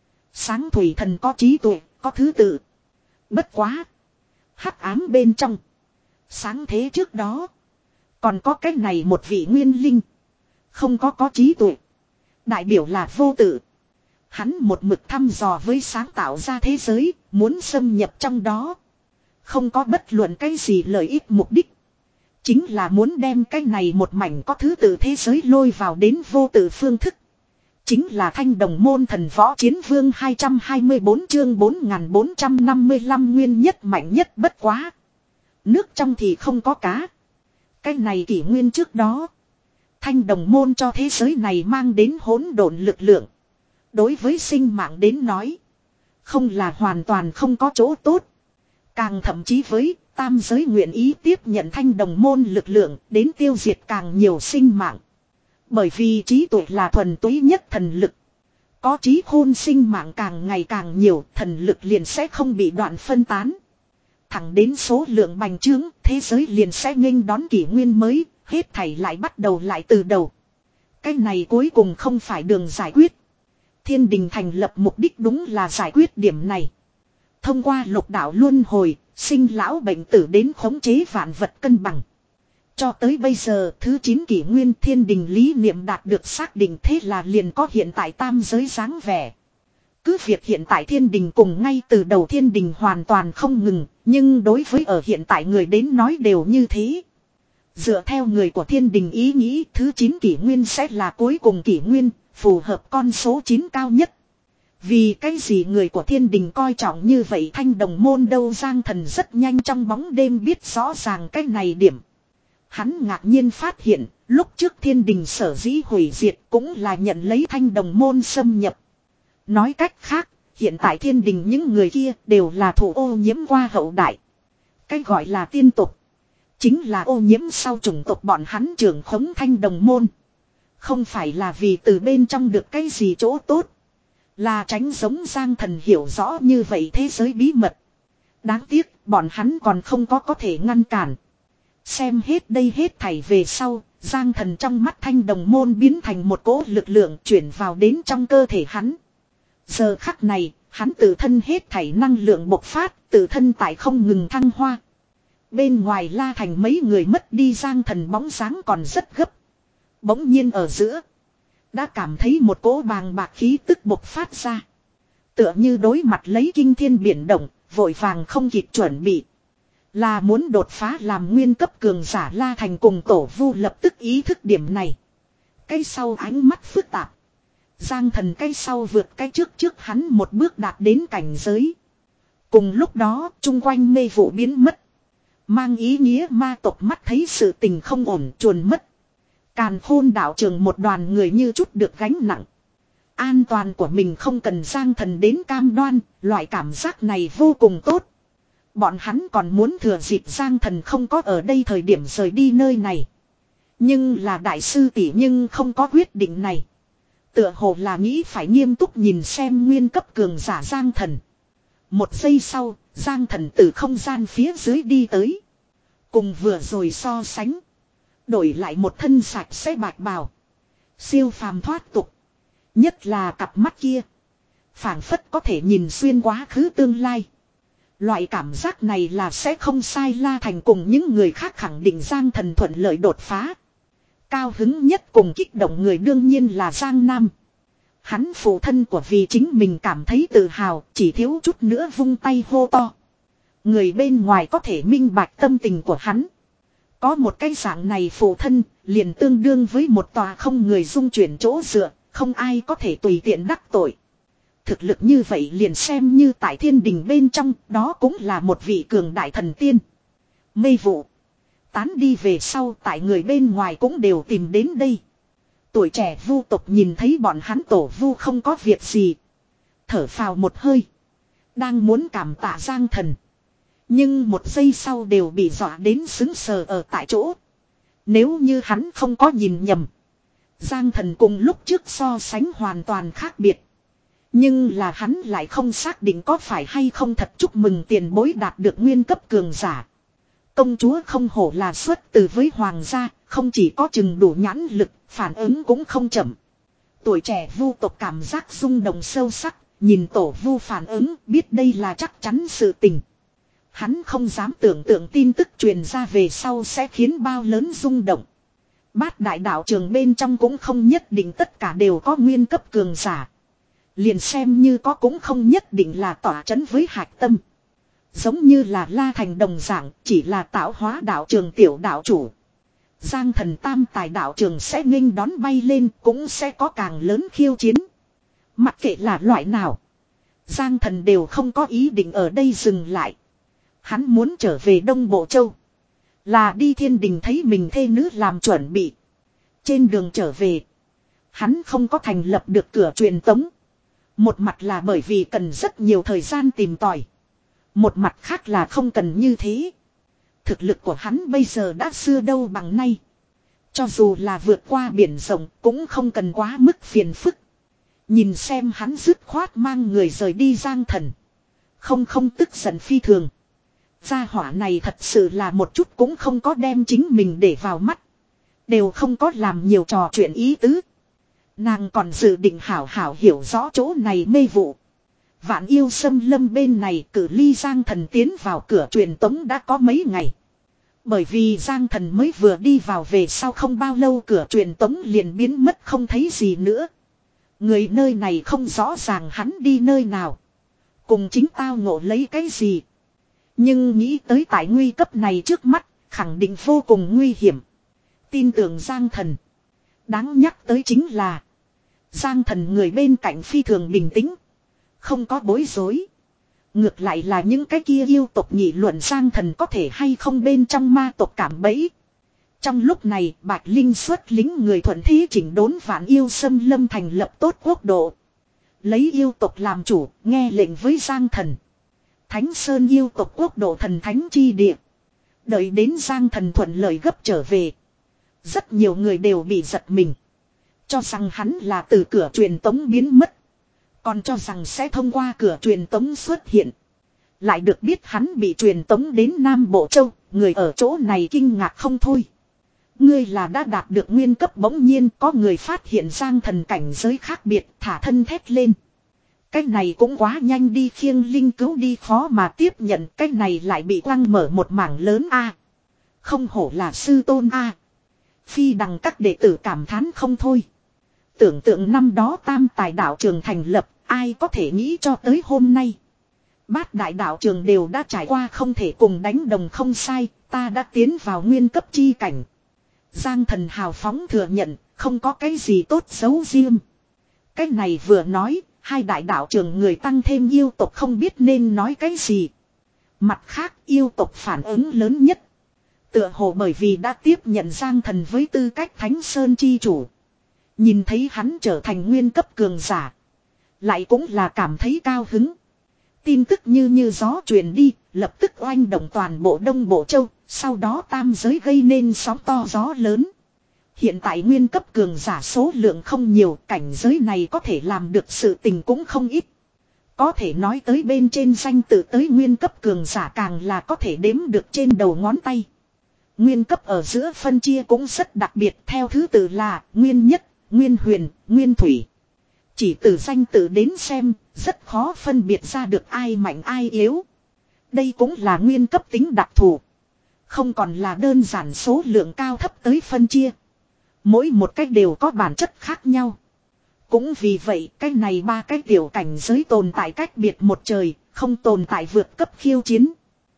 Sáng thủy thần có trí tuệ, có thứ tự. Bất quá. Hắc ám bên trong. Sáng thế trước đó. Còn có cái này một vị nguyên linh. Không có có trí tuệ. Đại biểu là vô tự. Hắn một mực thăm dò với sáng tạo ra thế giới, muốn xâm nhập trong đó. Không có bất luận cái gì lợi ích mục đích. Chính là muốn đem cái này một mảnh có thứ tự thế giới lôi vào đến vô tự phương thức. Chính là Thanh Đồng Môn Thần Võ Chiến Vương hai trăm hai mươi bốn chương bốn nghìn bốn trăm năm mươi lăm nguyên nhất mạnh nhất bất quá. Nước trong thì không có cá. Cái này kỷ nguyên trước đó. Thanh Đồng Môn cho thế giới này mang đến hỗn độn lực lượng. Đối với sinh mạng đến nói. Không là hoàn toàn không có chỗ tốt. Càng thậm chí với tam giới nguyện ý tiếp nhận Thanh Đồng Môn lực lượng đến tiêu diệt càng nhiều sinh mạng. Bởi vì trí tuệ là thuần túy nhất thần lực. Có trí khôn sinh mạng càng ngày càng nhiều, thần lực liền sẽ không bị đoạn phân tán. Thẳng đến số lượng bành trướng, thế giới liền sẽ nghênh đón kỷ nguyên mới, hết thảy lại bắt đầu lại từ đầu. Cái này cuối cùng không phải đường giải quyết. Thiên đình thành lập mục đích đúng là giải quyết điểm này. Thông qua lục đạo luân hồi, sinh lão bệnh tử đến khống chế vạn vật cân bằng. Cho tới bây giờ thứ chín kỷ nguyên thiên đình lý niệm đạt được xác định, thế là liền có hiện tại tam giới dáng vẻ. Cứ việc hiện tại thiên đình cùng ngay từ đầu thiên đình hoàn toàn không ngừng, nhưng đối với ở hiện tại người đến nói đều như thế. Dựa theo người của thiên đình ý nghĩ, thứ chín kỷ nguyên sẽ là cuối cùng kỷ nguyên, phù hợp con số chín cao nhất. Vì cái gì người của thiên đình coi trọng như vậy Thanh Đồng môn đâu? Giang Thần rất nhanh trong bóng đêm biết rõ ràng cái này điểm. Hắn ngạc nhiên phát hiện, lúc trước thiên đình sở dĩ hủy diệt cũng là nhận lấy Thanh Đồng môn xâm nhập. Nói cách khác, hiện tại thiên đình những người kia đều là thụ ô nhiễm qua hậu đại. Cái gọi là tiên tục, chính là ô nhiễm sau chủng tộc bọn hắn trưởng khống Thanh Đồng môn. Không phải là vì từ bên trong được cái gì chỗ tốt, là tránh giống Giang Thần hiểu rõ như vậy thế giới bí mật. Đáng tiếc, bọn hắn còn không có có thể ngăn cản. Xem hết đây hết thảy về sau, Giang Thần trong mắt Thanh Đồng môn biến thành một cỗ lực lượng chuyển vào đến trong cơ thể hắn. Giờ khắc này, hắn tự thân hết thảy năng lượng bộc phát, tự thân tại không ngừng thăng hoa. Bên ngoài La Thành mấy người mất đi Giang Thần bóng dáng còn rất gấp. Bỗng nhiên ở giữa, đã cảm thấy một cỗ bàng bạc khí tức bộc phát ra. Tựa như đối mặt lấy kinh thiên biển động, vội vàng không kịp chuẩn bị. Là muốn đột phá làm nguyên cấp cường giả. La Thành cùng Tổ Vu lập tức ý thức điểm này. Cái sau ánh mắt phức tạp. Giang Thần cái sau vượt cái trước trước hắn một bước đạt đến cảnh giới. Cùng lúc đó chung quanh mê vụ biến mất. Mang ý nghĩa ma tộc mắt thấy sự tình không ổn chuồn mất. Càn Khôn đạo trường một đoàn người như chút được gánh nặng. An toàn của mình không cần Giang Thần đến cam đoan, loại cảm giác này vô cùng tốt. Bọn hắn còn muốn thừa dịp Giang Thần không có ở đây thời điểm rời đi nơi này. Nhưng là đại sư tỷ nhưng không có quyết định này. Tựa hồ là nghĩ phải nghiêm túc nhìn xem nguyên cấp cường giả Giang Thần. Một giây sau, Giang Thần từ không gian phía dưới đi tới. Cùng vừa rồi so sánh. Đổi lại một thân sạch sẽ bạch bào. Siêu phàm thoát tục. Nhất là cặp mắt kia. Phảng phất có thể nhìn xuyên quá khứ tương lai. Loại cảm giác này là sẽ không sai. La Thành cùng những người khác khẳng định Giang Thần thuận lợi đột phá. Cao hứng nhất cùng kích động người đương nhiên là Giang Nam. Hắn phụ thân của vì chính mình cảm thấy tự hào, chỉ thiếu chút nữa vung tay hô to. Người bên ngoài có thể minh bạch tâm tình của hắn. Có một cái dạng này phụ thân, liền tương đương với một tòa không người dung chuyển chỗ dựa, không ai có thể tùy tiện đắc tội. Thực lực như vậy liền xem như tại thiên đình bên trong, đó cũng là một vị cường đại thần tiên. Mây vụ tán đi về sau, tại người bên ngoài cũng đều tìm đến đây. Tuổi trẻ vu tộc nhìn thấy bọn hắn tổ vu không có việc gì, thở phào một hơi, đang muốn cảm tạ Giang Thần. Nhưng một giây sau đều bị dọa đến sững sờ ở tại chỗ. Nếu như hắn không có nhìn nhầm, Giang Thần cùng lúc trước so sánh hoàn toàn khác biệt. Nhưng là hắn lại không xác định có phải hay không thật. Chúc mừng tiền bối đạt được nguyên cấp cường giả. Công chúa không hổ là xuất từ với hoàng gia, không chỉ có chừng đủ nhãn lực, phản ứng cũng không chậm. Tuổi trẻ vu tộc cảm giác rung động sâu sắc, nhìn tổ vu phản ứng biết đây là chắc chắn sự tình. Hắn không dám tưởng tượng tin tức truyền ra về sau sẽ khiến bao lớn rung động. Bát đại đạo trường bên trong cũng không nhất định tất cả đều có nguyên cấp cường giả. Liền xem như có cũng không nhất định là tỏa chấn với hạch tâm. Giống như là La Thành đồng dạng, chỉ là tạo hóa đạo trường tiểu đạo chủ. Giang Thần tam tài đạo trường sẽ nghênh đón bay lên, cũng sẽ có càng lớn khiêu chiến. Mặc kệ là loại nào, Giang Thần đều không có ý định ở đây dừng lại. Hắn muốn trở về Đông Bộ Châu, là đi thiên đình thấy mình thê nữ làm chuẩn bị. Trên đường trở về, hắn không có thành lập được cửa truyền tống. Một mặt là bởi vì cần rất nhiều thời gian tìm tòi, một mặt khác là không cần như thế. Thực lực của hắn bây giờ đã xưa đâu bằng nay. Cho dù là vượt qua biển rộng cũng không cần quá mức phiền phức. Nhìn xem hắn dứt khoát mang người rời đi Giang Thần, không không tức giận phi thường. Gia hỏa này thật sự là một chút cũng không có đem chính mình để vào mắt, đều không có làm nhiều trò chuyện ý tứ. Nàng còn dự định hảo hảo hiểu rõ chỗ này mê vụ. Vạn Yêu Xâm Lâm bên này cử ly Giang Thần tiến vào cửa truyền tống đã có mấy ngày. Bởi vì Giang Thần mới vừa đi vào về sau không bao lâu cửa truyền tống liền biến mất không thấy gì nữa. Người nơi này không rõ ràng hắn đi nơi nào. Cùng chính tao ngộ lấy cái gì. Nhưng nghĩ tới tại nguy cấp này trước mắt, khẳng định vô cùng nguy hiểm. Tin tưởng Giang Thần. Đáng nhắc tới chính là Giang Thần người bên cạnh phi thường bình tĩnh. Không có bối rối. Ngược lại là những cái kia yêu tộc nghị luận Giang Thần có thể hay không bên trong ma tộc cảm bẫy. Trong lúc này Bạch Linh xuất lính người thuận thế chỉnh đốn Vạn Yêu Xâm Lâm thành lập tốt quốc độ. Lấy yêu tộc làm chủ, nghe lệnh với Giang Thần. Thánh Sơn yêu tộc quốc độ thần thánh chi địa. Đợi đến Giang Thần thuận lợi gấp trở về. Rất nhiều người đều bị giật mình. Cho rằng hắn là từ cửa truyền tống biến mất. Còn cho rằng sẽ thông qua cửa truyền tống xuất hiện. Lại được biết hắn bị truyền tống đến Nam Bộ Châu. Người ở chỗ này kinh ngạc không thôi. Ngươi là đã đạt được nguyên cấp, bỗng nhiên có người phát hiện Giang Thần cảnh giới khác biệt, thả thân thét lên. Cái này cũng quá nhanh đi, khiêng linh cứu đi khó mà tiếp nhận, cái này lại bị quăng mở một mảng lớn a. Không hổ là sư tôn a. Phi đằng các đệ tử cảm thán không thôi. Tưởng tượng năm đó tam tài đạo trường thành lập, ai có thể nghĩ cho tới hôm nay. Bát đại đạo trường đều đã trải qua không thể cùng đánh đồng không sai, ta đã tiến vào nguyên cấp chi cảnh. Giang Thần hào phóng thừa nhận, không có cái gì tốt xấu riêng. Cái này vừa nói, hai đại đạo trường người tăng thêm yêu tộc không biết nên nói cái gì. Mặt khác yêu tộc phản ứng lớn nhất. Tựa hồ bởi vì đã tiếp nhận Giang Thần với tư cách Thánh Sơn chi chủ. Nhìn thấy hắn trở thành nguyên cấp cường giả. Lại cũng là cảm thấy cao hứng. Tin tức như như gió truyền đi, lập tức oanh động toàn bộ Đông Bộ Châu, sau đó tam giới gây nên sóng to gió lớn. Hiện tại nguyên cấp cường giả số lượng không nhiều, cảnh giới này có thể làm được sự tình cũng không ít. Có thể nói tới bên trên danh tự tới nguyên cấp cường giả càng là có thể đếm được trên đầu ngón tay. Nguyên cấp ở giữa phân chia cũng rất đặc biệt, theo thứ tự là nguyên nhất, nguyên huyền, nguyên thủy. Chỉ từ danh tự đến xem, rất khó phân biệt ra được ai mạnh ai yếu. Đây cũng là nguyên cấp tính đặc thù. Không còn là đơn giản số lượng cao thấp tới phân chia. Mỗi một cách đều có bản chất khác nhau. Cũng vì vậy cái này ba cái tiểu cảnh giới tồn tại cách biệt một trời, không tồn tại vượt cấp khiêu chiến.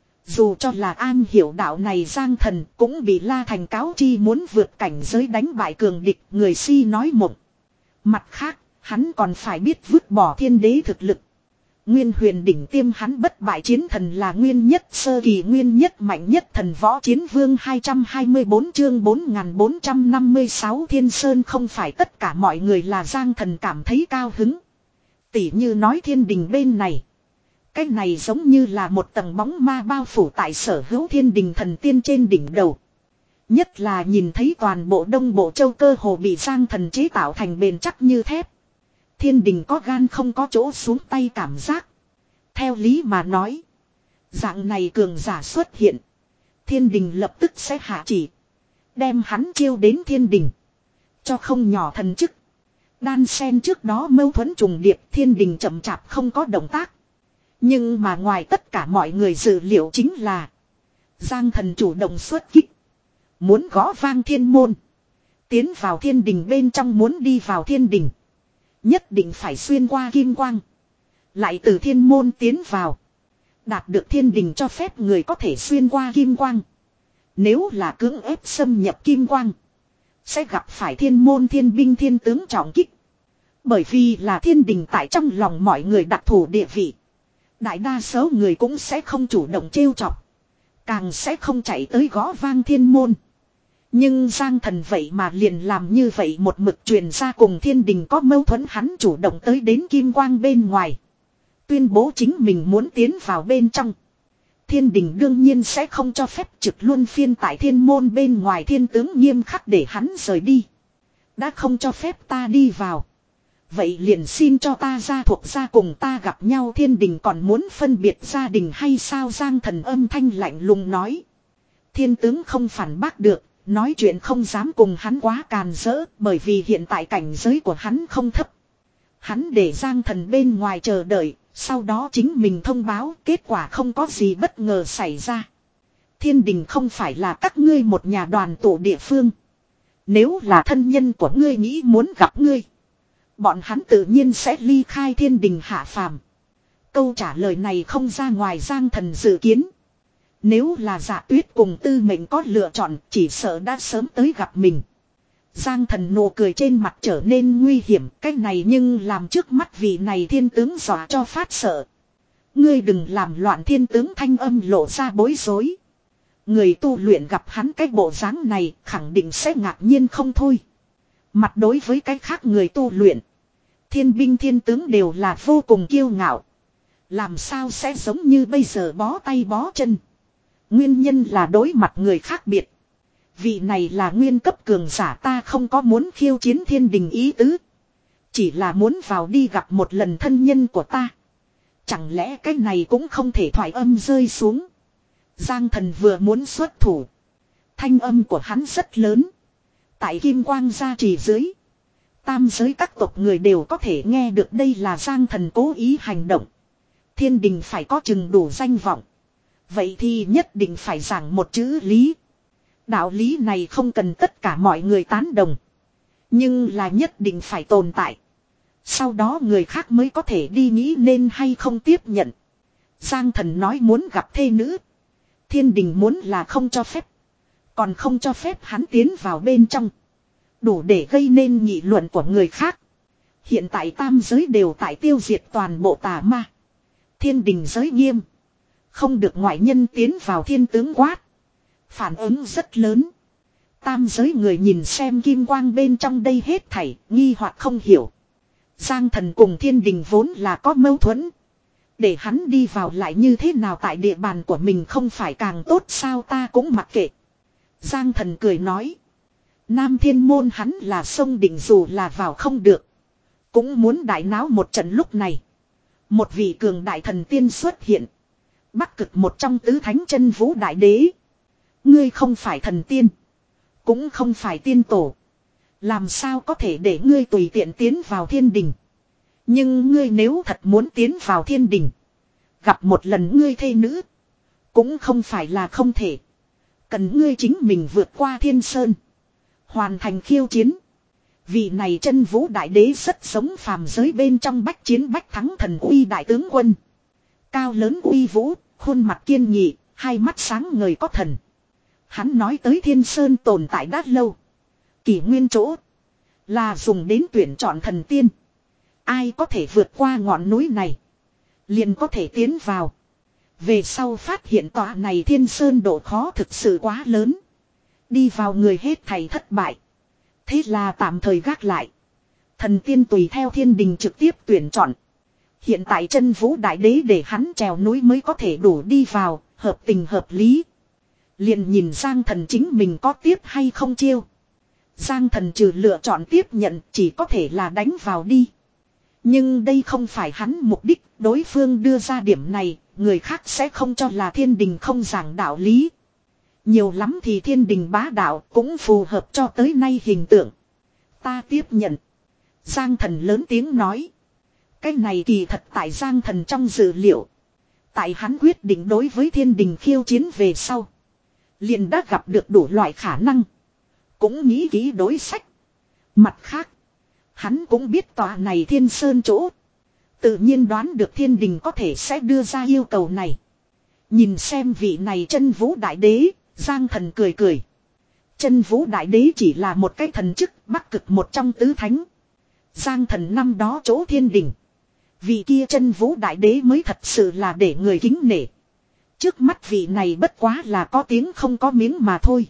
Dù cho là an hiểu đạo này Giang Thần cũng bị La Thành cáo chi muốn vượt cảnh giới đánh bại cường địch, người si nói mộng. Mặt khác, hắn còn phải biết vứt bỏ thiên đế thực lực. Nguyên huyền đỉnh tiêm hắn bất bại chiến thần là nguyên nhất sơ kỳ nguyên nhất mạnh nhất thần võ chiến vương hai trăm hai mươi tư chương bốn nghìn bốn trăm năm mươi sáu Thiên Sơn không phải tất cả mọi người là Giang Thần cảm thấy cao hứng. Tỉ như nói thiên đình bên này. Cái này giống như là một tầng bóng ma bao phủ tại sở hữu thiên đình thần tiên trên đỉnh đầu. Nhất là nhìn thấy toàn bộ Đông Bộ Châu cơ hồ bị Giang Thần chế tạo thành bền chắc như thép. Thiên đình có gan không có chỗ xuống tay cảm giác. Theo lý mà nói. Dạng này cường giả xuất hiện. Thiên đình lập tức sẽ hạ chỉ. Đem hắn chiêu đến thiên đình. Cho không nhỏ thần chức. Đan sen trước đó mâu thuẫn trùng điệp, thiên đình chậm chạp không có động tác. Nhưng mà ngoài tất cả mọi người dự liệu chính là Giang Thần chủ động xuất kích. Muốn gõ vang thiên môn. Tiến vào thiên đình bên trong, muốn đi vào thiên đình. Nhất định phải xuyên qua kim quang. Lại từ thiên môn tiến vào. Đạt được thiên đình cho phép người có thể xuyên qua kim quang. Nếu là cưỡng ép xâm nhập kim quang, sẽ gặp phải thiên môn thiên binh thiên tướng trọng kích. Bởi vì là thiên đình tại trong lòng mọi người đặc thù địa vị. Đại đa số người cũng sẽ không chủ động trêu chọc. Càng sẽ không chạy tới gõ vang thiên môn. Nhưng Giang Thần vậy mà liền làm như vậy, một mực truyền ra cùng thiên đình có mâu thuẫn, hắn chủ động tới đến kim quang bên ngoài. Tuyên bố chính mình muốn tiến vào bên trong. Thiên đình đương nhiên sẽ không cho phép trực luân phiên tại thiên môn bên ngoài, thiên tướng nghiêm khắc để hắn rời đi. Đã không cho phép ta đi vào. Vậy liền xin cho ta ra thuộc ra cùng ta gặp nhau, thiên đình còn muốn phân biệt gia đình hay sao? Giang Thần âm thanh lạnh lùng nói. Thiên tướng không phản bác được, Nói chuyện không dám cùng hắn quá càn rỡ, bởi vì hiện tại cảnh giới của hắn không thấp. Hắn để Giang Thần bên ngoài chờ đợi, sau đó chính mình thông báo, kết quả không có gì bất ngờ xảy ra. Thiên đình không phải là các ngươi một nhà đoàn tụ địa phương. Nếu là thân nhân của ngươi nghĩ muốn gặp ngươi, bọn hắn tự nhiên sẽ ly khai thiên đình hạ phàm. Câu trả lời này không ra ngoài Giang Thần dự kiến. Nếu là Dạ Tuyết cùng Tư Mệnh có lựa chọn, chỉ sợ đã sớm tới gặp mình. Giang Thần nụ cười trên mặt trở nên nguy hiểm, cái này nhưng làm trước mắt vị này thiên tướng dọa cho phát sợ. Ngươi đừng làm loạn, thiên tướng thanh âm lộ ra bối rối. Người tu luyện gặp hắn cái bộ dáng này khẳng định sẽ ngạc nhiên không thôi. Mặt đối với cái khác người tu luyện, thiên binh thiên tướng đều là vô cùng kiêu ngạo. Làm sao sẽ giống như bây giờ bó tay bó chân. Nguyên nhân là đối mặt người khác biệt. Vị này là nguyên cấp cường giả, ta không có muốn khiêu chiến thiên đình ý tứ. Chỉ là muốn vào đi gặp một lần thân nhân của ta. Chẳng lẽ cái này cũng không thể thoại âm rơi xuống. Giang Thần vừa muốn xuất thủ. Thanh âm của hắn rất lớn. Tại kim quang gia trì dưới, tam giới các tộc người đều có thể nghe được đây là Giang Thần cố ý hành động. Thiên đình phải có chừng đủ danh vọng. Vậy thì nhất định phải giảng một chữ lý. Đạo lý này không cần tất cả mọi người tán đồng. Nhưng là nhất định phải tồn tại. Sau đó người khác mới có thể đi nghĩ nên hay không tiếp nhận. Giang Thần nói muốn gặp thê nữ. Thiên đình muốn là không cho phép. Còn không cho phép hắn tiến vào bên trong. Đủ để gây nên nghị luận của người khác. Hiện tại tam giới đều tại tiêu diệt toàn bộ tà ma. Thiên đình giới nghiêm. Không được ngoại nhân tiến vào, thiên tướng quát. Phản ứng rất lớn. Tam giới người nhìn xem kim quang bên trong đây hết thảy, nghi hoặc không hiểu. Giang Thần cùng thiên đình vốn là có mâu thuẫn. Để hắn đi vào lại như thế nào tại địa bàn của mình không phải càng tốt sao, ta cũng mặc kệ. Giang Thần cười nói. Nam thiên môn hắn là sông đỉnh, dù là vào không được. Cũng muốn đại náo một trận. Lúc này, một vị cường đại thần tiên xuất hiện. Bắc cực một trong tứ thánh chân vũ đại đế. Ngươi không phải thần tiên, cũng không phải tiên tổ. Làm sao có thể để ngươi tùy tiện tiến vào thiên đình. Nhưng ngươi nếu thật muốn tiến vào thiên đình, gặp một lần ngươi thê nữ, cũng không phải là không thể. Cần ngươi chính mình vượt qua thiên sơn, hoàn thành khiêu chiến. Vị này chân vũ đại đế rất giống phàm giới bên trong bách chiến bách thắng thần uy đại tướng quân. Cao lớn uy vũ, khuôn mặt kiên nghị, hai mắt sáng ngời có thần. Hắn nói tới thiên sơn tồn tại đã lâu. Kỷ nguyên chỗ là dùng đến tuyển chọn thần tiên. Ai có thể vượt qua ngọn núi này, liền có thể tiến vào. Về sau phát hiện tòa này thiên sơn độ khó thực sự quá lớn. Đi vào người hết thảy thất bại. Thế là tạm thời gác lại. Thần tiên tùy theo thiên đình trực tiếp tuyển chọn. Hiện tại chân vũ đại đế để hắn trèo núi mới có thể đủ đi vào, hợp tình hợp lý. Liền nhìn Giang Thần chính mình có tiếp hay không chiêu. Giang Thần trừ lựa chọn tiếp nhận, chỉ có thể là đánh vào đi. Nhưng đây không phải hắn mục đích, đối phương đưa ra điểm này, người khác sẽ không cho là thiên đình không giảng đạo lý. Nhiều lắm thì thiên đình bá đạo cũng phù hợp cho tới nay hình tượng. Ta tiếp nhận. Giang Thần lớn tiếng nói. Cái này kỳ thật tại Giang Thần trong dự liệu. Tại hắn quyết định đối với thiên đình khiêu chiến về sau, liền đã gặp được đủ loại khả năng. Cũng nghĩ kỹ đối sách. Mặt khác, hắn cũng biết tòa này thiên sơn chỗ. Tự nhiên đoán được thiên đình có thể sẽ đưa ra yêu cầu này. Nhìn xem vị này chân vũ đại đế, Giang Thần cười cười. Chân vũ đại đế chỉ là một cái thần chức, bắc cực một trong tứ thánh. Giang Thần năm đó chỗ thiên đình, vị kia chân vũ đại đế mới thật sự là để người kính nể. Trước mắt vị này bất quá là có tiếng không có miếng mà thôi.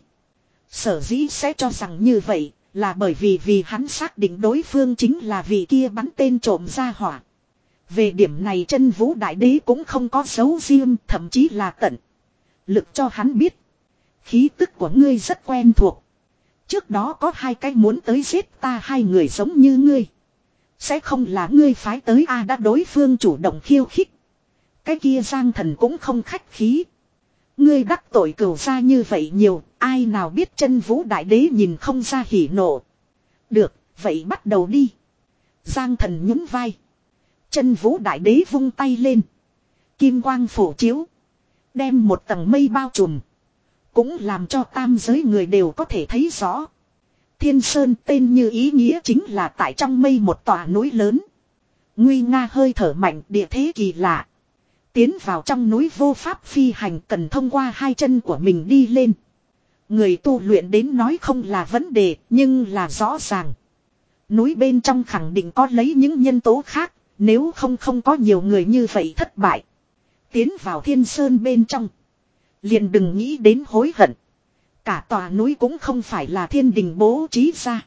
Sở dĩ sẽ cho rằng như vậy là bởi vì vì hắn xác định đối phương chính là vị kia bắn tên trộm ra hỏa. Về điểm này chân vũ đại đế cũng không có dấu riêng, thậm chí là tận lực cho hắn biết. Khí tức của ngươi rất quen thuộc. Trước đó có hai cái muốn tới giết ta, hai người giống như ngươi. Sẽ không là ngươi phái tới a? Đã đối phương chủ động khiêu khích, cái kia Giang Thần cũng không khách khí. Ngươi đắc tội cửu gia như vậy nhiều, ai nào biết chân vũ đại đế nhìn không ra hỉ nộ. Được, vậy bắt đầu đi. Giang thần nhún vai. Chân vũ đại đế vung tay lên. Kim quang phổ chiếu. Đem một tầng mây bao trùm. Cũng làm cho tam giới người đều có thể thấy rõ. Thiên Sơn tên như ý nghĩa chính là tại trong mây một tòa núi lớn. Nguy nga hơi thở mạnh, địa thế kỳ lạ. Tiến vào trong núi vô pháp phi hành cần thông qua hai chân của mình đi lên. Người tu luyện đến nói không là vấn đề, nhưng là rõ ràng. Núi bên trong khẳng định có lấy những nhân tố khác, nếu không không có nhiều người như vậy thất bại. Tiến vào Thiên Sơn bên trong. Liền đừng nghĩ đến hối hận. Cả tòa núi cũng không phải là thiên đình bố trí ra.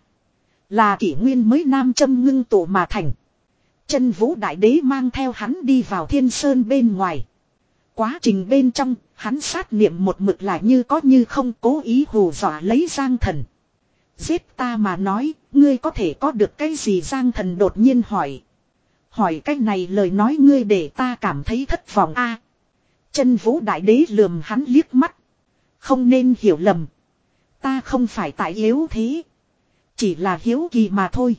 Là kỷ nguyên mới nam châm ngưng tụ mà thành. Chân vũ đại đế mang theo hắn đi vào Thiên Sơn bên ngoài. Quá trình bên trong, hắn sát niệm một mực lại như có như không, cố ý hù dọa lấy Giang Thần. Giết ta mà nói, ngươi có thể có được cái gì? Giang Thần đột nhiên hỏi. Hỏi cái này lời nói ngươi để ta cảm thấy thất vọng a. Chân vũ đại đế lườm hắn liếc mắt. Không nên hiểu lầm. Ta không phải tại yếu thế. Chỉ là hiếu kỳ mà thôi.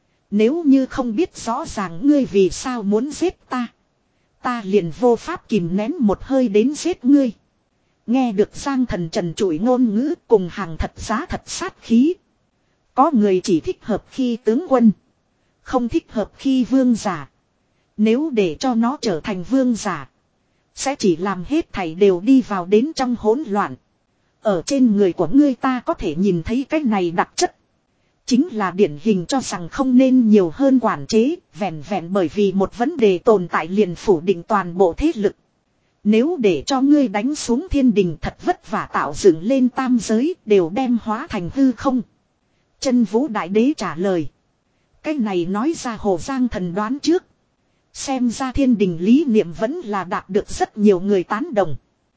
Nếu như không biết rõ ràng ngươi vì sao muốn giết ta. Ta liền vô pháp kìm nén một hơi đến giết ngươi. Nghe được Giang Thần trần trụi ngôn ngữ cùng hàng thật giá thật sát khí. Có người chỉ thích hợp khi tướng quân. Không thích hợp khi vương giả. Nếu để cho nó trở thành vương giả. Sẽ chỉ làm hết thảy đều đi vào đến trong hỗn loạn. Ở trên người của ngươi ta có thể nhìn thấy cái này đặc chất. Chính là điển hình cho rằng không nên nhiều hơn quản chế, vẹn vẹn bởi vì một vấn đề tồn tại liền phủ định toàn bộ thế lực. Nếu để cho ngươi đánh xuống thiên đình thật vất vả tạo dựng lên tam giới đều đem hóa thành hư không. Chân vũ đại đế trả lời. Cái này nói ra Hồ Giang Thần đoán trước. Xem ra thiên đình lý niệm vẫn là đạt được rất nhiều người tán đồng.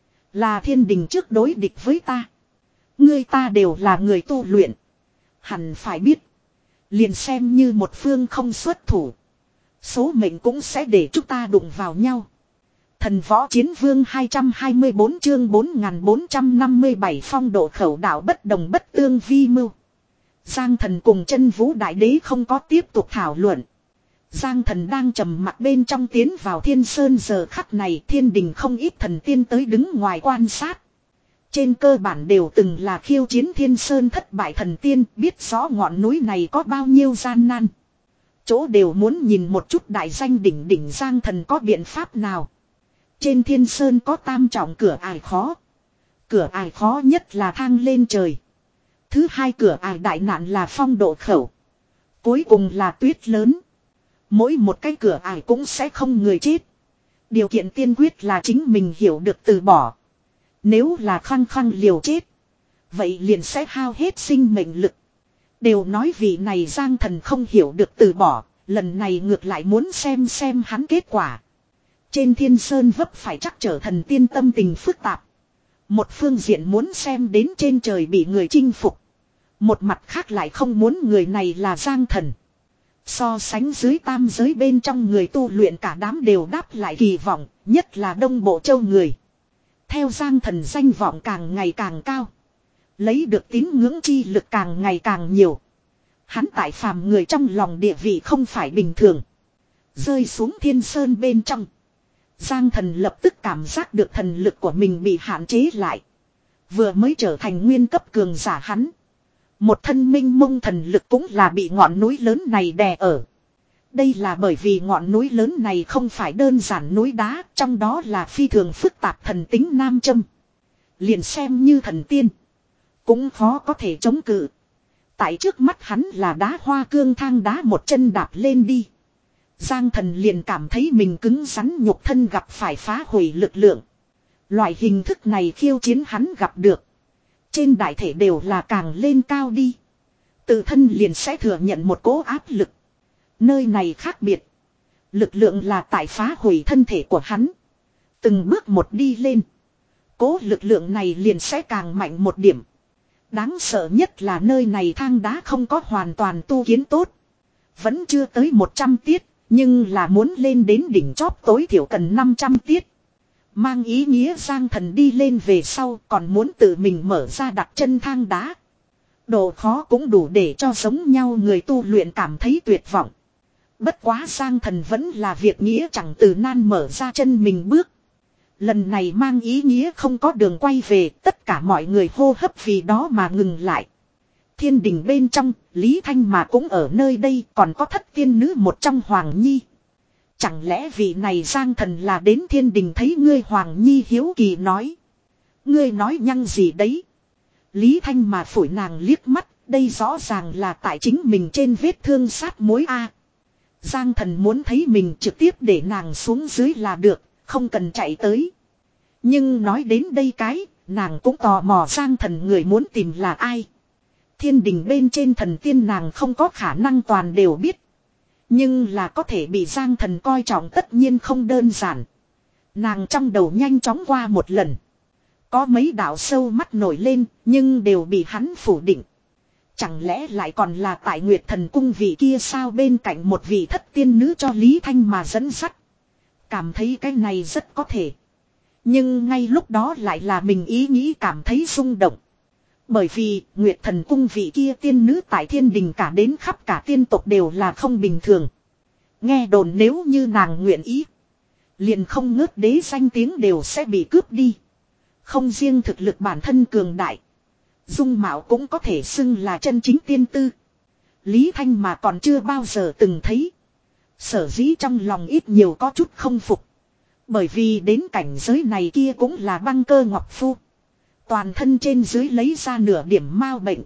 Là thiên đình trước đối địch với ta. Ngươi ta đều là người tu luyện. Hẳn phải biết. Liền xem như một phương không xuất thủ. Số mệnh cũng sẽ để chúng ta đụng vào nhau. Thần võ chiến vương hai trăm hai mươi bốn chương bốn nghìn bốn trăm năm mươi bảy phong độ khẩu đạo bất đồng bất tương vi mưu. Giang Thần cùng chân vũ đại đế không có tiếp tục thảo luận. Giang Thần đang trầm mặc bên trong tiến vào Thiên Sơn giờ khắc này thiên đình không ít thần tiên tới đứng ngoài quan sát. Trên cơ bản đều từng là khiêu chiến Thiên Sơn thất bại thần tiên biết rõ ngọn núi này có bao nhiêu gian nan. Chỗ đều muốn nhìn một chút đại danh đỉnh đỉnh Giang Thần có biện pháp nào. Trên Thiên Sơn có tam trọng cửa ải khó. Cửa ải khó nhất là thang lên trời. Thứ hai cửa ải đại nạn là phong độ khẩu. Cuối cùng là tuyết lớn. Mỗi một cái cửa ải cũng sẽ không người chết. Điều kiện tiên quyết là chính mình hiểu được từ bỏ. Nếu là khăng khăng liều chết. Vậy liền sẽ hao hết sinh mệnh lực. Đều nói vị này Giang Thần không hiểu được từ bỏ. Lần này ngược lại muốn xem xem hắn kết quả. Trên Thiên Sơn vấp phải chắc trở thần tiên tâm tình phức tạp. Một phương diện muốn xem đến trên trời bị người chinh phục. Một mặt khác lại không muốn người này là Giang Thần. So sánh dưới tam giới bên trong người tu luyện cả đám đều đáp lại kỳ vọng, nhất là Đông Bộ Châu người. Theo Giang Thần danh vọng càng ngày càng cao. Lấy được tín ngưỡng chi lực càng ngày càng nhiều. Hắn tại phàm người trong lòng địa vị không phải bình thường. Rơi xuống Thiên Sơn bên trong. Giang Thần lập tức cảm giác được thần lực của mình bị hạn chế lại. Vừa mới trở thành nguyên cấp cường giả hắn. Một thân minh mông thần lực cũng là bị ngọn núi lớn này đè ở. Đây là bởi vì ngọn núi lớn này không phải đơn giản núi đá, trong đó là phi thường phức tạp thần tính nam châm. Liền xem như thần tiên. Cũng khó có thể chống cự. Tại trước mắt hắn là đá hoa cương thang đá một chân đạp lên đi. Giang Thần liền cảm thấy mình cứng rắn nhục thân gặp phải phá hủy lực lượng. Loại hình thức này khiêu chiến hắn gặp được. Trên đại thể đều là càng lên cao đi. Tự thân liền sẽ thừa nhận một cố áp lực. Nơi này khác biệt. Lực lượng là tại phá hủy thân thể của hắn. Từng bước một đi lên. Cố lực lượng này liền sẽ càng mạnh một điểm. Đáng sợ nhất là nơi này thang đá không có hoàn toàn tu kiến tốt. Vẫn chưa tới một trăm tiết. Nhưng là muốn lên đến đỉnh chóp tối thiểu cần năm trăm tiết. Mang ý nghĩa Giang Thần đi lên về sau còn muốn tự mình mở ra đặt chân thang đá. Độ khó cũng đủ để cho giống nhau người tu luyện cảm thấy tuyệt vọng. Bất quá Giang Thần vẫn là việc nghĩa chẳng từ nan mở ra chân mình bước. Lần này mang ý nghĩa không có đường quay về, tất cả mọi người hô hấp vì đó mà ngừng lại. Thiên đình bên trong, Lý Thanh mà cũng ở nơi đây, còn có thất tiên nữ một trong Hoàng Nhi. Chẳng lẽ vị này Giang Thần là đến thiên đình thấy ngươi? Hoàng Nhi hiếu kỳ nói. Ngươi nói nhăng gì đấy? Lý Thanh mà phủi nàng liếc mắt, đây rõ ràng là tại chính mình trên vết thương sát mối a. Giang Thần muốn thấy mình trực tiếp để nàng xuống dưới là được, không cần chạy tới. Nhưng nói đến đây cái, nàng cũng tò mò Giang Thần người muốn tìm là ai. Thiên đình bên trên thần tiên nàng không có khả năng toàn đều biết. Nhưng là có thể bị Giang Thần coi trọng tất nhiên không đơn giản. Nàng trong đầu nhanh chóng qua một lần. Có mấy đạo sâu mắt nổi lên, nhưng đều bị hắn phủ định. Chẳng lẽ lại còn là tại Nguyệt Thần Cung vị kia sao? Bên cạnh một vị thất tiên nữ cho Lý Thanh mà dẫn dắt. Cảm thấy cái này rất có thể. Nhưng ngay lúc đó lại là mình ý nghĩ cảm thấy rung động. Bởi vì Nguyệt Thần Cung vị kia tiên nữ tại thiên đình cả đến khắp cả tiên tộc đều là không bình thường. Nghe đồn nếu như nàng nguyện ý, liền không ngớt đế danh tiếng đều sẽ bị cướp đi. Không riêng thực lực bản thân cường đại, dung mạo cũng có thể xưng là chân chính tiên tư. Lý Thanh mà còn chưa bao giờ từng thấy. Sở dĩ trong lòng ít nhiều có chút không phục. Bởi vì đến cảnh giới này kia cũng là băng cơ ngọc phu. Toàn thân trên dưới lấy ra nửa điểm mao bệnh.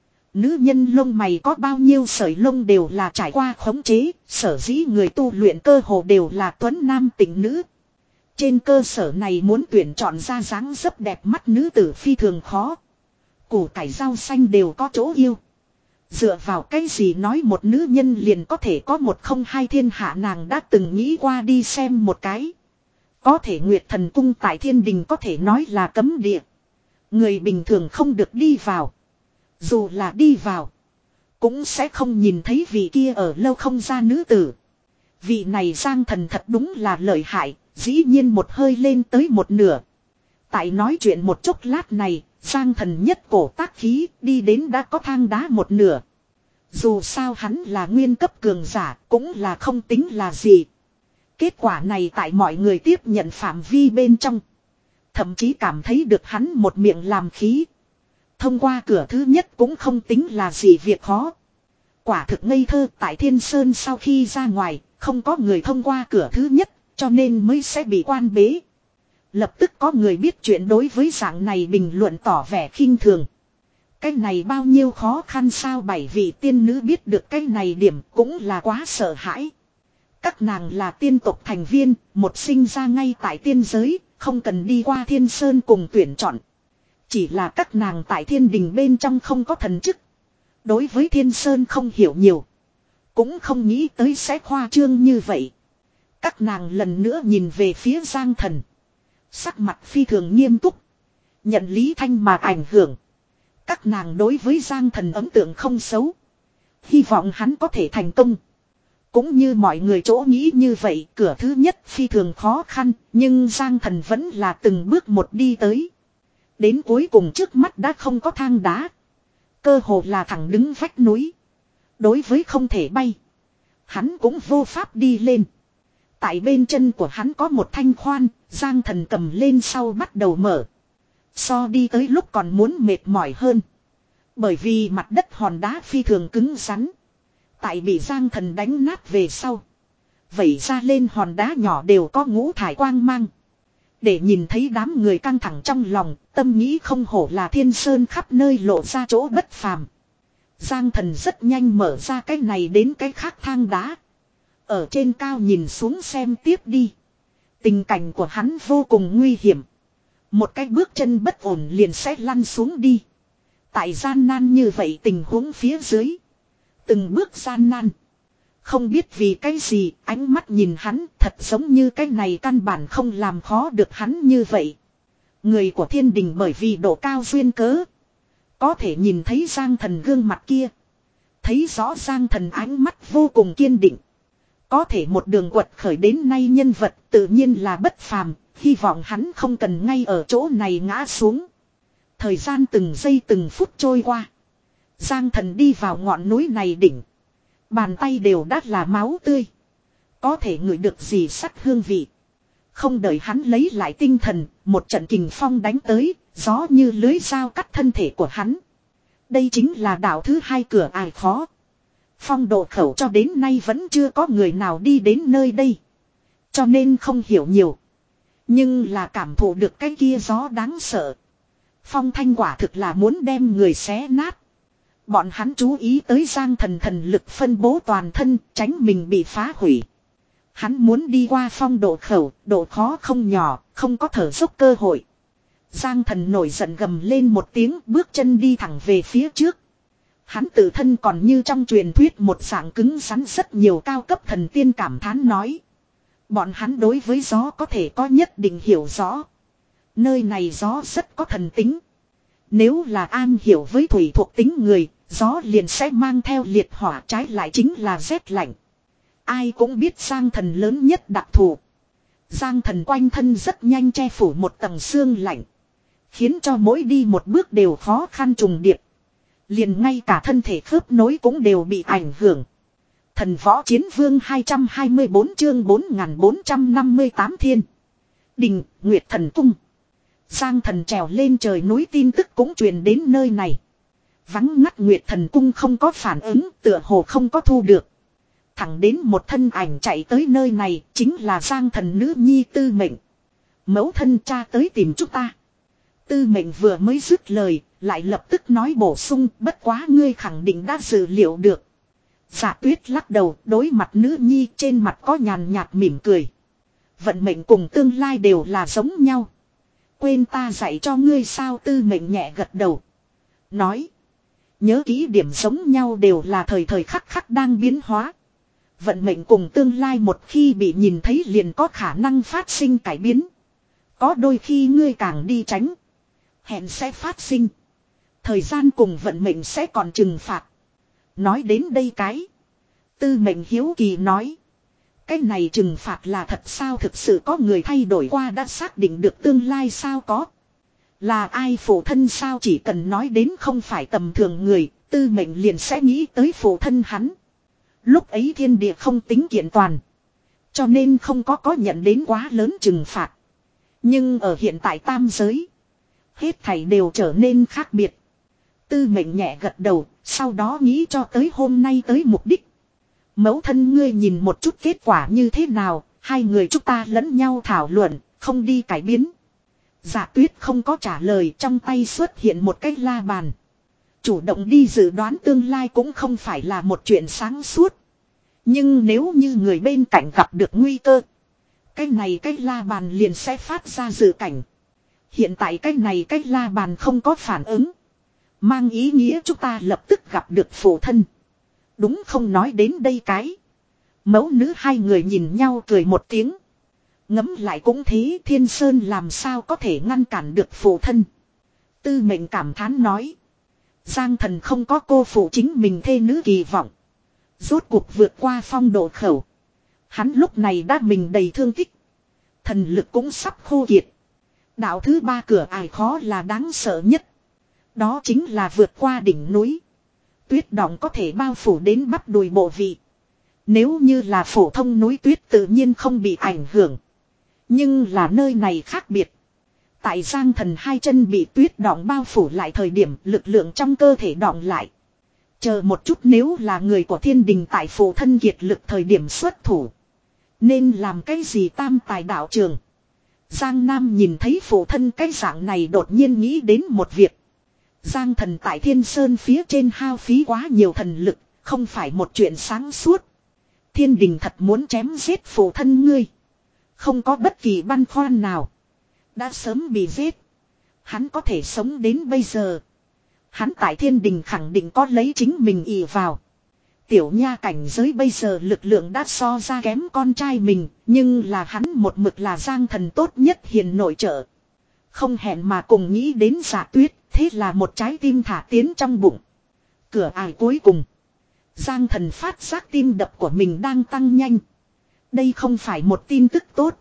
Nữ nhân lông mày có bao nhiêu sợi lông đều là trải qua khống chế. Sở dĩ người tu luyện cơ hồ đều là tuấn nam tịnh nữ. Trên cơ sở này muốn tuyển chọn ra dáng dấp đẹp mắt nữ tử phi thường khó. Củ cải rau xanh đều có chỗ yêu. Dựa vào cái gì nói một nữ nhân liền có thể có một không hai thiên hạ? Nàng đã từng nghĩ qua đi xem một cái. Có thể Nguyệt Thần Cung tại thiên đình có thể nói là cấm địa. Người bình thường không được đi vào. Dù là đi vào, cũng sẽ không nhìn thấy vị kia ở lâu không ra nữ tử. Vị này Giang Thần thật đúng là lợi hại, dĩ nhiên một hơi lên tới một nửa. Tại nói chuyện một chốc lát này, Giang Thần nhất cổ tác khí đi đến đã có thang đá một nửa. Dù sao hắn là nguyên cấp cường giả, cũng là không tính là gì. Kết quả này tại mọi người tiếp nhận phạm vi bên trong. Thậm chí cảm thấy được hắn một miệng làm khí. Thông qua cửa thứ nhất cũng không tính là gì việc khó. Quả thực ngây thơ, tại Thiên Sơn sau khi ra ngoài, không có người thông qua cửa thứ nhất, cho nên mới sẽ bị quan bế. Lập tức có người biết chuyện đối với dạng này bình luận tỏ vẻ khinh thường. Cái này bao nhiêu khó khăn sao? Bảy vị tiên nữ biết được cái này điểm cũng là quá sợ hãi. Các nàng là tiên tộc thành viên, một sinh ra ngay tại tiên giới, không cần đi qua Thiên Sơn cùng tuyển chọn. Chỉ là các nàng tại thiên đình bên trong không có thần chức. Đối với Thiên Sơn không hiểu nhiều. Cũng không nghĩ tới sẽ khoa trương như vậy. Các nàng lần nữa nhìn về phía Giang Thần. Sắc mặt phi thường nghiêm túc. Nhận Lý Thanh mà ảnh hưởng. Các nàng đối với Giang Thần ấn tượng không xấu. Hy vọng hắn có thể thành công. Cũng như mọi người chỗ nghĩ như vậy, cửa thứ nhất phi thường khó khăn, nhưng Giang Thần vẫn là từng bước một đi tới. Đến cuối cùng trước mắt đã không có thang đá. Cơ hồ là thẳng đứng vách núi. Đối với không thể bay, hắn cũng vô pháp đi lên. Tại bên chân của hắn có một thanh khoan, Giang Thần cầm lên sau bắt đầu mở. So đi tới lúc còn muốn mệt mỏi hơn. Bởi vì mặt đất hòn đá phi thường cứng rắn. Tại bị Giang Thần đánh nát về sau, vẩy ra lên hòn đá nhỏ đều có ngũ thải quang mang. Để nhìn thấy đám người căng thẳng trong lòng, tâm nghĩ không hổ là Thiên Sơn khắp nơi lộ ra chỗ bất phàm. Giang Thần rất nhanh mở ra cái này đến cái khác thang đá. Ở trên cao nhìn xuống xem tiếp đi. Tình cảnh của hắn vô cùng nguy hiểm. Một cái bước chân bất ổn liền sẽ lăn xuống đi. Tại gian nan như vậy tình huống phía dưới, từng bước gian nan. Không biết vì cái gì, ánh mắt nhìn hắn thật giống như cái này căn bản không làm khó được hắn như vậy. Người của thiên đình bởi vì độ cao duyên cớ, có thể nhìn thấy Giang Thần gương mặt kia. Thấy rõ Giang Thần ánh mắt vô cùng kiên định. Có thể một đường quật khởi đến nay nhân vật tự nhiên là bất phàm, hy vọng hắn không cần ngay ở chỗ này ngã xuống. Thời gian từng giây từng phút trôi qua. Giang Thần đi vào ngọn núi này đỉnh. Bàn tay đều đắt là máu tươi. Có thể ngửi được gì sắt hương vị. Không đợi hắn lấy lại tinh thần, một trận kình phong đánh tới, gió như lưới dao cắt thân thể của hắn. Đây chính là đạo thứ hai cửa ải khó. Phong độ khẩu cho đến nay vẫn chưa có người nào đi đến nơi đây. Cho nên không hiểu nhiều. Nhưng là cảm thụ được cái kia gió đáng sợ. Phong thanh quả thực là muốn đem người xé nát. Bọn hắn chú ý tới Giang Thần thần lực phân bố toàn thân, tránh mình bị phá hủy. Hắn muốn đi qua phong độ khẩu, độ khó không nhỏ, không có thở dốc cơ hội. Giang Thần nổi giận gầm lên một tiếng, bước chân đi thẳng về phía trước. Hắn tự thân còn như trong truyền thuyết một dạng cứng rắn, rất nhiều cao cấp thần tiên cảm thán nói. Bọn hắn đối với gió có thể có nhất định hiểu rõ. Nơi này gió rất có thần tính. Nếu là an hiểu với thủy thuộc tính người, gió liền sẽ mang theo liệt hỏa, trái lại chính là rét lạnh. Ai cũng biết Giang Thần lớn nhất đặc thù. Giang Thần quanh thân rất nhanh che phủ một tầng sương lạnh. Khiến cho mỗi đi một bước đều khó khăn trùng điệp. Liền ngay cả thân thể khớp nối cũng đều bị ảnh hưởng. Thần võ chiến vương hai trăm hai mươi bốn chương bốn nghìn bốn trăm năm mươi tám thiên. Đình, Nguyệt Thần Cung. Giang Thần trèo lên trời núi tin tức cũng truyền đến nơi này. Vắng ngắt Nguyệt Thần Cung không có phản ứng, tựa hồ không có thu được. Thẳng đến một thân ảnh chạy tới nơi này, chính là Giang Thần nữ nhi Tư Mệnh. Mẫu thân cha tới tìm chúng ta. Tư Mệnh vừa mới dứt lời, lại lập tức nói bổ sung, bất quá ngươi khẳng định đã dự liệu được. Dạ Tuyết lắc đầu, đối mặt nữ nhi, trên mặt có nhàn nhạt mỉm cười. Vận mệnh cùng tương lai đều là giống nhau. Quên ta dạy cho ngươi sao? Tư Mệnh nhẹ gật đầu. Nói. Nhớ kỹ điểm giống nhau đều là thời thời khắc khắc đang biến hóa. Vận mệnh cùng tương lai một khi bị nhìn thấy liền có khả năng phát sinh cải biến. Có đôi khi ngươi càng đi tránh, hẹn sẽ phát sinh. Thời gian cùng vận mệnh sẽ còn trừng phạt. Nói đến đây cái. Tư Mệnh hiếu kỳ nói. Cái này trừng phạt là thật sao? Thực sự có người thay đổi qua đã xác định được tương lai sao? Có. Là ai? Phụ thân sao? Chỉ cần nói đến không phải tầm thường người, Tư Mệnh liền sẽ nghĩ tới phụ thân hắn. Lúc ấy thiên địa không tính kiện toàn, cho nên không có có nhận đến quá lớn trừng phạt. Nhưng ở hiện tại tam giới, hết thảy đều trở nên khác biệt. Tư Mệnh nhẹ gật đầu, sau đó nghĩ cho tới hôm nay tới mục đích. Mẫu thân ngươi nhìn một chút kết quả như thế nào, hai người chúng ta lẫn nhau thảo luận, không đi cải biến. Dạ Tuyết không có trả lời, trong tay xuất hiện một cái la bàn. Chủ động đi dự đoán tương lai cũng không phải là một chuyện sáng suốt. Nhưng nếu như người bên cạnh gặp được nguy cơ, cái này cái la bàn liền sẽ phát ra dự cảnh. Hiện tại cái này cái la bàn không có phản ứng, mang ý nghĩa chúng ta lập tức gặp được phụ thân. Đúng không? Nói đến đây cái, mẫu nữ hai người nhìn nhau cười một tiếng. Ngẫm lại cũng thế, Thiên Sơn làm sao có thể ngăn cản được phụ thân. Tư Mệnh cảm thán nói. Giang Thần không có cô phụ chính mình thê nữ kỳ vọng. Rốt cuộc vượt qua phong độ khẩu. Hắn lúc này đã mình đầy thương tích. Thần lực cũng sắp khô kiệt. Đạo thứ ba cửa ải khó là đáng sợ nhất. Đó chính là vượt qua đỉnh núi. Tuyết đọng có thể bao phủ đến bắp đùi bộ vị. Nếu như là phổ thông núi tuyết tự nhiên không bị ảnh hưởng. Nhưng là nơi này khác biệt. Tại Giang Thần hai chân bị tuyết đọng bao phủ lại thời điểm, lực lượng trong cơ thể đọng lại. Chờ một chút, nếu là người của thiên đình tại phụ thân kiệt lực thời điểm xuất thủ, nên làm cái gì? Tam tài đạo trường. Giang Nam nhìn thấy phụ thân cái dạng này đột nhiên nghĩ đến một việc. Giang Thần tại Thiên Sơn phía trên hao phí quá nhiều thần lực, không phải một chuyện sáng suốt. Thiên đình thật muốn chém giết phụ thân ngươi, không có bất kỳ băn khoăn nào, đã sớm bị giết. Hắn có thể sống đến bây giờ, hắn tại thiên đình khẳng định có lấy chính mình ỷ vào. Tiểu nha cảnh giới bây giờ lực lượng đã so ra kém con trai mình, nhưng là hắn một mực là Giang Thần tốt nhất hiền nội trợ. Không hẹn mà cùng nghĩ đến Dạ Tuyết, thế là một trái tim thả tiến trong bụng. Cửa ải cuối cùng, Giang Thần phát giác tim đập của mình đang tăng nhanh. Đây không phải một tin tức tốt.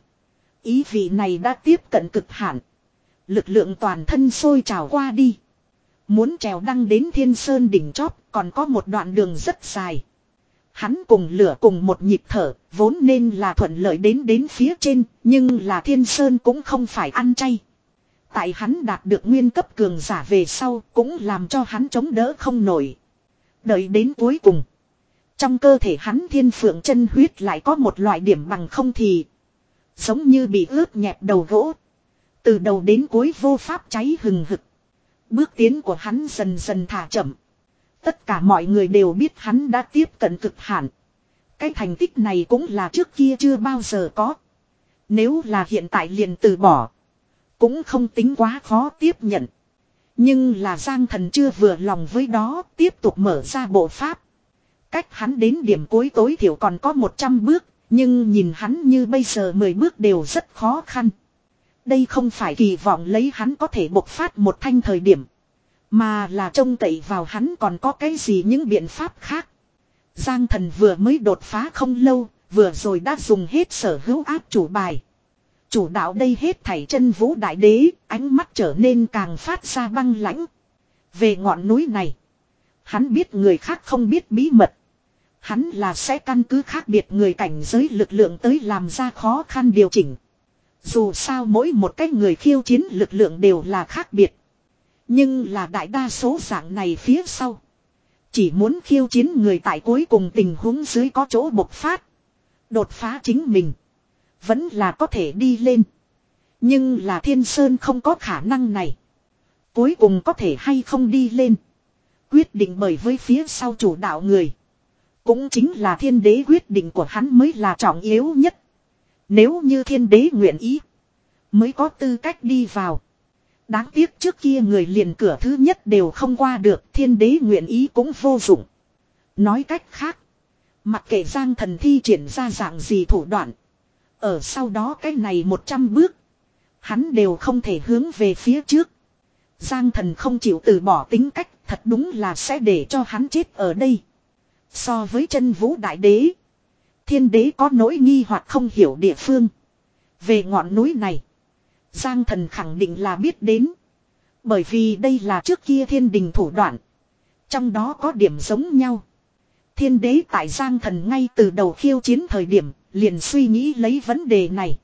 Ý vị này đã tiếp cận cực hạn. Lực lượng toàn thân sôi trào qua đi. Muốn trèo đăng đến Thiên Sơn đỉnh chóp còn có một đoạn đường rất dài. Hắn cùng lửa cùng một nhịp thở, vốn nên là thuận lợi đến đến phía trên, nhưng là Thiên Sơn cũng không phải ăn chay. Tại hắn đạt được nguyên cấp cường giả về sau cũng làm cho hắn chống đỡ không nổi. Đợi đến cuối cùng. Trong cơ thể hắn thiên phượng chân huyết lại có một loại điểm bằng không thì. Giống như bị ướt nhẹp đầu gỗ. Từ đầu đến cuối vô pháp cháy hừng hực. Bước tiến của hắn dần dần thả chậm. Tất cả mọi người đều biết hắn đã tiếp cận cực hạn. Cái thành tích này cũng là trước kia chưa bao giờ có. Nếu là hiện tại liền từ bỏ. Cũng không tính quá khó tiếp nhận. Nhưng là Giang Thần chưa vừa lòng với đó, tiếp tục mở ra bộ pháp. Cách hắn đến điểm cuối tối thiểu còn có một trăm bước, nhưng nhìn hắn như bây giờ mười bước đều rất khó khăn. Đây không phải kỳ vọng lấy hắn có thể bộc phát một thanh thời điểm. Mà là trông cậy vào hắn còn có cái gì những biện pháp khác. Giang Thần vừa mới đột phá không lâu, vừa rồi đã dùng hết sở hữu áp chủ bài. Chủ đạo đây hết thảy chân vũ đại đế, ánh mắt trở nên càng phát ra băng lãnh. Về ngọn núi này, hắn biết người khác không biết bí mật. Hắn là sẽ căn cứ khác biệt người cảnh giới lực lượng tới làm ra khó khăn điều chỉnh. Dù sao mỗi một cái người khiêu chiến lực lượng đều là khác biệt. Nhưng là đại đa số dạng này phía sau. Chỉ muốn khiêu chiến người tại cuối cùng tình huống dưới có chỗ bộc phát. Đột phá chính mình. Vẫn là có thể đi lên. Nhưng là Thiên Sơn không có khả năng này. Cuối cùng có thể hay không đi lên. Quyết định bởi với phía sau chủ đạo người. Cũng chính là thiên đế quyết định của hắn mới là trọng yếu nhất. Nếu như thiên đế nguyện ý. Mới có tư cách đi vào. Đáng tiếc trước kia người liền cửa thứ nhất đều không qua được. Thiên đế nguyện ý cũng vô dụng. Nói cách khác. Mặc kệ Giang Thần thi triển ra dạng gì thủ đoạn. Ở sau đó cái này một trăm bước. Hắn đều không thể hướng về phía trước. Giang Thần không chịu từ bỏ tính cách. Thật đúng là sẽ để cho hắn chết ở đây. So với chân vũ đại đế. Thiên đế có nỗi nghi hoặc không hiểu địa phương. Về ngọn núi này. Giang Thần khẳng định là biết đến. Bởi vì đây là trước kia thiên đình thủ đoạn. Trong đó có điểm giống nhau. Thiên đế tại Giang Thần ngay từ đầu khiêu chiến thời điểm. Liền suy nghĩ lấy vấn đề này.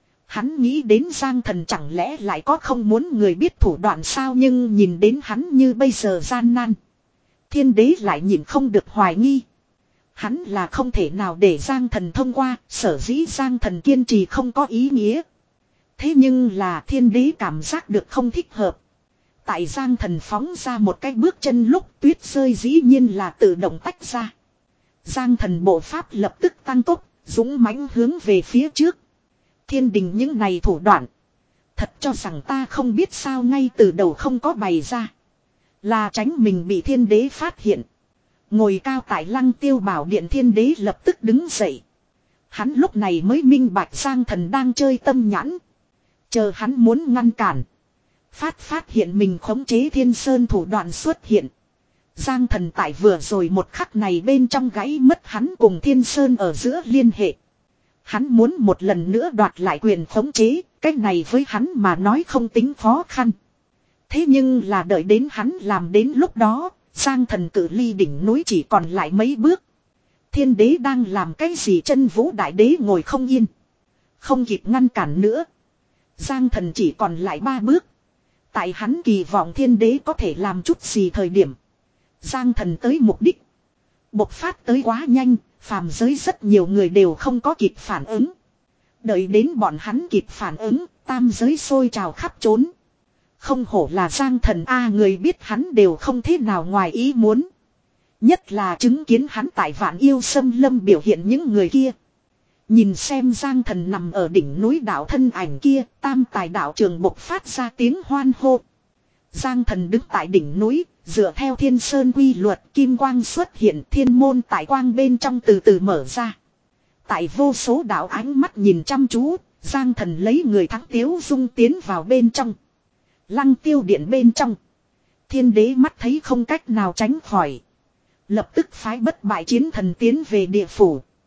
Hắn nghĩ đến Giang Thần chẳng lẽ lại có không muốn người biết thủ đoạn sao, nhưng nhìn đến hắn như bây giờ gian nan. Thiên đế lại nhìn không được hoài nghi. Hắn là không thể nào để Giang Thần thông qua, sở dĩ Giang Thần kiên trì không có ý nghĩa. Thế nhưng là thiên đế cảm giác được không thích hợp. Tại Giang Thần phóng ra một cái bước chân lúc tuyết rơi dĩ nhiên là tự động tách ra. Giang Thần bộ pháp lập tức tăng tốc, dũng mãnh hướng về phía trước. Thiên đình những này thủ đoạn. Thật cho rằng ta không biết sao ngay từ đầu không có bày ra. Là tránh mình bị thiên đế phát hiện. Ngồi cao tại Lăng Tiêu Bảo Điện thiên đế lập tức đứng dậy. Hắn lúc này mới minh bạch Giang Thần đang chơi tâm nhãn. Chờ hắn muốn ngăn cản. Phát phát hiện mình khống chế Thiên Sơn thủ đoạn xuất hiện. Giang Thần tại vừa rồi một khắc này bên trong gãy mất hắn cùng Thiên Sơn ở giữa liên hệ. Hắn muốn một lần nữa đoạt lại quyền khống chế, cái này với hắn mà nói không tính khó khăn. Thế nhưng là đợi đến hắn làm đến lúc đó, Giang Thần cự ly đỉnh núi chỉ còn lại mấy bước. Thiên đế đang làm cái gì, chân vũ đại đế ngồi không yên. Không kịp ngăn cản nữa. Giang Thần chỉ còn lại ba bước. Tại hắn kỳ vọng thiên đế có thể làm chút gì thời điểm. Giang Thần tới mục đích. Bộc phát tới quá nhanh, phàm giới rất nhiều người đều không có kịp phản ứng. Đợi đến bọn hắn kịp phản ứng, tam giới sôi trào khắp trốn. Không hổ là Giang Thần a, người biết hắn đều không thế nào ngoài ý muốn. Nhất là chứng kiến hắn tại Vạn Yêu Xâm Lâm biểu hiện những người kia. Nhìn xem Giang Thần nằm ở đỉnh núi đạo thân ảnh kia, tam tài đạo trường bộc phát ra tiếng hoan hô. Giang Thần đứng tại đỉnh núi, dựa theo Thiên Sơn quy luật, kim quang xuất hiện, thiên môn tại quang bên trong từ từ mở ra. Tại vô số đạo ánh mắt nhìn chăm chú, Giang Thần lấy người thắng tiếu dung tiến vào bên trong. Lăng Tiêu Điện bên trong. Thiên đế mắt thấy không cách nào tránh khỏi. Lập tức phái bất bại chiến thần tiến về địa phủ.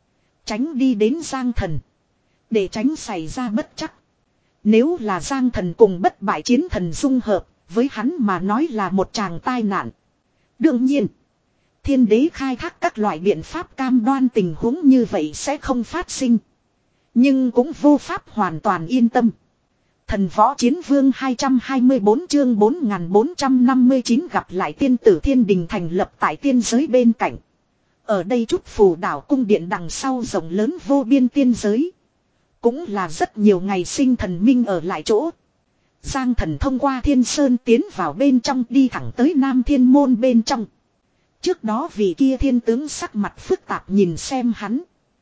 Tránh đi đến Giang Thần. Để tránh xảy ra bất chắc. Nếu là Giang Thần cùng bất bại chiến thần dung hợp, với hắn mà nói là một tràng tai nạn. Đương nhiên, thiên đế khai thác các loại biện pháp cam đoan tình huống như vậy sẽ không phát sinh. Nhưng cũng vô pháp hoàn toàn yên tâm. Thần võ chiến vương hai trăm hai mươi bốn chương bốn nghìn bốn trăm năm mươi chín gặp lại tiên tử thiên đình thành lập tại tiên giới bên cạnh. Ở đây chút phù đảo cung điện đằng sau rộng lớn vô biên tiên giới. Cũng là rất nhiều ngày sinh thần minh ở lại chỗ. Giang Thần thông qua thiên sơn tiến vào bên trong đi thẳng tới Nam Thiên Môn bên trong. Trước đó vị kia thiên tướng sắc mặt phức tạp nhìn xem hắn.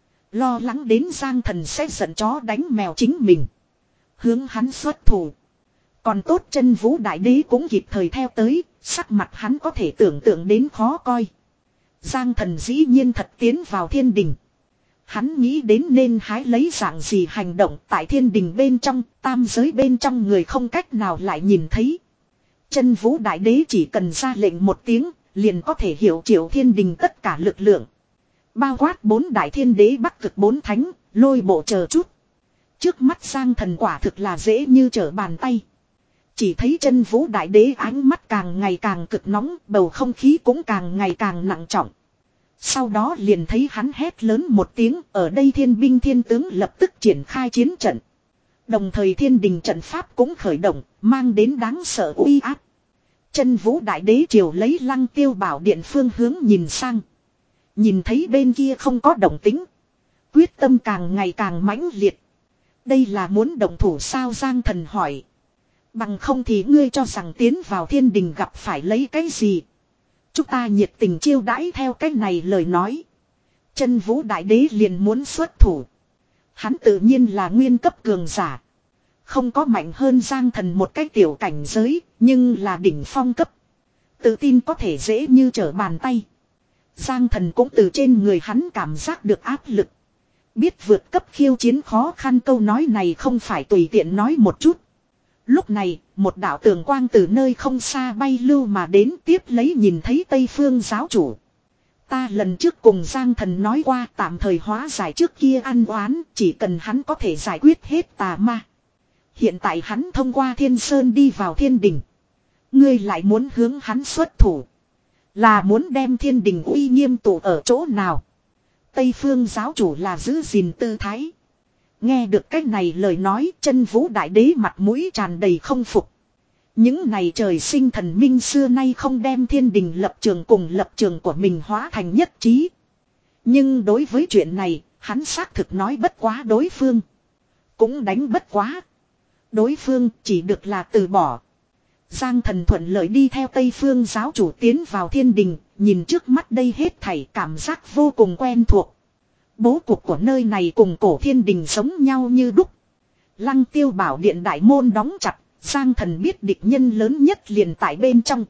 Lo lắng đến Giang Thần sẽ giận chó đánh mèo chính mình. Hướng hắn xuất thủ. Còn tốt chân vũ đại đế cũng kịp thời theo tới, sắc mặt hắn có thể tưởng tượng đến khó coi. Giang Thần dĩ nhiên thật tiến vào thiên đình. Hắn nghĩ đến nên hái lấy dạng gì hành động tại thiên đình bên trong, tam giới bên trong người không cách nào lại nhìn thấy. Chân vũ đại đế chỉ cần ra lệnh một tiếng, liền có thể hiểu triệu thiên đình tất cả lực lượng. Bao quát bốn đại thiên đế bắc cực bốn thánh, lôi bộ chờ chút. Trước mắt Giang Thần quả thực là dễ như trở bàn tay. Chỉ thấy chân vũ đại đế ánh mắt càng ngày càng cực nóng, bầu không khí cũng càng ngày càng nặng trọng. Sau đó liền thấy hắn hét lớn một tiếng, ở đây thiên binh thiên tướng lập tức triển khai chiến trận. Đồng thời thiên đình trận pháp cũng khởi động, mang đến đáng sợ uy áp. Chân vũ đại đế triều lấy Lăng Tiêu Bảo Điện phương hướng nhìn sang. Nhìn thấy bên kia không có động tính. Quyết tâm càng ngày càng mãnh liệt. Đây là muốn động thủ sao? Giang Thần hỏi. Bằng không thì ngươi cho rằng tiến vào thiên đình gặp phải lấy cái gì? Chúng ta nhiệt tình chiêu đãi theo cái này lời nói. Chân vũ đại đế liền muốn xuất thủ. Hắn tự nhiên là nguyên cấp cường giả. Không có mạnh hơn Giang Thần một cái tiểu cảnh giới, nhưng là đỉnh phong cấp. Tự tin có thể dễ như trở bàn tay. Giang Thần cũng từ trên người hắn cảm giác được áp lực. Biết vượt cấp khiêu chiến khó khăn, câu nói này không phải tùy tiện nói một chút. Lúc này, một đạo tường quang từ nơi không xa bay lưu mà đến, tiếp lấy nhìn thấy Tây Phương giáo chủ. Ta lần trước cùng Giang Thần nói qua, tạm thời hóa giải trước kia ăn oán, chỉ cần hắn có thể giải quyết hết tà ma. Hiện tại hắn thông qua Thiên Sơn đi vào thiên đình. Ngươi lại muốn hướng hắn xuất thủ. Là muốn đem thiên đình uy nghiêm tụ ở chỗ nào? Tây Phương giáo chủ là giữ gìn tư thái. Nghe được cách này lời nói, chân vũ đại đế mặt mũi tràn đầy không phục. Những này trời sinh thần minh xưa nay không đem thiên đình lập trường cùng lập trường của mình hóa thành nhất trí. Nhưng đối với chuyện này, hắn xác thực nói bất quá đối phương. Cũng đánh bất quá. Đối phương chỉ được là từ bỏ. Giang Thần thuận lợi đi theo Tây Phương giáo chủ tiến vào thiên đình, nhìn trước mắt đây hết thảy cảm giác vô cùng quen thuộc. Bố cục của nơi này cùng cổ thiên đình giống nhau như đúc. Lăng Tiêu Bảo Điện đại môn đóng chặt, Giang Thần biết địch nhân lớn nhất liền tại bên trong.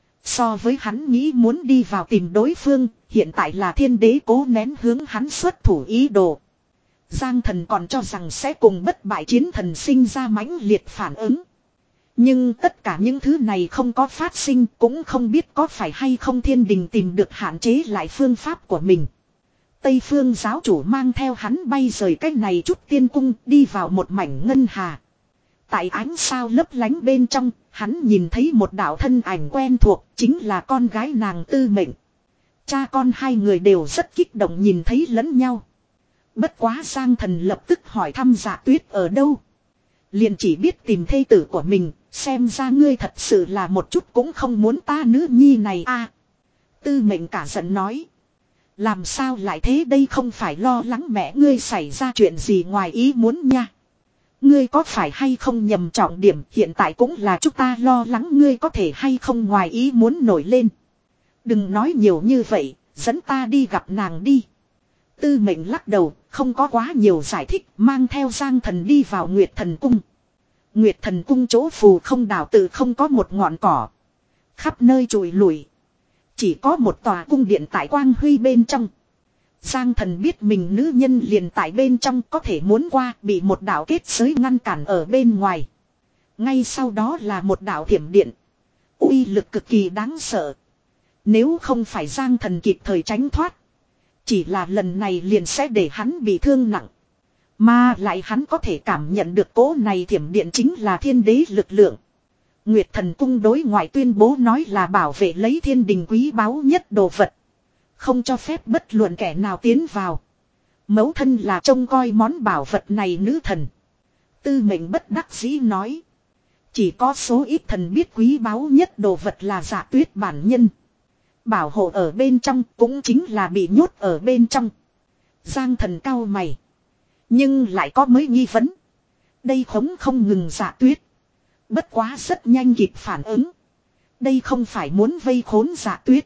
So với hắn nghĩ muốn đi vào tìm đối phương, hiện tại là thiên đế cố nén hướng hắn xuất thủ ý đồ. Giang Thần còn cho rằng sẽ cùng bất bại chiến thần sinh ra mãnh liệt phản ứng. Nhưng tất cả những thứ này không có phát sinh, cũng không biết có phải hay không thiên đình tìm được hạn chế lại phương pháp của mình. Tây Phương giáo chủ mang theo hắn bay rời cách này chút tiên cung, đi vào một mảnh ngân hà. Tại ánh sao lấp lánh bên trong, hắn nhìn thấy một đạo thân ảnh quen thuộc, chính là con gái nàng Tư Mệnh. Cha con hai người đều rất kích động nhìn thấy lẫn nhau. Bất quá Giang Thần lập tức hỏi thăm Dạ Tuyết ở đâu. Liền chỉ biết tìm thê tử của mình, xem ra ngươi thật sự là một chút cũng không muốn ta nữ nhi này a. À, Tư Mệnh cả giận nói. Làm sao lại thế, đây không phải lo lắng mẹ ngươi xảy ra chuyện gì ngoài ý muốn nha. Ngươi có phải hay không nhầm trọng điểm, hiện tại cũng là chúng ta lo lắng ngươi có thể hay không ngoài ý muốn nổi lên. Đừng nói nhiều như vậy, dẫn ta đi gặp nàng đi. Tư Mệnh lắc đầu, không có quá nhiều giải thích, mang theo Giang Thần đi vào Nguyệt Thần Cung. Nguyệt Thần Cung chỗ phù không đảo tự không có một ngọn cỏ. Khắp nơi trụi lủi. Chỉ có một tòa cung điện tại quang huy bên trong. Giang Thần biết mình nữ nhân liền tại bên trong, có thể muốn qua, bị một đạo kết giới ngăn cản ở bên ngoài. Ngay sau đó là một đạo thiểm điện. Uy lực cực kỳ đáng sợ. Nếu không phải Giang Thần kịp thời tránh thoát, Chỉ là lần này liền sẽ để hắn bị thương nặng. Mà lại hắn có thể cảm nhận được cỗ này thiểm điện chính là thiên đế lực lượng. Nguyệt Thần Cung đối ngoại tuyên bố nói là bảo vệ lấy thiên đình quý báu nhất đồ vật. Không cho phép bất luận kẻ nào tiến vào. Mẫu thân là trông coi món bảo vật này nữ thần. Tư Mệnh bất đắc dĩ nói. Chỉ có số ít thần biết quý báu nhất đồ vật là Dạ Tuyết bản nhân. Bảo hộ ở bên trong cũng chính là bị nhốt ở bên trong. Giang Thần cau mày. Nhưng lại có mới nghi vấn. Đây khống không ngừng Dạ Tuyết. Bất quá rất nhanh kịp phản ứng. Đây không phải muốn vây khốn Dạ Tuyết.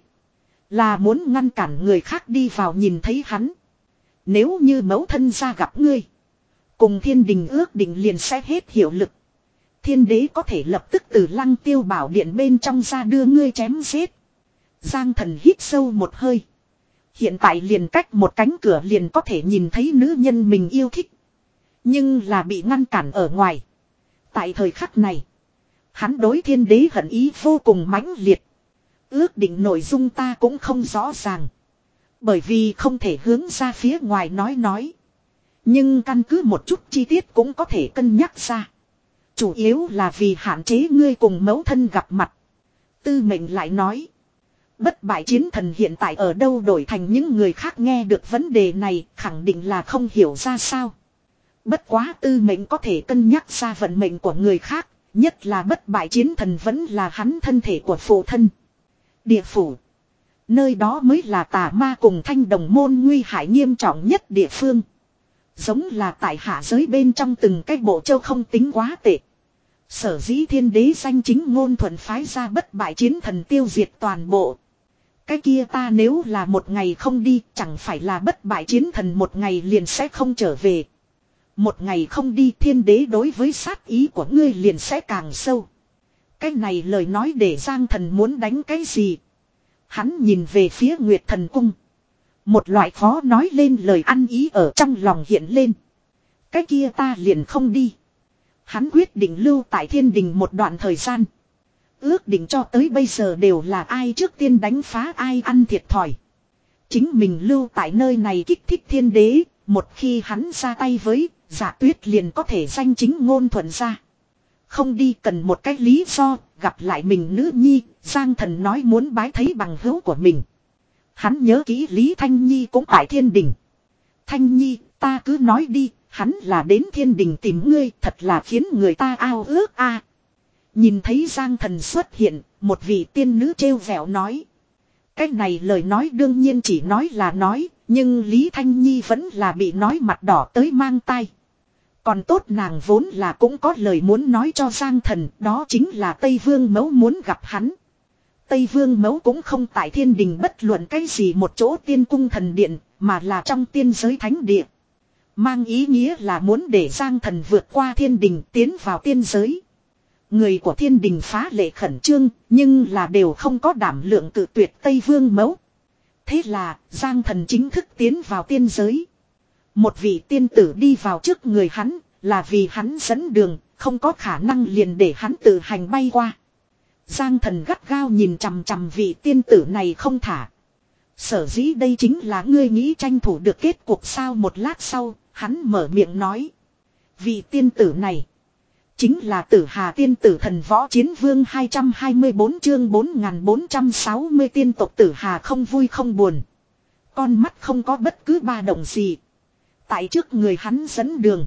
Là muốn ngăn cản người khác đi vào nhìn thấy hắn. Nếu như mẫu thân ra gặp ngươi. Cùng thiên đình ước định liền sẽ hết hiệu lực. Thiên đế có thể lập tức từ Lăng Tiêu Bảo Điện bên trong ra đưa ngươi chém giết. Giang Thần hít sâu một hơi. Hiện tại liền cách một cánh cửa liền có thể nhìn thấy nữ nhân mình yêu thích. Nhưng là bị ngăn cản ở ngoài. Tại thời khắc này. Hắn đối thiên đế hận ý vô cùng mãnh liệt. Ước định nội dung ta cũng không rõ ràng. Bởi vì không thể hướng ra phía ngoài nói nói. Nhưng căn cứ một chút chi tiết cũng có thể cân nhắc ra. Chủ yếu là vì hạn chế ngươi cùng mẫu thân gặp mặt. Tư Mệnh lại nói. Bất bại chiến thần hiện tại ở đâu đổi thành những người khác nghe được vấn đề này khẳng định là không hiểu ra sao. Bất quá Tư Mệnh có thể cân nhắc ra vận mệnh của người khác. Nhất là bất bại chiến thần vẫn là hắn thân thể của phụ thân. Địa phủ. Nơi đó mới là tà ma cùng thanh đồng môn nguy hại nghiêm trọng nhất địa phương. Giống là tại hạ giới bên trong từng cái bộ châu không tính quá tệ. Sở dĩ thiên đế danh chính ngôn thuận phái ra bất bại chiến thần tiêu diệt toàn bộ. Cái kia ta nếu là một ngày không đi chẳng phải là bất bại chiến thần một ngày liền sẽ không trở về. Một ngày không đi thiên đế đối với sát ý của ngươi liền sẽ càng sâu. Cái này lời nói để Giang Thần muốn đánh cái gì? Hắn nhìn về phía Nguyệt Thần Cung. Một loại khó nói lên lời ăn ý ở trong lòng hiện lên. Cái kia ta liền không đi. Hắn quyết định lưu tại thiên đình một đoạn thời gian. Ước định cho tới bây giờ đều là ai trước tiên đánh phá ai ăn thiệt thòi. Chính mình lưu tại nơi này kích thích thiên đế. Một khi hắn ra tay với Dạ Tuyết liền có thể danh chính ngôn thuận ra. Không đi cần một cái lý do. Gặp lại mình nữ nhi. Giang Thần nói muốn bái thấy bằng hữu của mình. Hắn nhớ kỹ Lý Thanh Nhi cũng tại thiên đình. Thanh Nhi ta cứ nói đi. Hắn là đến thiên đình tìm ngươi. Thật là khiến người ta ao ước a. À. Nhìn thấy Giang Thần xuất hiện. Một vị tiên nữ trêu vẹo nói. Cái này lời nói đương nhiên chỉ nói là nói. Nhưng Lý Thanh Nhi vẫn là bị nói mặt đỏ tới mang tai. Còn tốt nàng vốn là cũng có lời muốn nói cho Giang Thần. Đó chính là Tây Vương Mẫu muốn gặp hắn. Tây Vương Mẫu cũng không tại thiên đình bất luận cái gì một chỗ tiên cung thần điện. Mà là trong tiên giới thánh địa. Mang ý nghĩa là muốn để Giang Thần vượt qua thiên đình tiến vào tiên giới. Người của thiên đình phá lệ khẩn trương. Nhưng là đều không có đảm lượng cự tuyệt Tây Vương Mẫu. Thế là Giang Thần chính thức tiến vào tiên giới. Một vị tiên tử đi vào trước người hắn. Là vì hắn dẫn đường. Không có khả năng liền để hắn tự hành bay qua. Giang Thần gắt gao nhìn chằm chằm vị tiên tử này không thả. Sở dĩ đây chính là ngươi nghĩ tranh thủ được kết cuộc sao. Một lát sau hắn mở miệng nói. Vị tiên tử này chính là Tử Hà tiên tử thần võ chiến vương hai trăm hai mươi bốn chương bốn nghìn bốn trăm sáu mươi tiên tộc Tử Hà không vui không buồn. Con mắt không có bất cứ ba động gì. Tại trước người hắn dẫn đường.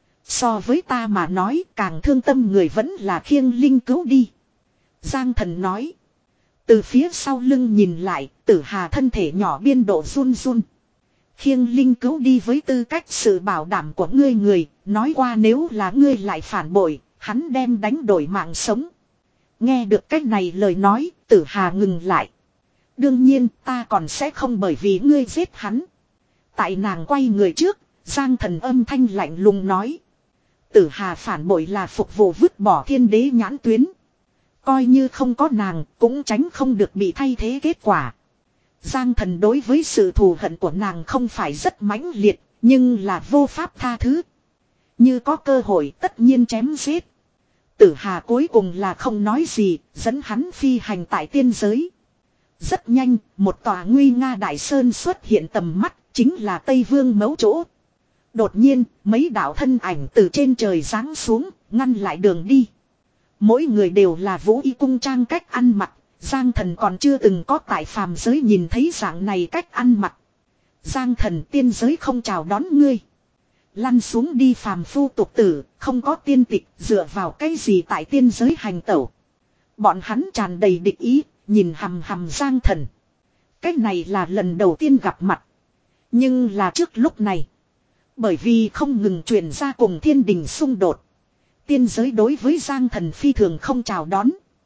So với ta mà nói càng thương tâm người vẫn là Khiêng Linh cứu đi. Giang Thần nói. Từ phía sau lưng nhìn lại Tử Hà thân thể nhỏ biên độ run run. Khiêng Linh cứu đi với tư cách sự bảo đảm của ngươi người. Nói qua nếu là ngươi lại phản bội. Hắn đem đánh đổi mạng sống. Nghe được cách này lời nói. Tử Hà ngừng lại. Đương nhiên ta còn sẽ không bởi vì ngươi giết hắn. Tại nàng quay người trước. Giang Thần âm thanh lạnh lùng nói. Tử Hà phản bội là phục vụ vứt bỏ thiên đế nhãn tuyến. Coi như không có nàng cũng tránh không được bị thay thế kết quả. Giang Thần đối với sự thù hận của nàng không phải rất mãnh liệt. Nhưng là vô pháp tha thứ. Như có cơ hội tất nhiên chém giết. Tử Hà cuối cùng là không nói gì. Dẫn hắn phi hành tại tiên giới. Rất nhanh một tòa nguy nga đại sơn xuất hiện tầm mắt. Chính là Tây Vương mấu chỗ. Đột nhiên, mấy đạo thân ảnh từ trên trời giáng xuống, ngăn lại đường đi. Mỗi người đều là vũ y cung trang cách ăn mặc, Giang Thần còn chưa từng có tại phàm giới nhìn thấy dạng này cách ăn mặc. Giang Thần, tiên giới không chào đón ngươi. Lăn xuống đi phàm phu tục tử, không có tiên tịch, dựa vào cái gì tại tiên giới hành tẩu. Bọn hắn tràn đầy địch ý, nhìn hằm hằm Giang Thần. Cái này là lần đầu tiên gặp mặt. Nhưng là trước lúc này. Bởi vì không ngừng truyền ra cùng thiên đình xung đột. Tiên giới đối với Giang Thần phi thường không chào đón.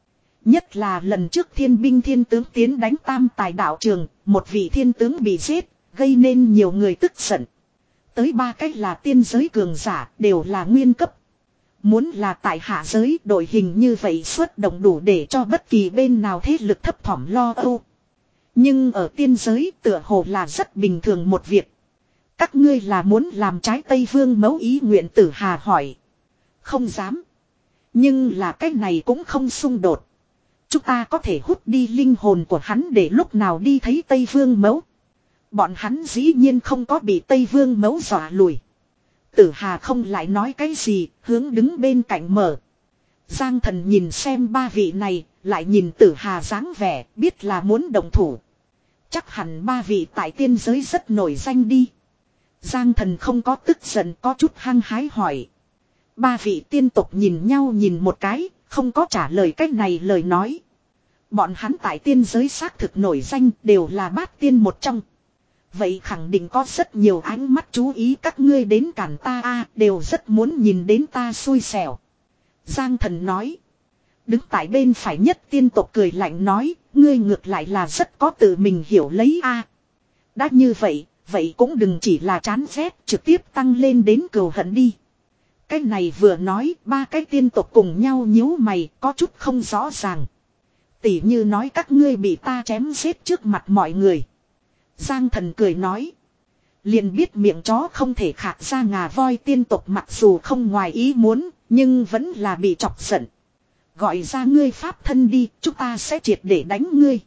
Nhất là lần trước thiên binh thiên tướng tiến đánh tam tài đạo trường. Một vị thiên tướng bị giết, gây nên nhiều người tức giận. Tới ba cách là tiên giới cường giả, đều là nguyên cấp. Muốn là tại hạ giới đội hình như vậy xuất động đủ để cho bất kỳ bên nào thế lực thấp thỏm lo âu. Nhưng ở tiên giới tựa hồ là rất bình thường một việc. Các ngươi là muốn làm trái Tây Vương mẫu ý nguyện, Tử Hà hỏi. Không dám. Nhưng là cái này cũng không xung đột. Chúng ta có thể hút đi linh hồn của hắn để lúc nào đi thấy Tây Vương mẫu. Bọn hắn dĩ nhiên không có bị Tây Vương mẫu dọa lùi. Tử Hà không lại nói cái gì, hướng đứng bên cạnh mở. Giang Thần nhìn xem ba vị này, lại nhìn Tử Hà dáng vẻ, biết là muốn động thủ. Chắc hẳn ba vị tại tiên giới rất nổi danh đi. Giang Thần không có tức giận, có chút hăng hái hỏi. Ba vị tiên tộc nhìn nhau nhìn một cái, không có trả lời cách này lời nói. Bọn hắn tại tiên giới xác thực nổi danh, đều là bát tiên một trong. Vậy khẳng định có rất nhiều ánh mắt chú ý các ngươi đến cản ta a, đều rất muốn nhìn đến ta xui xẻo. Giang Thần nói. Đứng tại bên phải nhất tiên tộc cười lạnh nói, ngươi ngược lại là rất có tự mình hiểu lấy a. Đã như vậy, vậy cũng đừng chỉ là chán ghét, trực tiếp tăng lên đến cừu hận đi. Cái này vừa nói, ba cái tiên tộc cùng nhau nhíu mày, có chút không rõ ràng. Tỉ như nói các ngươi bị ta chém giết trước mặt mọi người. Giang Thần cười nói. Liền biết miệng chó không thể khạc ra ngà voi, tiên tộc mặc dù không ngoài ý muốn, nhưng vẫn là bị chọc giận. Gọi ra ngươi pháp thân đi, chúng ta sẽ triệt để đánh ngươi.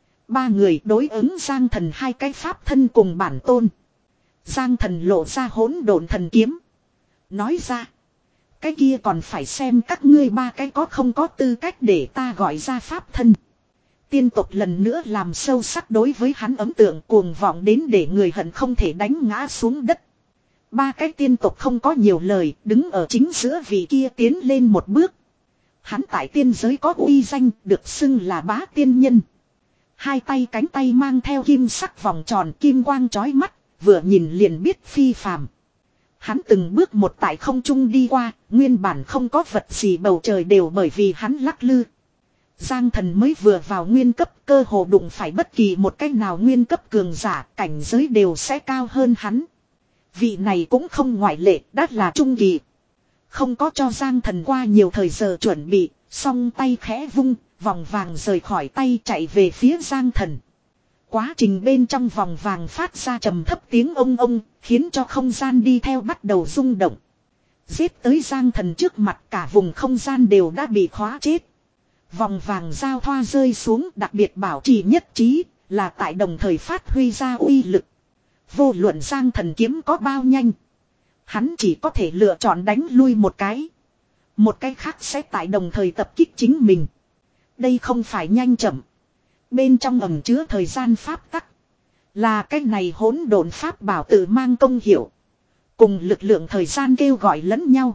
Ba người đối ứng Giang Thần hai cái pháp thân cùng bản tôn. Giang Thần lộ ra hỗn độn thần kiếm. Nói ra. Cái kia còn phải xem các ngươi ba cái có không có tư cách để ta gọi ra pháp thân. Tiên tộc lần nữa làm sâu sắc đối với hắn ấn tượng, cuồng vọng đến để người hận không thể đánh ngã xuống đất. Ba cái tiên tộc không có nhiều lời, đứng ở chính giữa vị kia tiến lên một bước. Hắn tại tiên giới có uy danh, được xưng là bá tiên nhân. Hai tay cánh tay mang theo kim sắc vòng tròn kim quang chói mắt, vừa nhìn liền biết phi phàm. Hắn từng bước một tại không trung đi qua, nguyên bản không có vật gì bầu trời đều bởi vì hắn lắc lư. Giang Thần mới vừa vào nguyên cấp, cơ hồ đụng phải bất kỳ một cách nào nguyên cấp cường giả, cảnh giới đều sẽ cao hơn hắn. Vị này cũng không ngoại lệ, đã là trung kỳ. Không có cho Giang Thần qua nhiều thời giờ chuẩn bị, song tay khẽ vung, vòng vàng rời khỏi tay chạy về phía Giang Thần. Quá trình bên trong vòng vàng phát ra trầm thấp tiếng ông ông, khiến cho không gian đi theo bắt đầu rung động. Giết tới Giang Thần trước mặt, cả vùng không gian đều đã bị khóa chết. Vòng vàng giao thoa rơi xuống, đặc biệt bảo trì nhất trí, là tại đồng thời phát huy ra uy lực. Vô luận Giang Thần kiếm có bao nhanh, hắn chỉ có thể lựa chọn đánh lui một cái. Một cái khác sẽ tại đồng thời tập kích chính mình. Đây không phải nhanh chậm. Bên trong ẩn chứa thời gian pháp tắc. Là cái này hỗn độn pháp bảo tự mang công hiệu. Cùng lực lượng thời gian kêu gọi lẫn nhau.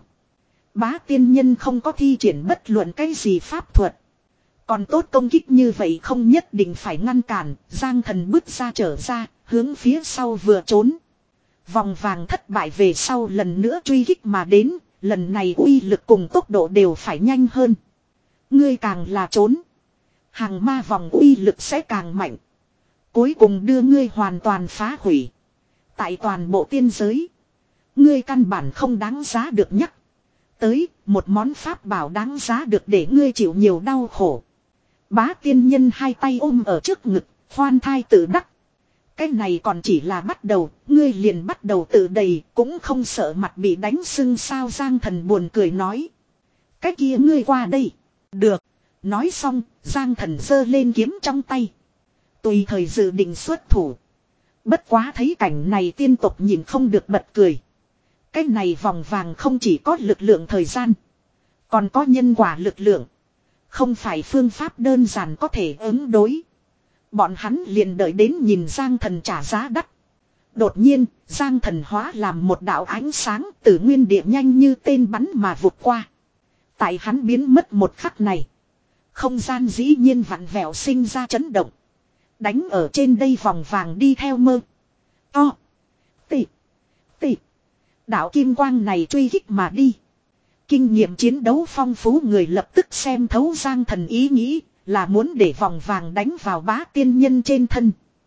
Bá tiên nhân không có thi triển bất luận cái gì pháp thuật. Còn tốt công kích như vậy không nhất định phải ngăn cản. Giang Thần bước ra trở ra, hướng phía sau vừa trốn. Vòng vàng thất bại về sau lần nữa truy kích mà đến. Lần này uy lực cùng tốc độ đều phải nhanh hơn. Ngươi càng là trốn, hàng ma vòng uy lực sẽ càng mạnh. Cuối cùng đưa ngươi hoàn toàn phá hủy. Tại toàn bộ tiên giới, ngươi căn bản không đáng giá được nhắc tới, một món pháp bảo đáng giá được để ngươi chịu nhiều đau khổ. Bá tiên nhân hai tay ôm ở trước ngực, khoan thai tự đắc. Cái này còn chỉ là bắt đầu, ngươi liền bắt đầu tự đầy, cũng không sợ mặt bị đánh sưng sao. Giang Thần buồn cười nói. Cái kia ngươi qua đây. Được. Nói xong, Giang Thần giơ lên kiếm trong tay. Tùy thời dự định xuất thủ. Bất quá thấy cảnh này tiên tộc nhìn không được bật cười. Cái này vòng vàng không chỉ có lực lượng thời gian. Còn có nhân quả lực lượng. Không phải phương pháp đơn giản có thể ứng đối. Bọn hắn liền đợi đến nhìn Giang Thần trả giá đắt. Đột nhiên, Giang Thần hóa làm một đạo ánh sáng từ nguyên địa nhanh như tên bắn mà vụt qua. Tại hắn biến mất một khắc này. Không gian dĩ nhiên vặn vẹo sinh ra chấn động. Đánh ở trên đây vòng vàng đi theo mơ. To. Tị. Tị. Đạo kim quang này truy kích mà đi. Kinh nghiệm chiến đấu phong phú người lập tức xem thấu Giang Thần ý nghĩ. Là muốn để vòng vàng đánh vào bá tiên nhân trên thân.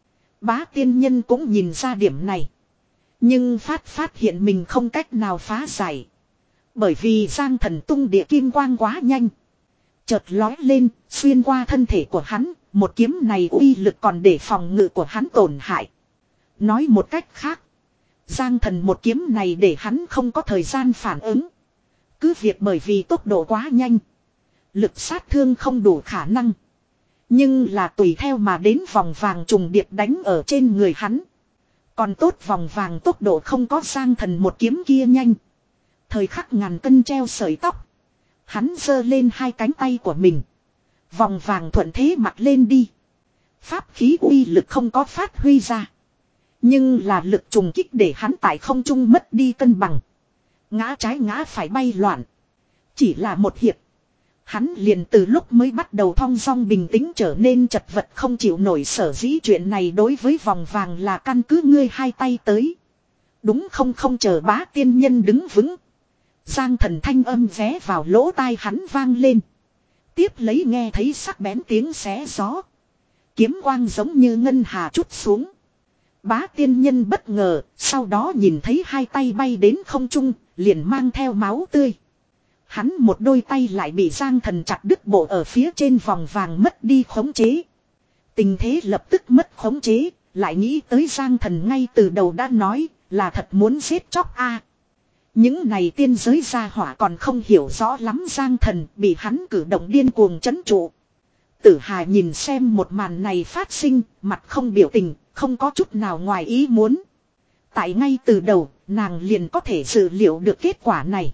Bá tiên nhân cũng nhìn ra điểm này. Nhưng phát phát hiện mình không cách nào phá giải. Bởi vì Giang Thần tung địa kim quang quá nhanh. Chợt lói lên, xuyên qua thân thể của hắn. Một kiếm này uy lực còn để phòng ngự của hắn tổn hại. Nói một cách khác. Giang Thần một kiếm này để hắn không có thời gian phản ứng. Cứ việc bởi vì tốc độ quá nhanh. Lực sát thương không đủ khả năng. Nhưng là tùy theo mà đến vòng vàng trùng điệp đánh ở trên người hắn. Còn tốt vòng vàng tốc độ không có Giang Thần một kiếm kia nhanh. Thời khắc ngàn cân treo sợi tóc. Hắn giơ lên hai cánh tay của mình. Vòng vàng thuận thế mặt lên đi. Pháp khí uy lực không có phát huy ra. Nhưng là lực trùng kích để hắn tại không trung mất đi cân bằng. Ngã trái ngã phải bay loạn. Chỉ là một hiệp. Hắn liền từ lúc mới bắt đầu thong dong bình tĩnh trở nên chật vật không chịu nổi, sở dĩ chuyện này đối với vòng vàng là căn cứ ngươi hai tay tới. Đúng không? Không chờ bá tiên nhân đứng vững. Giang Thần thanh âm vé vào lỗ tai hắn vang lên. Tiếp lấy nghe thấy sắc bén tiếng xé gió. Kiếm quang giống như ngân hà trút xuống. Bá tiên nhân bất ngờ, sau đó nhìn thấy hai tay bay đến không trung, liền mang theo máu tươi. Hắn một đôi tay lại bị Giang Thần chặt đứt bộ ở phía trên vòng vàng mất đi khống chế. Tình thế lập tức mất khống chế, lại nghĩ tới Giang Thần ngay từ đầu đã nói là thật muốn giết chóc a. Những này tiên giới gia hỏa còn không hiểu rõ lắm Giang Thần bị hắn cử động điên cuồng trấn trụ. Tử Hà nhìn xem một màn này phát sinh, mặt không biểu tình, không có chút nào ngoài ý muốn. Tại ngay từ đầu, nàng liền có thể dự liệu được kết quả này.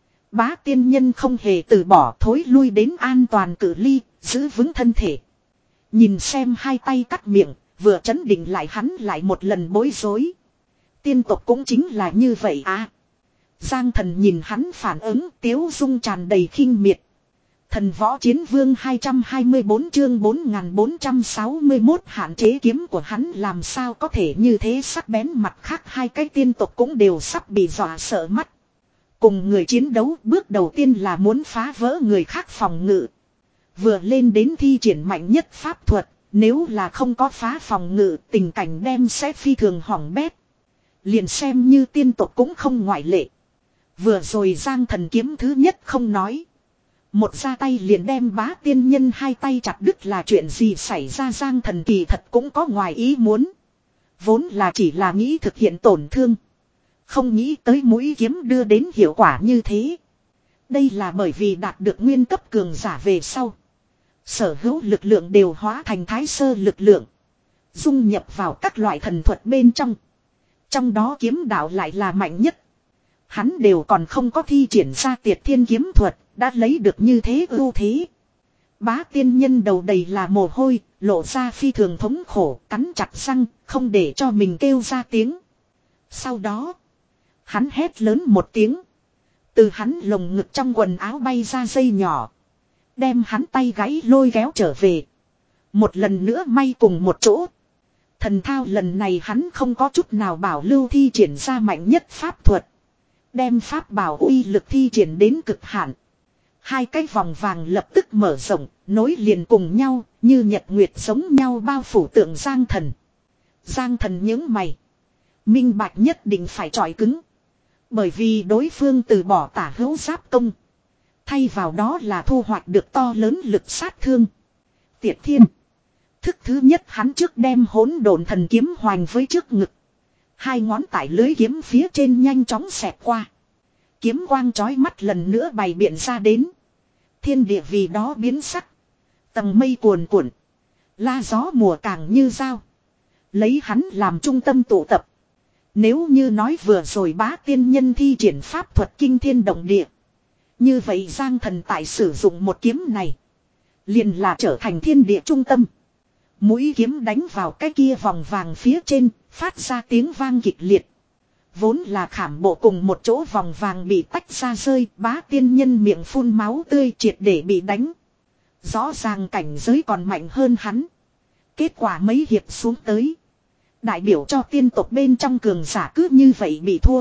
Bá tiên nhân không hề từ bỏ, thối lui đến an toàn cự ly, giữ vững thân thể. Nhìn xem hai tay cắt miệng, vừa chấn định lại hắn lại một lần bối rối. Tiên tộc cũng chính là như vậy à. Giang Thần nhìn hắn phản ứng, tiếu dung tràn đầy khinh miệt. Thần võ chiến vương hai trăm hai mươi tư chương bốn nghìn bốn trăm sáu mươi mốt, hạn chế kiếm của hắn làm sao có thể như thế, sắc bén. Mặt khác hai cái tiên tộc cũng đều sắp bị dọa sợ mắt. Cùng người chiến đấu, bước đầu tiên là muốn phá vỡ người khác phòng ngự. Vừa lên đến thi triển mạnh nhất pháp thuật, nếu là không có phá phòng ngự, tình cảnh đem sẽ phi thường hỏng bét. Liền xem như tiên tộc cũng không ngoại lệ. Vừa rồi Giang Thần kiếm thứ nhất không nói. Một ra tay liền đem bá tiên nhân hai tay chặt đứt là chuyện gì xảy ra. Giang Thần kỳ thật cũng có ngoài ý muốn. Vốn là chỉ là nghĩ thực hiện tổn thương. Không nghĩ tới mũi kiếm đưa đến hiệu quả như thế. Đây là bởi vì đạt được nguyên cấp cường giả về sau. Sở hữu lực lượng đều hóa thành thái sơ lực lượng. Dung nhập vào các loại thần thuật bên trong. Trong đó kiếm đạo lại là mạnh nhất. Hắn đều còn không có thi triển ra Tiệt Thiên kiếm thuật, đã lấy được như thế ưu thế. Bá tiên nhân đầu đầy là mồ hôi, lộ ra phi thường thống khổ, cắn chặt răng, không để cho mình kêu ra tiếng. Sau đó, hắn hét lớn một tiếng. Từ hắn lồng ngực trong quần áo bay ra dây nhỏ. Đem hắn tay gáy lôi kéo trở về. Một lần nữa may cùng một chỗ. Thần thao lần này hắn không có chút nào bảo lưu thi triển ra mạnh nhất pháp thuật. Đem pháp bảo uy lực thi triển đến cực hạn. Hai cái vòng vàng lập tức mở rộng, nối liền cùng nhau, như nhật nguyệt giống nhau bao phủ tượng Giang Thần. Giang Thần nhướng mày. Minh bạch nhất định phải chọi cứng. Bởi vì đối phương từ bỏ tả hữu giáp công. Thay vào đó là thu hoạch được to lớn lực sát thương. Tiệt Thiên. Thức thứ nhất hắn trước đem hỗn độn thần kiếm hoành với trước ngực. Hai ngón tại lưới kiếm phía trên nhanh chóng xẹt qua. Kiếm quang chói mắt lần nữa bày biện ra đến. Thiên địa vì đó biến sắc. Tầng mây cuồn cuộn. La gió mùa càng như dao. Lấy hắn làm trung tâm tụ tập. Nếu như nói vừa rồi bá tiên nhân thi triển pháp thuật kinh thiên động địa. Như vậy Giang Thần tại sử dụng một kiếm này. Liền là trở thành thiên địa trung tâm. Mũi kiếm đánh vào cái kia vòng vàng phía trên, phát ra tiếng vang kịch liệt. Vốn là khảm bộ cùng một chỗ vòng vàng bị tách ra rơi, bá tiên nhân miệng phun máu tươi triệt để bị đánh. Rõ ràng cảnh giới còn mạnh hơn hắn. Kết quả mấy hiệp xuống tới. Đại biểu cho tiên tộc bên trong cường giả cứ như vậy bị thua.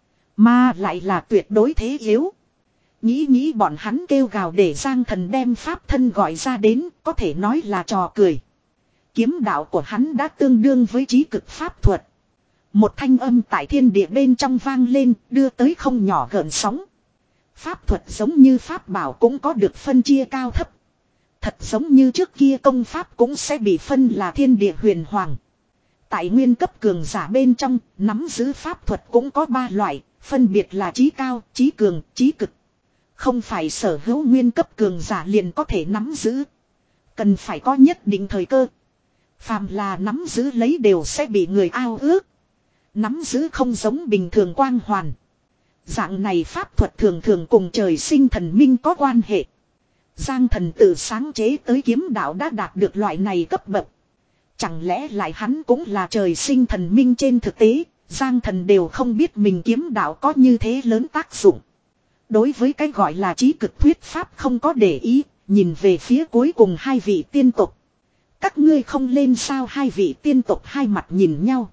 Mà lại là tuyệt đối thế yếu. Nghĩ nghĩ bọn hắn kêu gào để Giang Thần đem pháp thân gọi ra đến, có thể nói là trò cười. Kiếm đạo của hắn đã tương đương với trí cực pháp thuật. Một thanh âm tại thiên địa bên trong vang lên, đưa tới không nhỏ gợn sóng. Pháp thuật giống như pháp bảo cũng có được phân chia cao thấp. Thật giống như trước kia công pháp cũng sẽ bị phân là thiên địa huyền hoàng. Tại nguyên cấp cường giả bên trong, nắm giữ pháp thuật cũng có ba loại, phân biệt là trí cao, trí cường, trí cực. Không phải sở hữu nguyên cấp cường giả liền có thể nắm giữ. Cần phải có nhất định thời cơ. Phàm là nắm giữ lấy đều sẽ bị người ao ước. Nắm giữ không giống bình thường quang hoàn. Dạng này pháp thuật thường thường cùng trời sinh thần minh có quan hệ. Giang Thần tự sáng chế tới kiếm đạo đã đạt được loại này cấp bậc. Chẳng lẽ lại hắn cũng là trời sinh thần minh? Trên thực tế, Giang Thần đều không biết mình kiếm đạo có như thế lớn tác dụng. Đối với cái gọi là trí cực thuyết pháp không có để ý, nhìn về phía cuối cùng hai vị tiên tộc. Các ngươi không lên sao? Hai vị tiên tộc hai mặt nhìn nhau.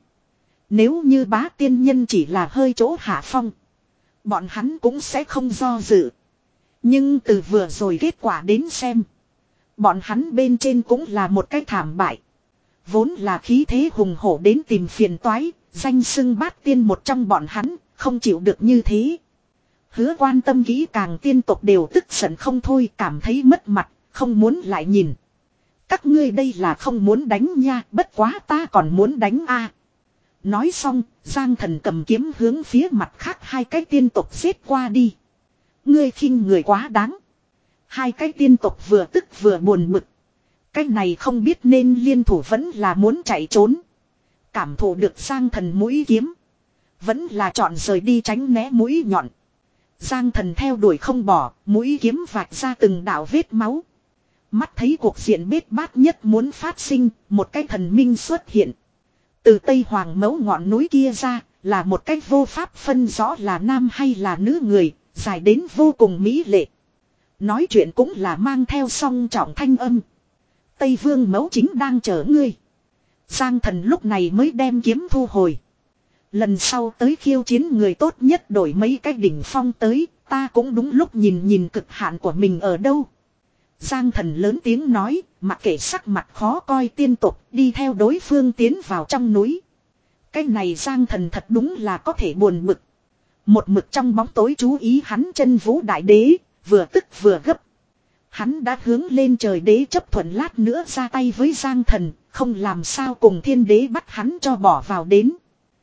Nếu như bá tiên nhân chỉ là hơi chỗ hạ phong, bọn hắn cũng sẽ không do dự. Nhưng từ vừa rồi kết quả đến xem, bọn hắn bên trên cũng là một cái thảm bại. Vốn là khí thế hùng hổ đến tìm phiền toái, danh xưng bát tiên một trong bọn hắn, không chịu được như thế. Hứa quan tâm kỹ càng tiên tộc đều tức giận không thôi, cảm thấy mất mặt, không muốn lại nhìn. Các ngươi đây là không muốn đánh nha, bất quá ta còn muốn đánh a. Nói xong, Giang Thần cầm kiếm hướng phía mặt khác hai cái tiên tộc giết qua đi. Ngươi khinh người quá đáng. Hai cái tiên tộc vừa tức vừa buồn bực. Cái này không biết nên liên thủ vẫn là muốn chạy trốn. Cảm thụ được Giang Thần mũi kiếm, vẫn là chọn rời đi tránh né mũi nhọn. Giang Thần theo đuổi không bỏ, mũi kiếm vạch ra từng đạo vết máu. Mắt thấy cuộc diện bết bát nhất muốn phát sinh, một cái thần minh xuất hiện. Từ Tây Hoàng Mẫu ngọn núi kia ra, là một cái vô pháp phân rõ là nam hay là nữ người, dài đến vô cùng mỹ lệ. Nói chuyện cũng là mang theo song trọng thanh âm. Tây Vương Mẫu chính đang chờ ngươi. Giang Thần lúc này mới đem kiếm thu hồi. Lần sau tới khiêu chiến người tốt nhất đổi mấy cái đỉnh phong tới, ta cũng đúng lúc nhìn nhìn cực hạn của mình ở đâu. Giang Thần lớn tiếng nói, mặc kệ sắc mặt khó coi tiên tục, đi theo đối phương tiến vào trong núi. Cái này Giang Thần thật đúng là có thể buồn bực. Một mực trong bóng tối chú ý hắn chân vũ đại đế, vừa tức vừa gấp. Hắn đã hướng lên trời đế chấp thuận lát nữa ra tay với Giang Thần, không làm sao cùng thiên đế bắt hắn cho bỏ vào đến.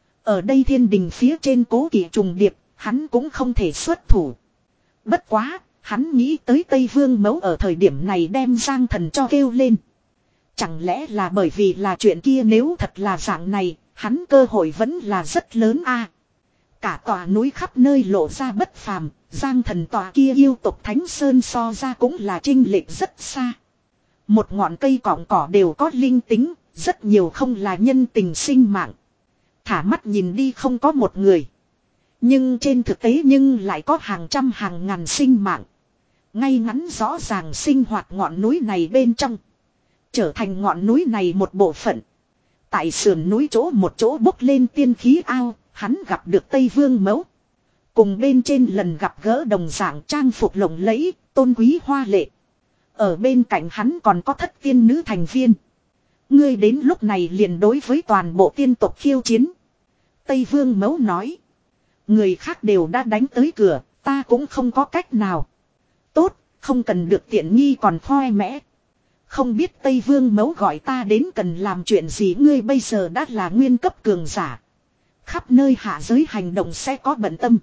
Ở đây thiên đình phía trên cố kỵ trùng điệp, hắn cũng không thể xuất thủ. Bất quá, hắn nghĩ tới Tây Vương Mẫu ở thời điểm này đem Giang Thần cho kêu lên. Chẳng lẽ là bởi vì là chuyện kia? Nếu thật là dạng này, hắn cơ hội vẫn là rất lớn a. Cả tòa núi khắp nơi lộ ra bất phàm, Giang Thần tòa kia yêu tộc Thánh Sơn so ra cũng là chênh lệch rất xa. Một ngọn cây cọng cỏ đều có linh tính, rất nhiều không là nhân tình sinh mạng. Thả mắt nhìn đi không có một người. Nhưng trên thực tế nhưng lại có hàng trăm hàng ngàn sinh mạng. Ngay ngắn rõ ràng sinh hoạt ngọn núi này bên trong. Trở thành ngọn núi này một bộ phận. Tại sườn núi chỗ một chỗ bốc lên tiên khí ao, hắn gặp được Tây Vương Mẫu. Cùng bên trên lần gặp gỡ đồng dạng trang phục lộng lẫy, tôn quý hoa lệ. Ở bên cạnh hắn còn có thất tiên nữ thành viên. Ngươi đến lúc này liền đối với toàn bộ tiên tộc khiêu chiến. Tây Vương Mẫu nói. Người khác đều đã đánh tới cửa, ta cũng không có cách nào. Tốt, không cần được tiện nghi còn khoe mẽ. Không biết Tây Vương Mẫu gọi ta đến cần làm chuyện gì? Ngươi bây giờ đã là nguyên cấp cường giả. Khắp nơi hạ giới hành động sẽ có bận tâm.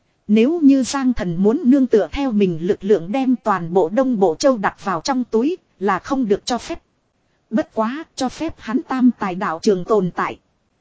Nếu như Giang Thần muốn nương tựa theo mình lực lượng đem toàn bộ Đông Bộ Châu đặt vào trong túi, là không được cho phép. Bất quá cho phép hắn tam tài đạo trường tồn tại.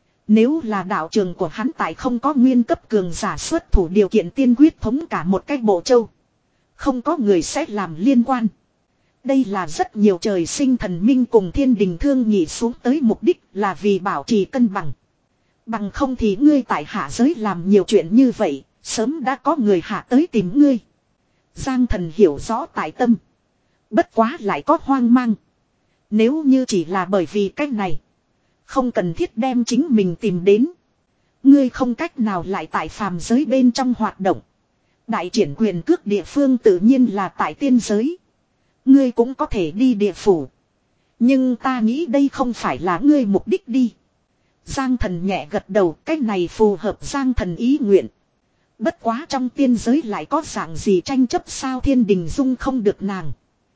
Nếu là đạo trường của hắn tại không có nguyên cấp cường giả xuất thủ điều kiện tiên quyết thống cả một cái bộ châu. Không có người sẽ làm liên quan. Đây là rất nhiều trời sinh thần minh cùng thiên đình thương nghị xuống tới mục đích là vì bảo trì cân bằng. Bằng không thì ngươi tại hạ giới làm nhiều chuyện như vậy, sớm đã có người hạ tới tìm ngươi. Giang Thần hiểu rõ tại tâm. Bất quá lại có hoang mang. Nếu như chỉ là bởi vì cách này, không cần thiết đem chính mình tìm đến. Ngươi không cách nào lại tại phàm giới bên trong hoạt động. Đại triển quyền cước địa phương tự nhiên là tại tiên giới. Ngươi cũng có thể đi địa phủ. Nhưng ta nghĩ đây không phải là ngươi mục đích đi. Giang Thần nhẹ gật đầu, cái này phù hợp Giang Thần ý nguyện. Bất quá trong tiên giới lại có dạng gì tranh chấp sao, thiên đình dung không được nàng.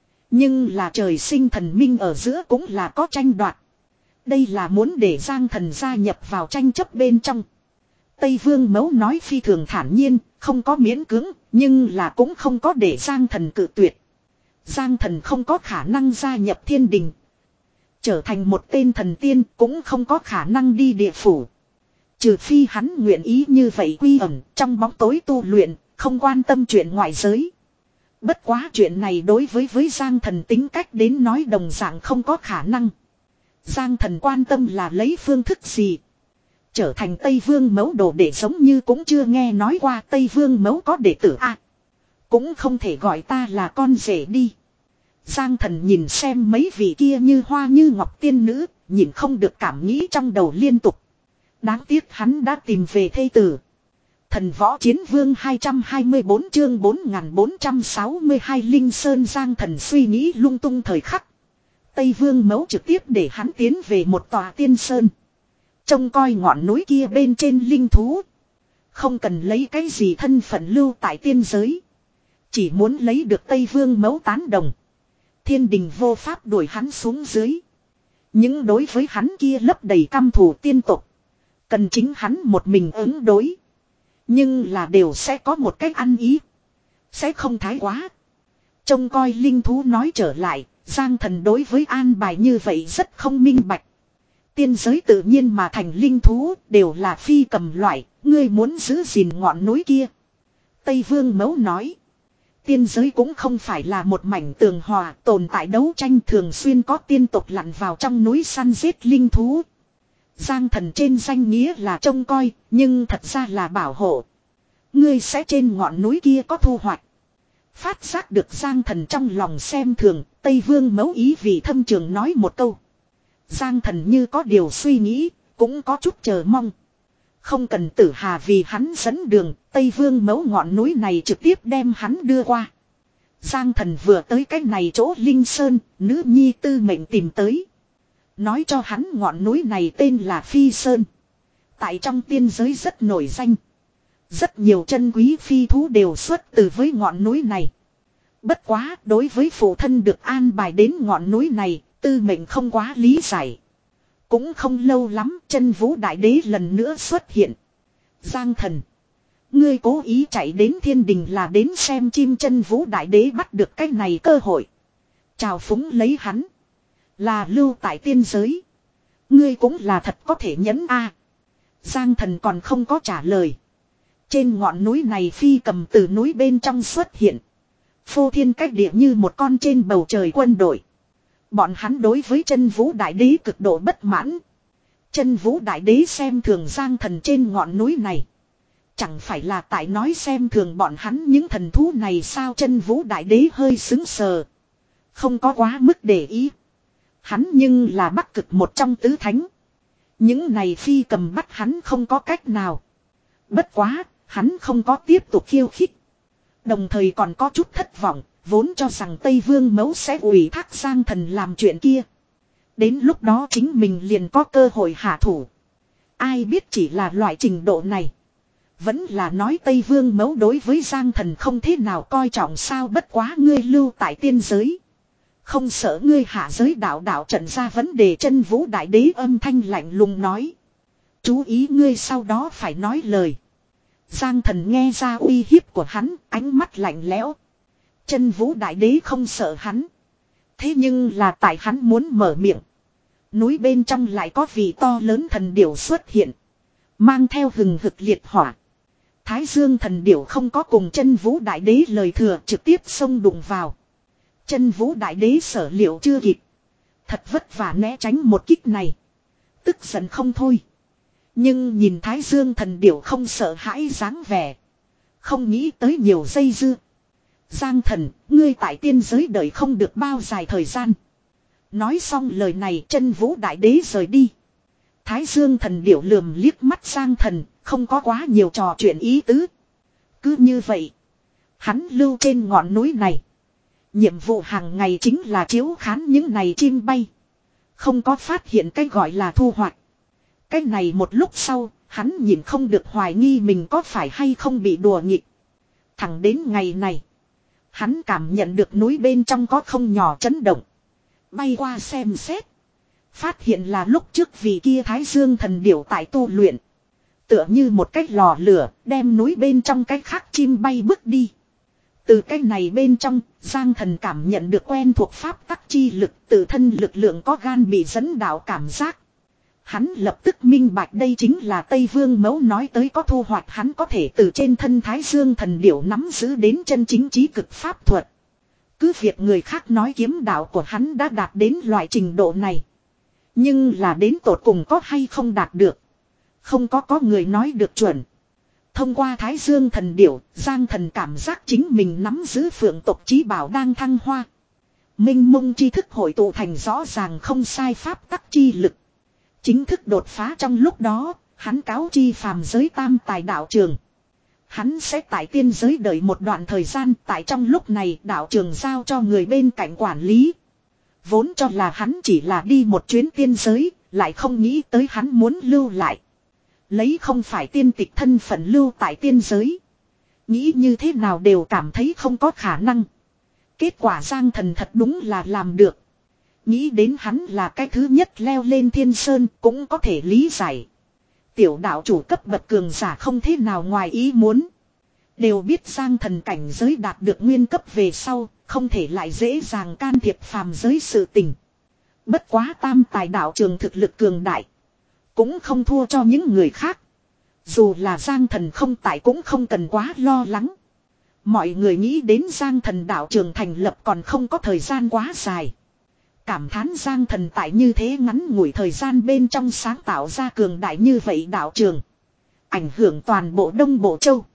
Nhưng là trời sinh thần minh ở giữa cũng là có tranh đoạt. Đây là muốn để Giang Thần gia nhập vào tranh chấp bên trong. Tây Vương Mẫu nói phi thường thản nhiên, không có miễn cưỡng, nhưng là cũng không có để Giang Thần cự tuyệt. Giang Thần không có khả năng gia nhập thiên đình. Trở thành một tên thần tiên cũng không có khả năng đi địa phủ. Trừ phi hắn nguyện ý như vậy quy ẩn trong bóng tối tu luyện, không quan tâm chuyện ngoại giới. Bất quá chuyện này đối với với Giang Thần tính cách đến nói đồng dạng không có khả năng. Giang Thần quan tâm là lấy phương thức gì. Trở thành Tây Vương Mẫu đồ để giống như cũng chưa nghe nói qua Tây Vương Mẫu có đệ tử à. Cũng không thể gọi ta là con rể đi. Giang Thần nhìn xem mấy vị kia như hoa như ngọc tiên nữ, nhìn không được cảm nghĩ trong đầu liên tục. Đáng tiếc hắn đã tìm về thê tử. Thần Võ Chiến Vương hai trăm hai mươi tư chương bốn nghìn bốn trăm sáu mươi hai Linh Sơn. Giang Thần suy nghĩ lung tung thời khắc. Tây Vương Mẫu trực tiếp để hắn tiến về một tòa tiên sơn. Trông coi ngọn núi kia bên trên linh thú. Không cần lấy cái gì thân phận lưu tại tiên giới. Chỉ muốn lấy được Tây Vương Mẫu tán đồng. Thiên đình vô pháp đuổi hắn xuống dưới. Nhưng đối với hắn kia lấp đầy căm thù tiên tục. Cần chính hắn một mình ứng đối. Nhưng là đều sẽ có một cách ăn ý. Sẽ không thái quá. Trông coi linh thú nói trở lại. Giang Thần đối với an bài như vậy rất không minh bạch. Tiên giới tự nhiên mà thành linh thú đều là phi cầm loại. Ngươi muốn giữ gìn ngọn núi kia. Tây Vương Mẫu nói. Tiên giới cũng không phải là một mảnh tường hòa, tồn tại đấu tranh, thường xuyên có tiên tộc lặn vào trong núi săn giết linh thú. Giang Thần trên danh nghĩa là trông coi, nhưng thật ra là bảo hộ. Ngươi sẽ trên ngọn núi kia có thu hoạch. Phát giác được Giang Thần trong lòng xem thường, Tây Vương Mẫu ý vì thâm trường nói một câu. Giang Thần như có điều suy nghĩ, cũng có chút chờ mong. Không cần Tử Hà vì hắn dẫn đường, Tây Vương Mẫu ngọn núi này trực tiếp đem hắn đưa qua. Giang Thần vừa tới cái này chỗ Linh Sơn, nữ nhi tư mệnh tìm tới. Nói cho hắn ngọn núi này tên là Phi Sơn. Tại trong tiên giới rất nổi danh. Rất nhiều chân quý phi thú đều xuất từ với ngọn núi này. Bất quá đối với phụ thân được an bài đến ngọn núi này, tư mệnh không quá lý giải. Cũng không lâu lắm chân vũ đại đế lần nữa xuất hiện. Giang Thần. Ngươi cố ý chạy đến thiên đình là đến xem chim chân vũ đại đế bắt được cái này cơ hội. Chào phúng lấy hắn. Là lưu tại tiên giới. Ngươi cũng là thật có thể nhẫn a. Giang Thần còn không có trả lời. Trên ngọn núi này phi cầm từ núi bên trong xuất hiện. Phô thiên cách địa như một con trên bầu trời quân đội. Bọn hắn đối với chân vũ đại đế cực độ bất mãn. Chân vũ đại đế xem thường Giang Thần trên ngọn núi này. Chẳng phải là tại nói xem thường bọn hắn những thần thú này sao. Chân vũ đại đế hơi xứng sờ. Không có quá mức để ý. Hắn nhưng là Bắc Cực một trong tứ thánh. Những này phi cầm bắt hắn không có cách nào. Bất quá, hắn không có tiếp tục khiêu khích. Đồng thời còn có chút thất vọng, vốn cho rằng Tây Vương Mẫu sẽ ủy thác Giang Thần làm chuyện kia. Đến lúc đó chính mình liền có cơ hội hạ thủ. Ai biết chỉ là loại trình độ này. Vẫn là nói Tây Vương Mẫu đối với Giang Thần không thế nào coi trọng sao. Bất quá ngươi lưu tại tiên giới. Không sợ ngươi hạ giới đạo đạo trận ra vấn đề. Chân vũ đại đế âm thanh lạnh lùng nói. Chú ý ngươi sau đó phải nói lời. Giang Thần nghe ra uy hiếp của hắn, ánh mắt lạnh lẽo. Chân vũ đại đế không sợ hắn. Thế nhưng là tại hắn muốn mở miệng. Núi bên trong lại có vị to lớn thần điểu xuất hiện. Mang theo hừng hực liệt hỏa. Thái Dương thần điểu không có cùng chân vũ đại đế lời thừa trực tiếp xông đụng vào. Chân vũ đại đế sở liệu chưa kịp. Thật vất vả né tránh một kích này. Tức giận không thôi. Nhưng nhìn Thái Dương thần điểu không sợ hãi dáng vẻ. Không nghĩ tới nhiều dây dưa. Giang thần, ngươi tại tiên giới đợi không được bao dài thời gian. Nói xong lời này chân vũ đại đế rời đi. Thái Dương thần điểu lườm liếc mắt Giang thần, không có quá nhiều trò chuyện ý tứ. Cứ như vậy, hắn lưu trên ngọn núi này. Nhiệm vụ hàng ngày chính là chiếu khán những này chim bay. Không có phát hiện cái gọi là thu hoạch. Cái này một lúc sau, hắn nhìn không được hoài nghi mình có phải hay không bị đùa nghịch. Thẳng đến ngày này, hắn cảm nhận được núi bên trong có không nhỏ chấn động. Bay qua xem xét. Phát hiện là lúc trước vì kia Thái Dương thần điểu tại tu luyện. Tựa như một cái lò lửa đem núi bên trong cái khác chim bay bước đi. Từ cái này bên trong, Giang thần cảm nhận được quen thuộc pháp tắc chi lực, tự thân lực lượng có gan bị dẫn đạo cảm giác. Hắn lập tức minh bạch đây chính là Tây Vương Mẫu nói tới có thu hoạch, hắn có thể từ trên thân Thái Dương thần điểu nắm giữ đến chân chính trí cực pháp thuật. Cứ việc người khác nói kiếm đạo của hắn đã đạt đến loại trình độ này. Nhưng là đến tột cùng có hay không đạt được. Không có có người nói được chuẩn. Thông qua Thái Dương thần điểu, Giang thần cảm giác chính mình nắm giữ phượng tộc chí bảo đang thăng hoa. Minh mông tri thức hội tụ thành rõ ràng không sai pháp tắc chi lực. Chính thức đột phá trong lúc đó, hắn cáo chi phàm giới tam tài đạo trường. Hắn sẽ tại tiên giới đợi một đoạn thời gian, tại trong lúc này đạo trường giao cho người bên cạnh quản lý. Vốn cho là hắn chỉ là đi một chuyến tiên giới, lại không nghĩ tới hắn muốn lưu lại. Lấy không phải tiên tịch thân phận lưu tại tiên giới. Nghĩ như thế nào đều cảm thấy không có khả năng. Kết quả Giang thần thật đúng là làm được. Nghĩ đến hắn là cái thứ nhất leo lên thiên sơn cũng có thể lý giải. Tiểu đạo chủ cấp bậc cường giả không thế nào ngoài ý muốn. Đều biết Giang thần cảnh giới đạt được nguyên cấp về sau, không thể lại dễ dàng can thiệp phàm giới sự tình. Bất quá tam tài đạo trường thực lực cường đại. Cũng không thua cho những người khác. Dù là Giang thần không tại cũng không cần quá lo lắng. Mọi người nghĩ đến Giang thần đạo trường thành lập còn không có thời gian quá dài. Cảm thán Giang thần tại như thế ngắn ngủi thời gian bên trong sáng tạo ra cường đại như vậy đạo trường. Ảnh hưởng toàn bộ Đông Bộ Châu.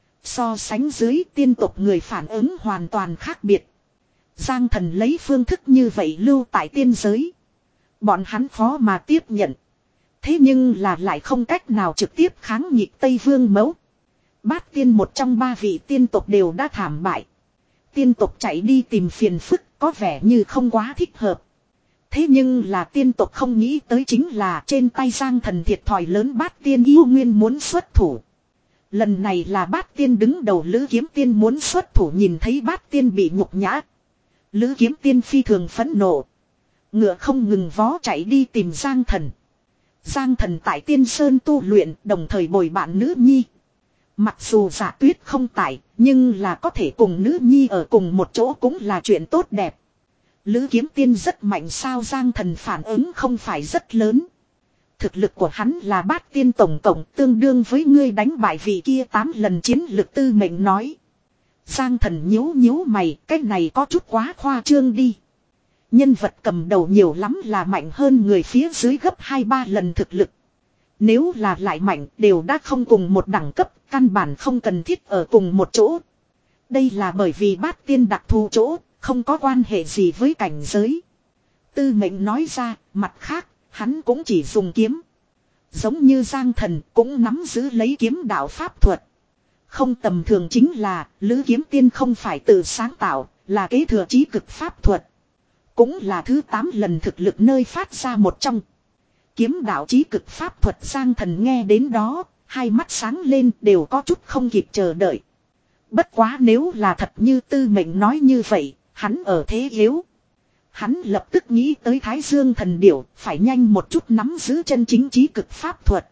So sánh dưới tiên tộc người phản ứng hoàn toàn khác biệt. Giang thần lấy phương thức như vậy lưu tại tiên giới. Bọn hắn khó mà tiếp nhận. Thế nhưng là lại không cách nào trực tiếp kháng nhịp Tây Vương Mẫu. Bát tiên một trong ba vị tiên tộc đều đã thảm bại. Tiên tộc chạy đi tìm phiền phức có vẻ như không quá thích hợp. Thế nhưng là tiên tộc không nghĩ tới chính là trên tay Giang thần thiệt thòi lớn bát tiên yêu nguyên muốn xuất thủ. Lần này là bát tiên đứng đầu Lữ Kiếm Tiên muốn xuất thủ, nhìn thấy bát tiên bị nhục nhã. Lữ Kiếm Tiên phi thường phẫn nộ. Ngựa không ngừng vó chạy đi tìm Giang thần. Giang thần tại Tiên Sơn tu luyện đồng thời bồi bạn nữ nhi. Mặc dù Giả Tuyết không tại, nhưng là có thể cùng nữ nhi ở cùng một chỗ cũng là chuyện tốt đẹp. Lữ Kiếm Tiên rất mạnh sao? Giang thần phản ứng không phải rất lớn. Thực lực của hắn là bát tiên tổng cộng tương đương với ngươi đánh bại vị kia tám lần chiến lực Tư Mệnh nói. Giang thần nhíu nhíu mày, cái này có chút quá khoa trương đi. Nhân vật cầm đầu nhiều lắm là mạnh hơn người phía dưới gấp hai ba lần thực lực. Nếu là lại mạnh đều đã không cùng một đẳng cấp, căn bản không cần thiết ở cùng một chỗ. Đây là bởi vì bát tiên đặc thù chỗ, không có quan hệ gì với cảnh giới. Tư Mệnh nói ra, mặt khác, hắn cũng chỉ dùng kiếm. Giống như Giang thần cũng nắm giữ lấy kiếm đạo pháp thuật. Không tầm thường chính là, Lữ Kiếm Tiên không phải tự sáng tạo, là kế thừa chí cực pháp thuật. Cũng là thứ tám lần thực lực nơi phát ra một trong. Kiếm đạo chí cực pháp thuật. Giang thần nghe đến đó, hai mắt sáng lên đều có chút không kịp chờ đợi. Bất quá nếu là thật như Tư Mệnh nói như vậy, hắn ở thế yếu. Hắn lập tức nghĩ tới Thái Dương thần điểu, phải nhanh một chút nắm giữ chân chính chí cực pháp thuật.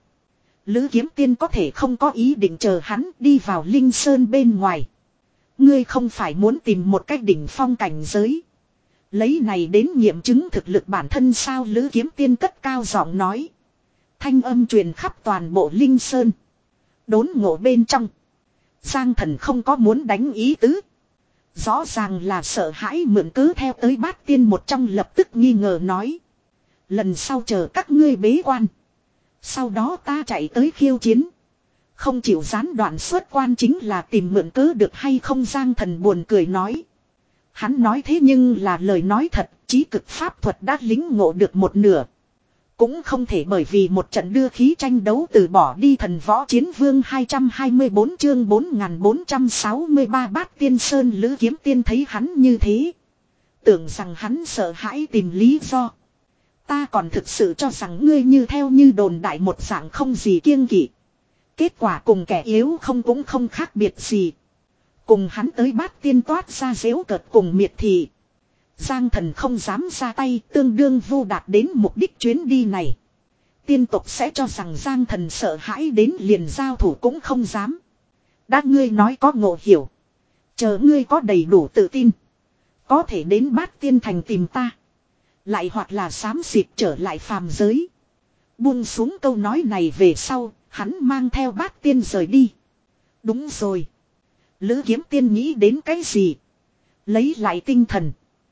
Lữ Kiếm Tiên có thể không có ý định chờ hắn đi vào Linh Sơn bên ngoài. Ngươi không phải muốn tìm một cách đỉnh phong cảnh giới. Lấy này đến nghiệm chứng thực lực bản thân sao, Lữ Kiếm Tiên cất cao giọng nói. Thanh âm truyền khắp toàn bộ Linh Sơn. Đốn ngộ bên trong. Giang Thần không có muốn đánh ý tứ. Rõ ràng là sợ hãi mượn cớ theo tới Bát Tiên một trong lập tức nghi ngờ nói. Lần sau chờ các ngươi bế quan. Sau đó ta chạy tới khiêu chiến. Không chịu gián đoạn xuất quan chính là tìm mượn cớ được hay không, Giang Thần buồn cười nói. Hắn nói thế nhưng là lời nói thật, chí cực pháp thuật đã lính ngộ được một nửa. Cũng không thể bởi vì một trận đưa khí tranh đấu từ bỏ đi Thần Võ Chiến Vương. Hai trăm hai mươi bốn chương bốn nghìn bốn trăm sáu mươi ba Bát Tiên Sơn. Lữ Kiếm Tiên thấy hắn như thế, tưởng rằng hắn sợ hãi tìm lý do. Ta còn thực sự cho rằng ngươi như theo như đồn đại một dạng không gì kiêng kỵ. Kết quả cùng kẻ yếu không cũng không khác biệt gì. Cùng hắn tới Bát Tiên toát ra giễu cợt cùng miệt thị. Giang Thần không dám ra tay, tương đương vô đạt đến mục đích chuyến đi này. Tiên tộc sẽ cho rằng Giang Thần sợ hãi đến liền giao thủ cũng không dám. Đã ngươi nói có ngộ hiểu. Chờ ngươi có đầy đủ tự tin. Có thể đến Bát Tiên thành tìm ta. Lại hoặc là xám xịt trở lại phàm giới. Buông xuống câu nói này về sau, hắn mang theo Bát Tiên rời đi. Đúng rồi. Lữ Kiếm Tiên nghĩ đến cái gì? Lấy lại tinh thần.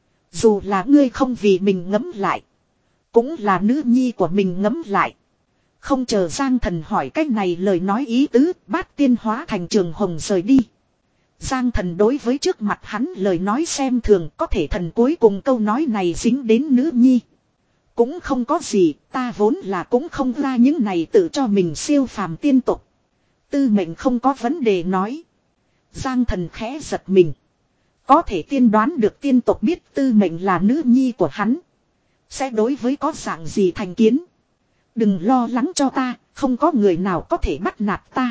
Dù là ngươi không vì mình ngẫm lại, cũng là nữ nhi của mình ngẫm lại. Không chờ Giang Thần hỏi cách này lời nói ý tứ, Bát Tiên hóa thành trường hồng rời đi. Giang Thần đối với trước mặt hắn lời nói xem thường, có thể thần cuối cùng câu nói này dính đến nữ nhi. Cũng không có gì, ta vốn là cũng không ra những này tự cho mình siêu phàm tiên tục. Tư mệnh không có vấn đề nói. Giang Thần khẽ giật mình. Có thể tiên đoán được tiên tộc biết tư mệnh là nữ nhi của hắn. Sẽ đối với có dạng gì thành kiến. Đừng lo lắng cho ta, không có người nào có thể bắt nạt ta.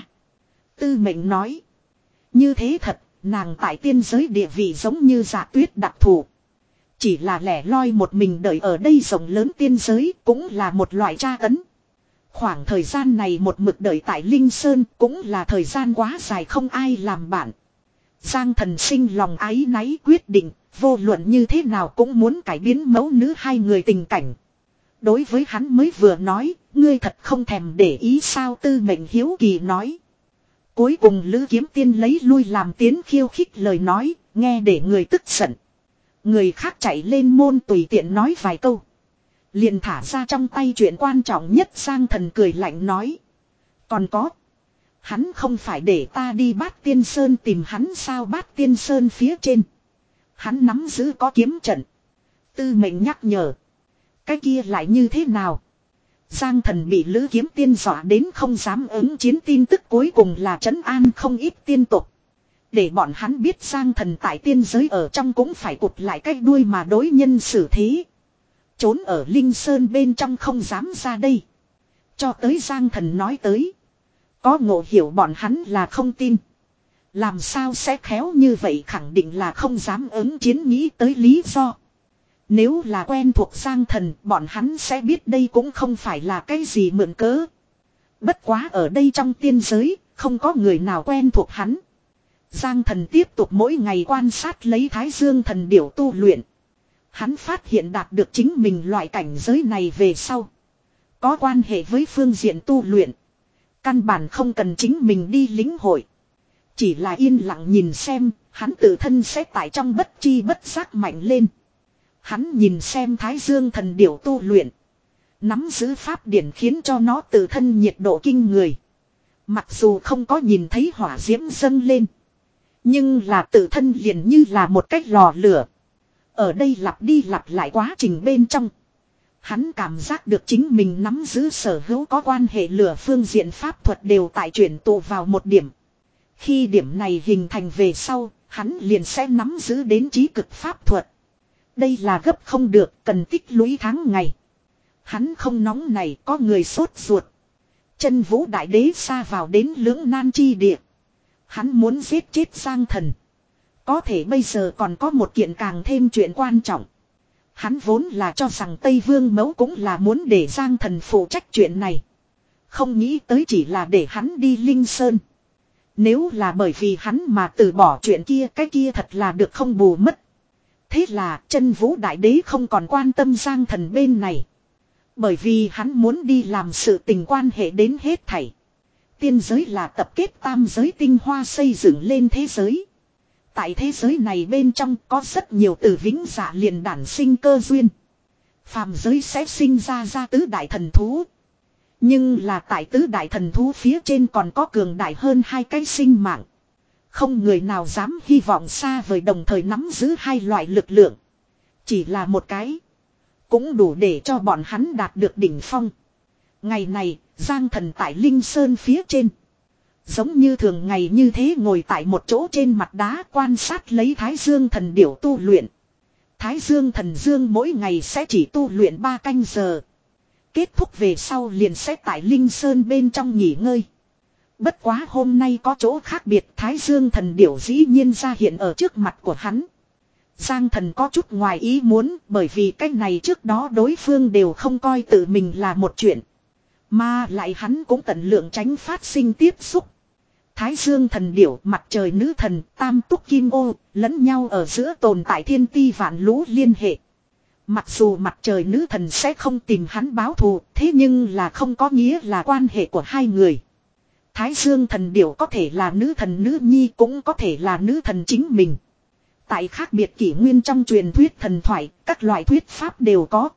Tư mệnh nói. Như thế thật, nàng tại tiên giới địa vị giống như Dạ Tuyết đặc thù. Chỉ là lẻ loi một mình đợi ở đây rộng lớn tiên giới cũng là một loại tra tấn. Khoảng thời gian này một mực đợi tại Linh Sơn cũng là thời gian quá dài không ai làm bạn. Giang Thần sinh lòng áy náy quyết định, vô luận như thế nào cũng muốn cải biến mẫu nữ hai người tình cảnh. Đối với hắn mới vừa nói, ngươi thật không thèm để ý sao, tư mệnh hiếu kỳ nói. Cuối cùng Lữ Kiếm Tiên lấy lui làm tiến khiêu khích lời nói, nghe để người tức giận. Người khác chạy lên môn tùy tiện nói vài câu. Liền thả ra trong tay chuyện quan trọng nhất. Giang Thần cười lạnh nói. Còn có. Hắn không phải để ta đi Bát Tiên Sơn tìm hắn sao, Bát Tiên Sơn phía trên. Hắn nắm giữ có kiếm trận. Tư mệnh nhắc nhở. Cái kia lại như thế nào? Giang Thần bị Lữ Kiếm Tiên dọa đến không dám ứng chiến, tin tức cuối cùng là trấn an không ít tiên tục. Để bọn hắn biết Giang Thần tại tiên giới ở trong cũng phải cụt lại cái đuôi mà đối nhân xử thế. Trốn ở Linh Sơn bên trong không dám ra đây. Cho tới Giang Thần nói tới. Có ngộ hiểu bọn hắn là không tin. Làm sao sẽ khéo như vậy, khẳng định là không dám ứng chiến, nghĩ tới lý do. Nếu là quen thuộc Giang Thần, bọn hắn sẽ biết đây cũng không phải là cái gì mượn cớ. Bất quá ở đây trong tiên giới, không có người nào quen thuộc hắn. Giang Thần tiếp tục mỗi ngày quan sát lấy Thái Dương thần điểu tu luyện. Hắn phát hiện đạt được chính mình loại cảnh giới này về sau. Có quan hệ với phương diện tu luyện. Căn bản không cần chính mình đi lính hội. Chỉ là yên lặng nhìn xem, hắn tự thân sẽ tại trong bất chi bất giác mạnh lên. Hắn nhìn xem Thái Dương thần điểu tu luyện. Nắm giữ pháp điển khiến cho nó tự thân nhiệt độ kinh người. Mặc dù không có nhìn thấy hỏa diễm dâng lên. Nhưng là tự thân liền như là một cái lò lửa. Ở đây lặp đi lặp lại quá trình bên trong. Hắn cảm giác được chính mình nắm giữ sở hữu có quan hệ lửa phương diện pháp thuật đều tại chuyển tụ vào một điểm. Khi điểm này hình thành về sau, hắn liền sẽ nắm giữ đến trí cực pháp thuật. Đây là gấp không được, cần tích lũy tháng ngày. Hắn không nóng này, có người sốt ruột. Chân vũ đại đế xa vào đến lưỡng nan chi địa. Hắn muốn giết chết Giang Thần. Có thể bây giờ còn có một kiện càng thêm chuyện quan trọng. Hắn vốn là cho rằng Tây Vương Mẫu cũng là muốn để Giang Thần phụ trách chuyện này. Không nghĩ tới chỉ là để hắn đi Linh Sơn. Nếu là bởi vì hắn mà từ bỏ chuyện kia, cái kia thật là được không bù mất. Thế là chân vũ đại đế không còn quan tâm Giang Thần bên này. Bởi vì hắn muốn đi làm sự tình quan hệ đến hết thảy. Tiên giới là tập kết tam giới tinh hoa xây dựng lên thế giới. Tại thế giới này bên trong có rất nhiều từ vĩnh dạ liền đản sinh cơ duyên. Phàm giới sẽ sinh ra ra tứ đại thần thú. Nhưng là tại tứ đại thần thú phía trên còn có cường đại hơn hai cái sinh mạng. Không người nào dám hy vọng xa vời đồng thời nắm giữ hai loại lực lượng. Chỉ là một cái. Cũng đủ để cho bọn hắn đạt được đỉnh phong. Ngày này, Giang Thần tại Linh Sơn phía trên. Giống như thường ngày như thế ngồi tại một chỗ trên mặt đá quan sát lấy Thái Dương Thần Điểu tu luyện. Thái Dương Thần Dương mỗi ngày sẽ chỉ tu luyện ba canh giờ. Kết thúc về sau liền sẽ tại Linh Sơn bên trong nghỉ ngơi. Bất quá hôm nay có chỗ khác biệt, Thái Dương Thần Điểu dĩ nhiên ra hiện ở trước mặt của hắn. Giang Thần có chút ngoài ý muốn, bởi vì cách này trước đó đối phương đều không coi tự mình là một chuyện. Mà lại hắn cũng tận lượng tránh phát sinh tiếp xúc. Thái Dương Thần Điểu, mặt trời nữ thần, tam túc kim ô, lẫn nhau ở giữa tồn tại thiên ti vạn lũ liên hệ. Mặc dù mặt trời nữ thần sẽ không tìm hắn báo thù, thế nhưng là không có nghĩa là quan hệ của hai người. Thái Dương Thần Điểu có thể là nữ thần nữ nhi, cũng có thể là nữ thần chính mình. Tại khác biệt kỷ nguyên trong truyền thuyết thần thoại, các loại thuyết pháp đều có.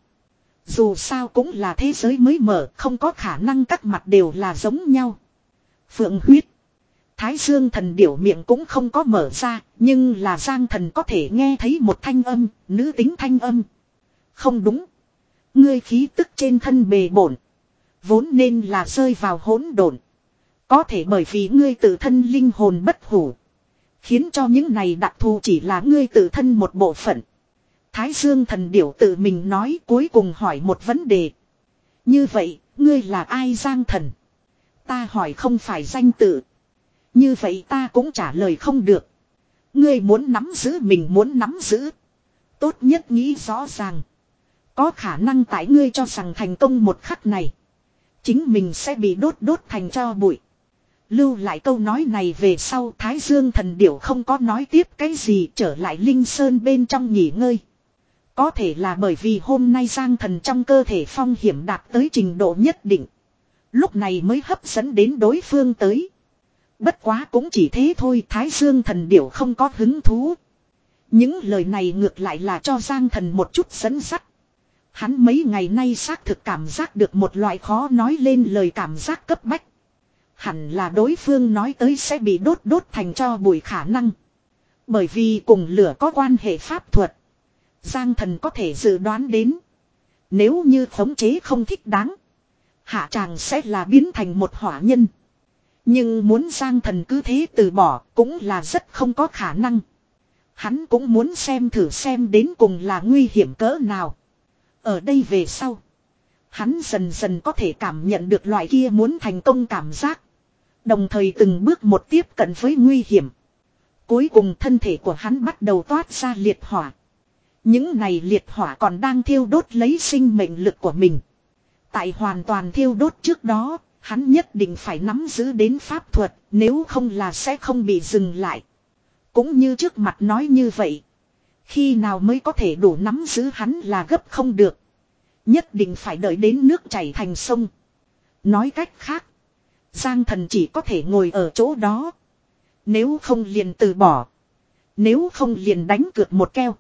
Dù sao cũng là thế giới mới mở, không có khả năng các mặt đều là giống nhau. Phượng huyết. Thái Dương Thần Điểu miệng cũng không có mở ra, nhưng là Giang Thần có thể nghe thấy một thanh âm, nữ tính thanh âm. Không đúng. Ngươi khí tức trên thân bề bổn. Vốn nên là rơi vào hỗn độn. Có thể bởi vì ngươi tự thân linh hồn bất hủ. Khiến cho những này đặc thù chỉ là ngươi tự thân một bộ phận. Thái Dương Thần Điểu tự mình nói cuối cùng hỏi một vấn đề. Như vậy, ngươi là ai Giang Thần? Ta hỏi không phải danh tự. Như vậy ta cũng trả lời không được. Ngươi muốn nắm giữ mình muốn nắm giữ. Tốt nhất nghĩ rõ ràng. Có khả năng tại ngươi cho rằng thành công một khắc này. Chính mình sẽ bị đốt đốt thành tro bụi. Lưu lại câu nói này về sau Thái Dương Thần Điểu không có nói tiếp cái gì trở lại Linh Sơn bên trong nghỉ ngơi. Có thể là bởi vì hôm nay Giang Thần trong cơ thể phong hiểm đạt tới trình độ nhất định. Lúc này mới hấp dẫn đến đối phương tới. Bất quá cũng chỉ thế thôi, Thái Dương Thần Điểu không có hứng thú. Những lời này ngược lại là cho Giang Thần một chút dẫn dắt. Hắn mấy ngày nay xác thực cảm giác được một loại khó nói lên lời cảm giác cấp bách. Hẳn là đối phương nói tới sẽ bị đốt đốt thành tro bụi khả năng. Bởi vì cùng lửa có quan hệ pháp thuật. Giang Thần có thể dự đoán đến. Nếu như khống chế không thích đáng. Hạ tràng sẽ là biến thành một hỏa nhân. Nhưng muốn Giang Thần cứ thế từ bỏ cũng là rất không có khả năng. Hắn cũng muốn xem thử xem đến cùng là nguy hiểm cỡ nào. Ở đây về sau. Hắn dần dần có thể cảm nhận được loại kia muốn thành công cảm giác. Đồng thời từng bước một tiếp cận với nguy hiểm. Cuối cùng thân thể của hắn bắt đầu toát ra liệt hỏa. Những này liệt hỏa còn đang thiêu đốt lấy sinh mệnh lực của mình. Tại hoàn toàn thiêu đốt trước đó, hắn nhất định phải nắm giữ đến pháp thuật, nếu không là sẽ không bị dừng lại. Cũng như trước mặt nói như vậy. Khi nào mới có thể đủ nắm giữ hắn là gấp không được. Nhất định phải đợi đến nước chảy thành sông. Nói cách khác. Giang Thần chỉ có thể ngồi ở chỗ đó. Nếu không liền từ bỏ. Nếu không liền đánh cược một keo.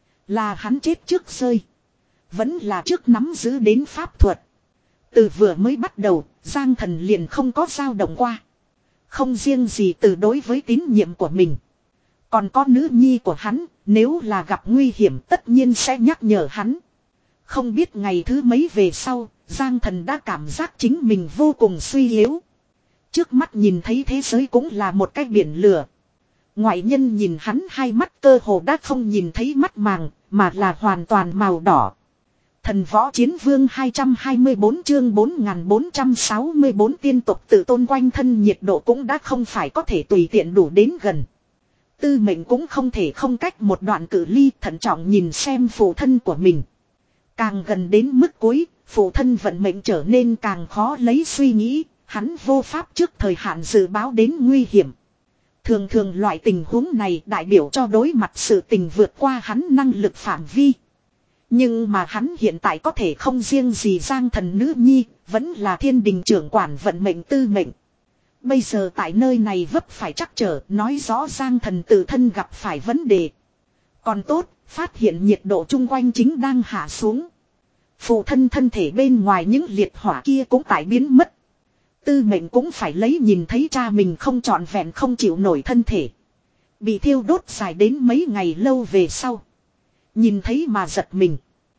Là hắn chết trước rơi. Vẫn là trước nắm giữ đến pháp thuật. Từ vừa mới bắt đầu, Giang Thần liền không có dao động qua. Không riêng gì từ đối với tín nhiệm của mình. Còn có nữ nhi của hắn, nếu là gặp nguy hiểm tất nhiên sẽ nhắc nhở hắn. Không biết ngày thứ mấy về sau, Giang Thần đã cảm giác chính mình vô cùng suy yếu. Trước mắt nhìn thấy thế giới cũng là một cái biển lửa. Ngoại nhân nhìn hắn hai mắt cơ hồ đã không nhìn thấy mắt màng, mà là hoàn toàn màu đỏ. Thần võ chiến vương hai trăm hai mươi bốn chương bốn nghìn bốn trăm sáu mươi bốn tiên tộc tự tôn quanh thân nhiệt độ cũng đã không phải có thể tùy tiện đủ đến gần. Tư mệnh cũng không thể không cách một đoạn cự ly thận trọng nhìn xem phụ thân của mình. Càng gần đến mức cuối, phụ thân vận mệnh trở nên càng khó lấy suy nghĩ, hắn vô pháp trước thời hạn dự báo đến nguy hiểm. Thường thường loại tình huống này đại biểu cho đối mặt sự tình vượt qua hắn năng lực phạm vi. Nhưng mà hắn hiện tại có thể không riêng gì Giang Thần nữ nhi, vẫn là thiên đình trưởng quản vận mệnh tư mệnh. Bây giờ tại nơi này vấp phải trắc trở, nói rõ Giang Thần tự thân gặp phải vấn đề. Còn tốt, phát hiện nhiệt độ chung quanh chính đang hạ xuống. Phụ thân thân thể bên ngoài những liệt hỏa kia cũng tại biến mất. Tư mệnh cũng phải lấy nhìn thấy cha mình không trọn vẹn không chịu nổi thân thể. Bị thiêu đốt dài đến mấy ngày lâu về sau. Nhìn thấy mà giật mình.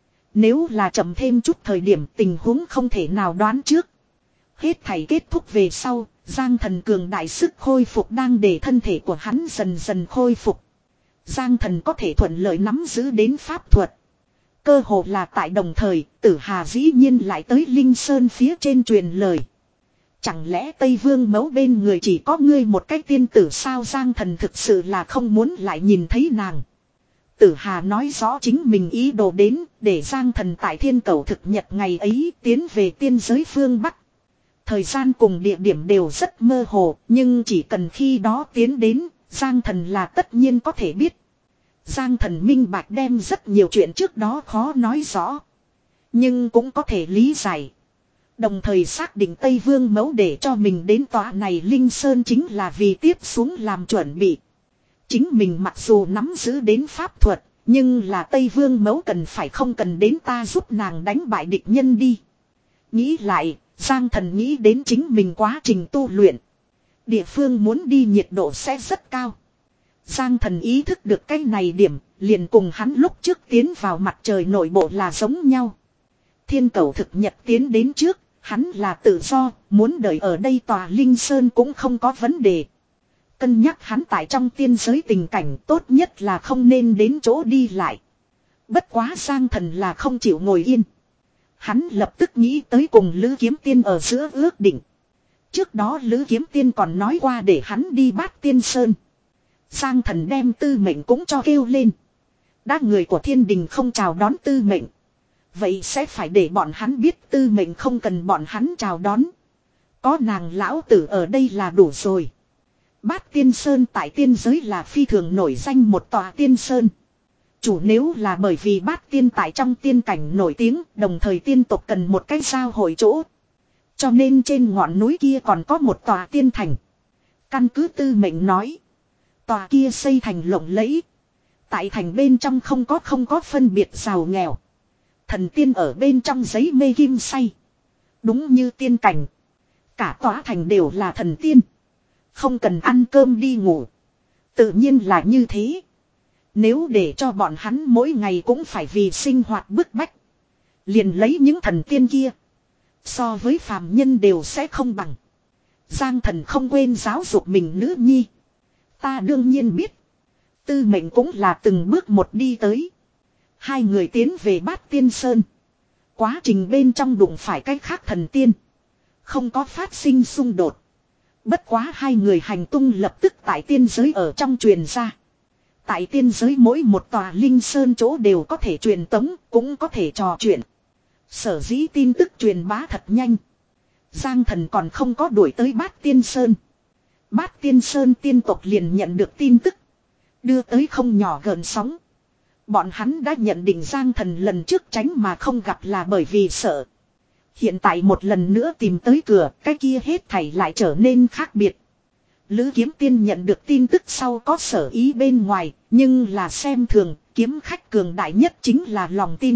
Nếu là chậm thêm chút thời điểm tình huống không thể nào đoán trước. Hết thảy kết thúc về sau, Giang Thần cường đại sức khôi phục đang để thân thể của hắn dần dần khôi phục. Giang Thần có thể thuận lợi nắm giữ đến pháp thuật. Cơ hồ là tại đồng thời, Tử Hà dĩ nhiên lại tới Linh Sơn phía trên truyền lời. Chẳng lẽ Tây Vương mẫu bên người chỉ có ngươi một cái tiên tử sao? Giang Thần thực sự là không muốn lại nhìn thấy nàng. Tử Hà nói rõ chính mình ý đồ đến, để Giang Thần tại thiên cầu thực nhật ngày ấy tiến về tiên giới phương Bắc. Thời gian cùng địa điểm đều rất mơ hồ, nhưng chỉ cần khi đó tiến đến, Giang Thần là tất nhiên có thể biết. Giang Thần minh bạch đem rất nhiều chuyện trước đó khó nói rõ. Nhưng cũng có thể lý giải. Đồng thời xác định Tây Vương mẫu để cho mình đến tòa này Linh Sơn chính là vì tiếp xuống làm chuẩn bị. Chính mình mặc dù nắm giữ đến pháp thuật, nhưng là Tây Vương mẫu cần phải không cần đến ta giúp nàng đánh bại địch nhân đi. Nghĩ lại, Giang Thần nghĩ đến chính mình quá trình tu luyện. Địa phương muốn đi nhiệt độ sẽ rất cao. Giang Thần ý thức được cái này điểm, liền cùng hắn lúc trước tiến vào mặt trời nội bộ là giống nhau. Thiên cầu thực nhật tiến đến trước, hắn là tự do, muốn đợi ở đây tòa Linh Sơn cũng không có vấn đề. Cân nhắc hắn tại trong tiên giới tình cảnh tốt nhất là không nên đến chỗ đi lại. Bất quá Giang Thần là không chịu ngồi yên. Hắn lập tức nghĩ tới cùng Lữ Kiếm Tiên ở giữa ước định. Trước đó Lữ Kiếm Tiên còn nói qua để hắn đi Bát Tiên Sơn. Giang Thần đem Tư Mệnh cũng cho kêu lên. Đã người của thiên đình không chào đón Tư Mệnh. Vậy sẽ phải để bọn hắn biết Tư Mệnh không cần bọn hắn chào đón. Có nàng lão tử ở đây là đủ rồi. Bát Tiên Sơn tại tiên giới là phi thường nổi danh một tòa tiên sơn. Chủ nếu là bởi vì Bát Tiên tại trong tiên cảnh nổi tiếng, đồng thời tiên tộc cần một cái giao hội chỗ. Cho nên trên ngọn núi kia còn có một tòa tiên thành. Căn cứ Tư Mệnh nói. Tòa kia xây thành lộng lẫy. Tại thành bên trong không có không có phân biệt giàu nghèo. Thần tiên ở bên trong giấy mê kim say. Đúng như tiên cảnh. Cả tòa thành đều là thần tiên. Không cần ăn cơm đi ngủ. Tự nhiên là như thế. Nếu để cho bọn hắn mỗi ngày cũng phải vì sinh hoạt bức bách. Liền lấy những thần tiên kia. So với phàm nhân đều sẽ không bằng. Giang Thần không quên giáo dục mình nữ nhi. Ta đương nhiên biết. Tư Mệnh cũng là từng bước một đi tới. Hai người tiến về Bát Tiên Sơn. Quá trình bên trong đụng phải cái khác thần tiên. Không có phát sinh xung đột. Bất quá hai người hành tung lập tức tại tiên giới ở trong truyền ra. Tại tiên giới mỗi một tòa Linh Sơn chỗ đều có thể truyền tống, cũng có thể trò chuyện. Sở dĩ tin tức truyền bá thật nhanh. Giang Thần còn không có đuổi tới Bát Tiên Sơn. Bát Tiên Sơn tiên tộc liền nhận được tin tức. Đưa tới không nhỏ gợn sóng. Bọn hắn đã nhận định Giang Thần lần trước tránh mà không gặp là bởi vì sợ. Hiện tại một lần nữa tìm tới cửa, cái kia hết thảy lại trở nên khác biệt. Lữ Kiếm Tiên nhận được tin tức sau có sở ý bên ngoài, nhưng là xem thường, kiếm khách cường đại nhất chính là lòng tin.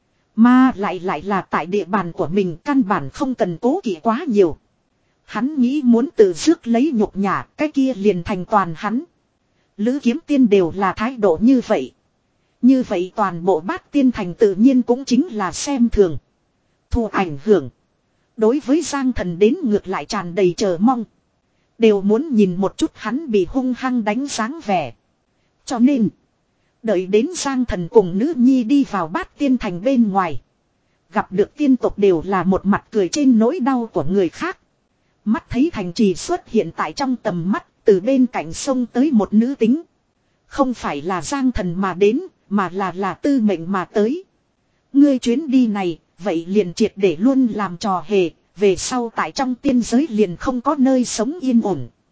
Mà lại lại là tại địa bàn của mình căn bản không cần cố kỵ quá nhiều. Hắn nghĩ muốn tự rước lấy nhục nhã, cái kia liền thành toàn hắn. Lữ Kiếm Tiên đều là thái độ như vậy. Như vậy toàn bộ Bát Tiên Thành tự nhiên cũng chính là xem thường. Thù ảnh hưởng. Đối với Giang Thần đến ngược lại tràn đầy chờ mong. Đều muốn nhìn một chút hắn bị hung hăng đánh dáng vẻ. Cho nên. Đợi đến Giang Thần cùng nữ nhi đi vào Bát Tiên Thành bên ngoài. Gặp được tiên tộc đều là một mặt cười trên nỗi đau của người khác. Mắt thấy thành trì xuất hiện tại trong tầm mắt. Từ bên cạnh sông tới một nữ tính. Không phải là Giang Thần mà đến. Mà là là Tư Mệnh mà tới. Ngươi chuyến đi này. Vậy liền triệt để luôn làm trò hề. Về sau tại trong tiên giới liền không có nơi sống yên ổn.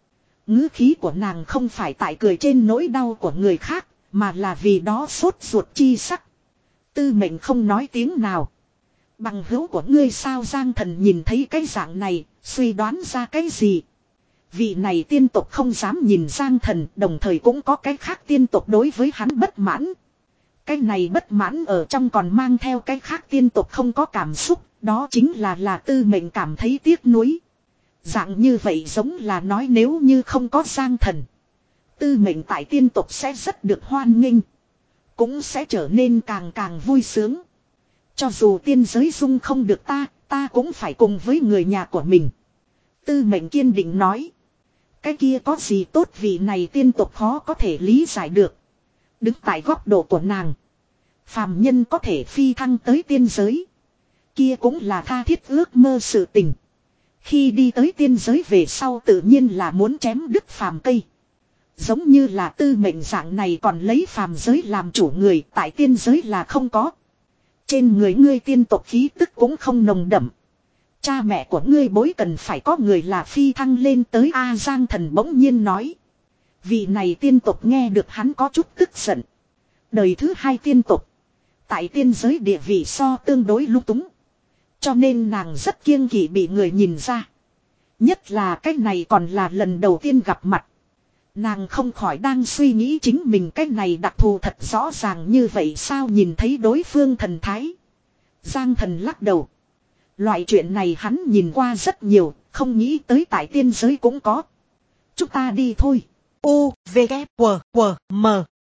Ngữ khí của nàng không phải tại cười trên nỗi đau của người khác, mà là vì đó sốt ruột chi sắc. Tư mệnh không nói tiếng nào. Bằng hữu của ngươi sao? Giang Thần nhìn thấy cái dạng này, suy đoán ra cái gì? Vị này tiên tộc không dám nhìn Giang Thần, đồng thời cũng có cái khác tiên tộc đối với hắn bất mãn. Cái này bất mãn ở trong còn mang theo cái khác tiên tộc không có cảm xúc, đó chính là là tư mệnh cảm thấy tiếc nuối. Dạng như vậy giống là nói nếu như không có Giang Thần, tư mệnh tại tiên tộc sẽ rất được hoan nghênh, cũng sẽ trở nên càng càng vui sướng. Cho dù tiên giới dung không được ta, ta cũng phải cùng với người nhà của mình. Tư mệnh kiên định nói. Cái kia có gì tốt, vì này tiên tộc khó có thể lý giải được. Đứng tại góc độ của nàng, phàm nhân có thể phi thăng tới tiên giới, kia cũng là tha thiết ước mơ sự tình. Khi đi tới tiên giới về sau tự nhiên là muốn chém đứt phàm cây. Giống như là tư mệnh dạng này còn lấy phàm giới làm chủ người, tại tiên giới là không có. Trên người ngươi tiên tộc khí tức cũng không nồng đậm. Cha mẹ của ngươi bối cần phải có người là phi thăng lên tới. A Giang Thần bỗng nhiên nói. Vị này tiên tộc nghe được hắn có chút tức giận. Đời thứ hai tiên tộc, tại tiên giới địa vị so tương đối lung túng, cho nên nàng rất kiêng kỵ bị người nhìn ra. Nhất là cái này còn là lần đầu tiên gặp mặt. Nàng không khỏi đang suy nghĩ chính mình cái này đặc thù thật rõ ràng như vậy sao? Nhìn thấy đối phương thần thái, Giang Thần lắc đầu. Loại chuyện này hắn nhìn qua rất nhiều, không nghĩ tới tại tiên giới cũng có. Chúng ta đi thôi. U, V, K, W, W, M.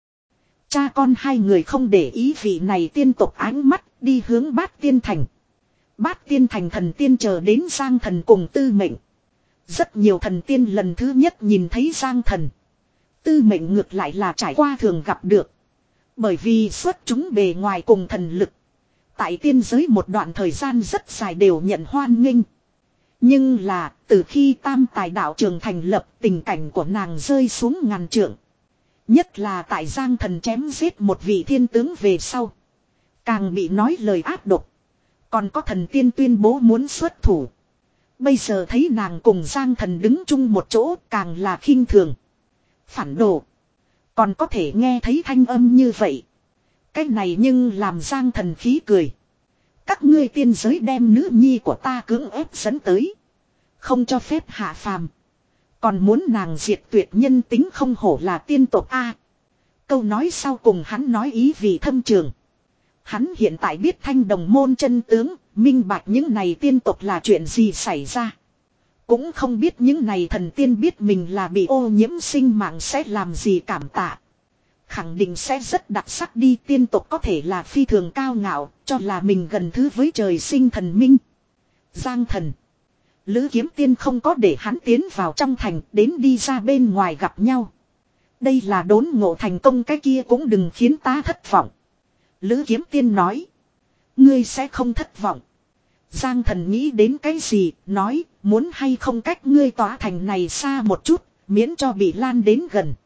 Cha con hai người không để ý vị này tiên tộc ánh mắt, đi hướng Bát Tiên Thành. Bát Tiên Thành thần tiên chờ đến Giang Thần cùng tư mệnh. Rất nhiều thần tiên lần thứ nhất nhìn thấy Giang Thần. Tư mệnh ngược lại là trải qua thường gặp được. Bởi vì xuất chúng bề ngoài cùng thần lực, tại tiên giới một đoạn thời gian rất dài đều nhận hoan nghênh. Nhưng là từ khi Tam Tài Đạo Trường thành lập, tình cảnh của nàng rơi xuống ngàn trượng. Nhất là tại Giang Thần chém giết một vị thiên tướng về sau, càng bị nói lời ác độc. Còn có thần tiên tuyên bố muốn xuất thủ. Bây giờ thấy nàng cùng Giang Thần đứng chung một chỗ, càng là khinh thường. Phản đồ. Còn có thể nghe thấy thanh âm như vậy. Cái này nhưng làm Giang Thần khí cười. Các ngươi tiên giới đem nữ nhi của ta cưỡng ép dẫn tới, không cho phép hạ phàm, còn muốn nàng diệt tuyệt nhân tính, không hổ là tiên tộc a. Câu nói sau cùng hắn nói ý vị thâm trường. Hắn hiện tại biết Thanh Đồng môn chân tướng, minh bạch những này tiên tộc là chuyện gì xảy ra. Cũng không biết những này thần tiên biết mình là bị ô nhiễm sinh mạng sẽ làm gì cảm tạ. Khẳng định sẽ rất đặc sắc đi. Tiên tộc có thể là phi thường cao ngạo, cho là mình gần thứ với trời sinh thần minh. Giang Thần, Lữ Kiếm Tiên không có để hắn tiến vào trong thành, đến đi ra bên ngoài gặp nhau. Đây là đốn ngộ thành công, cái kia cũng đừng khiến ta thất vọng. Lữ Kiếm Tiên nói. Ngươi sẽ không thất vọng. Giang Thần nghĩ đến cái gì, nói, muốn hay không cách ngươi tỏa thành này xa một chút, miễn cho bị lan đến gần.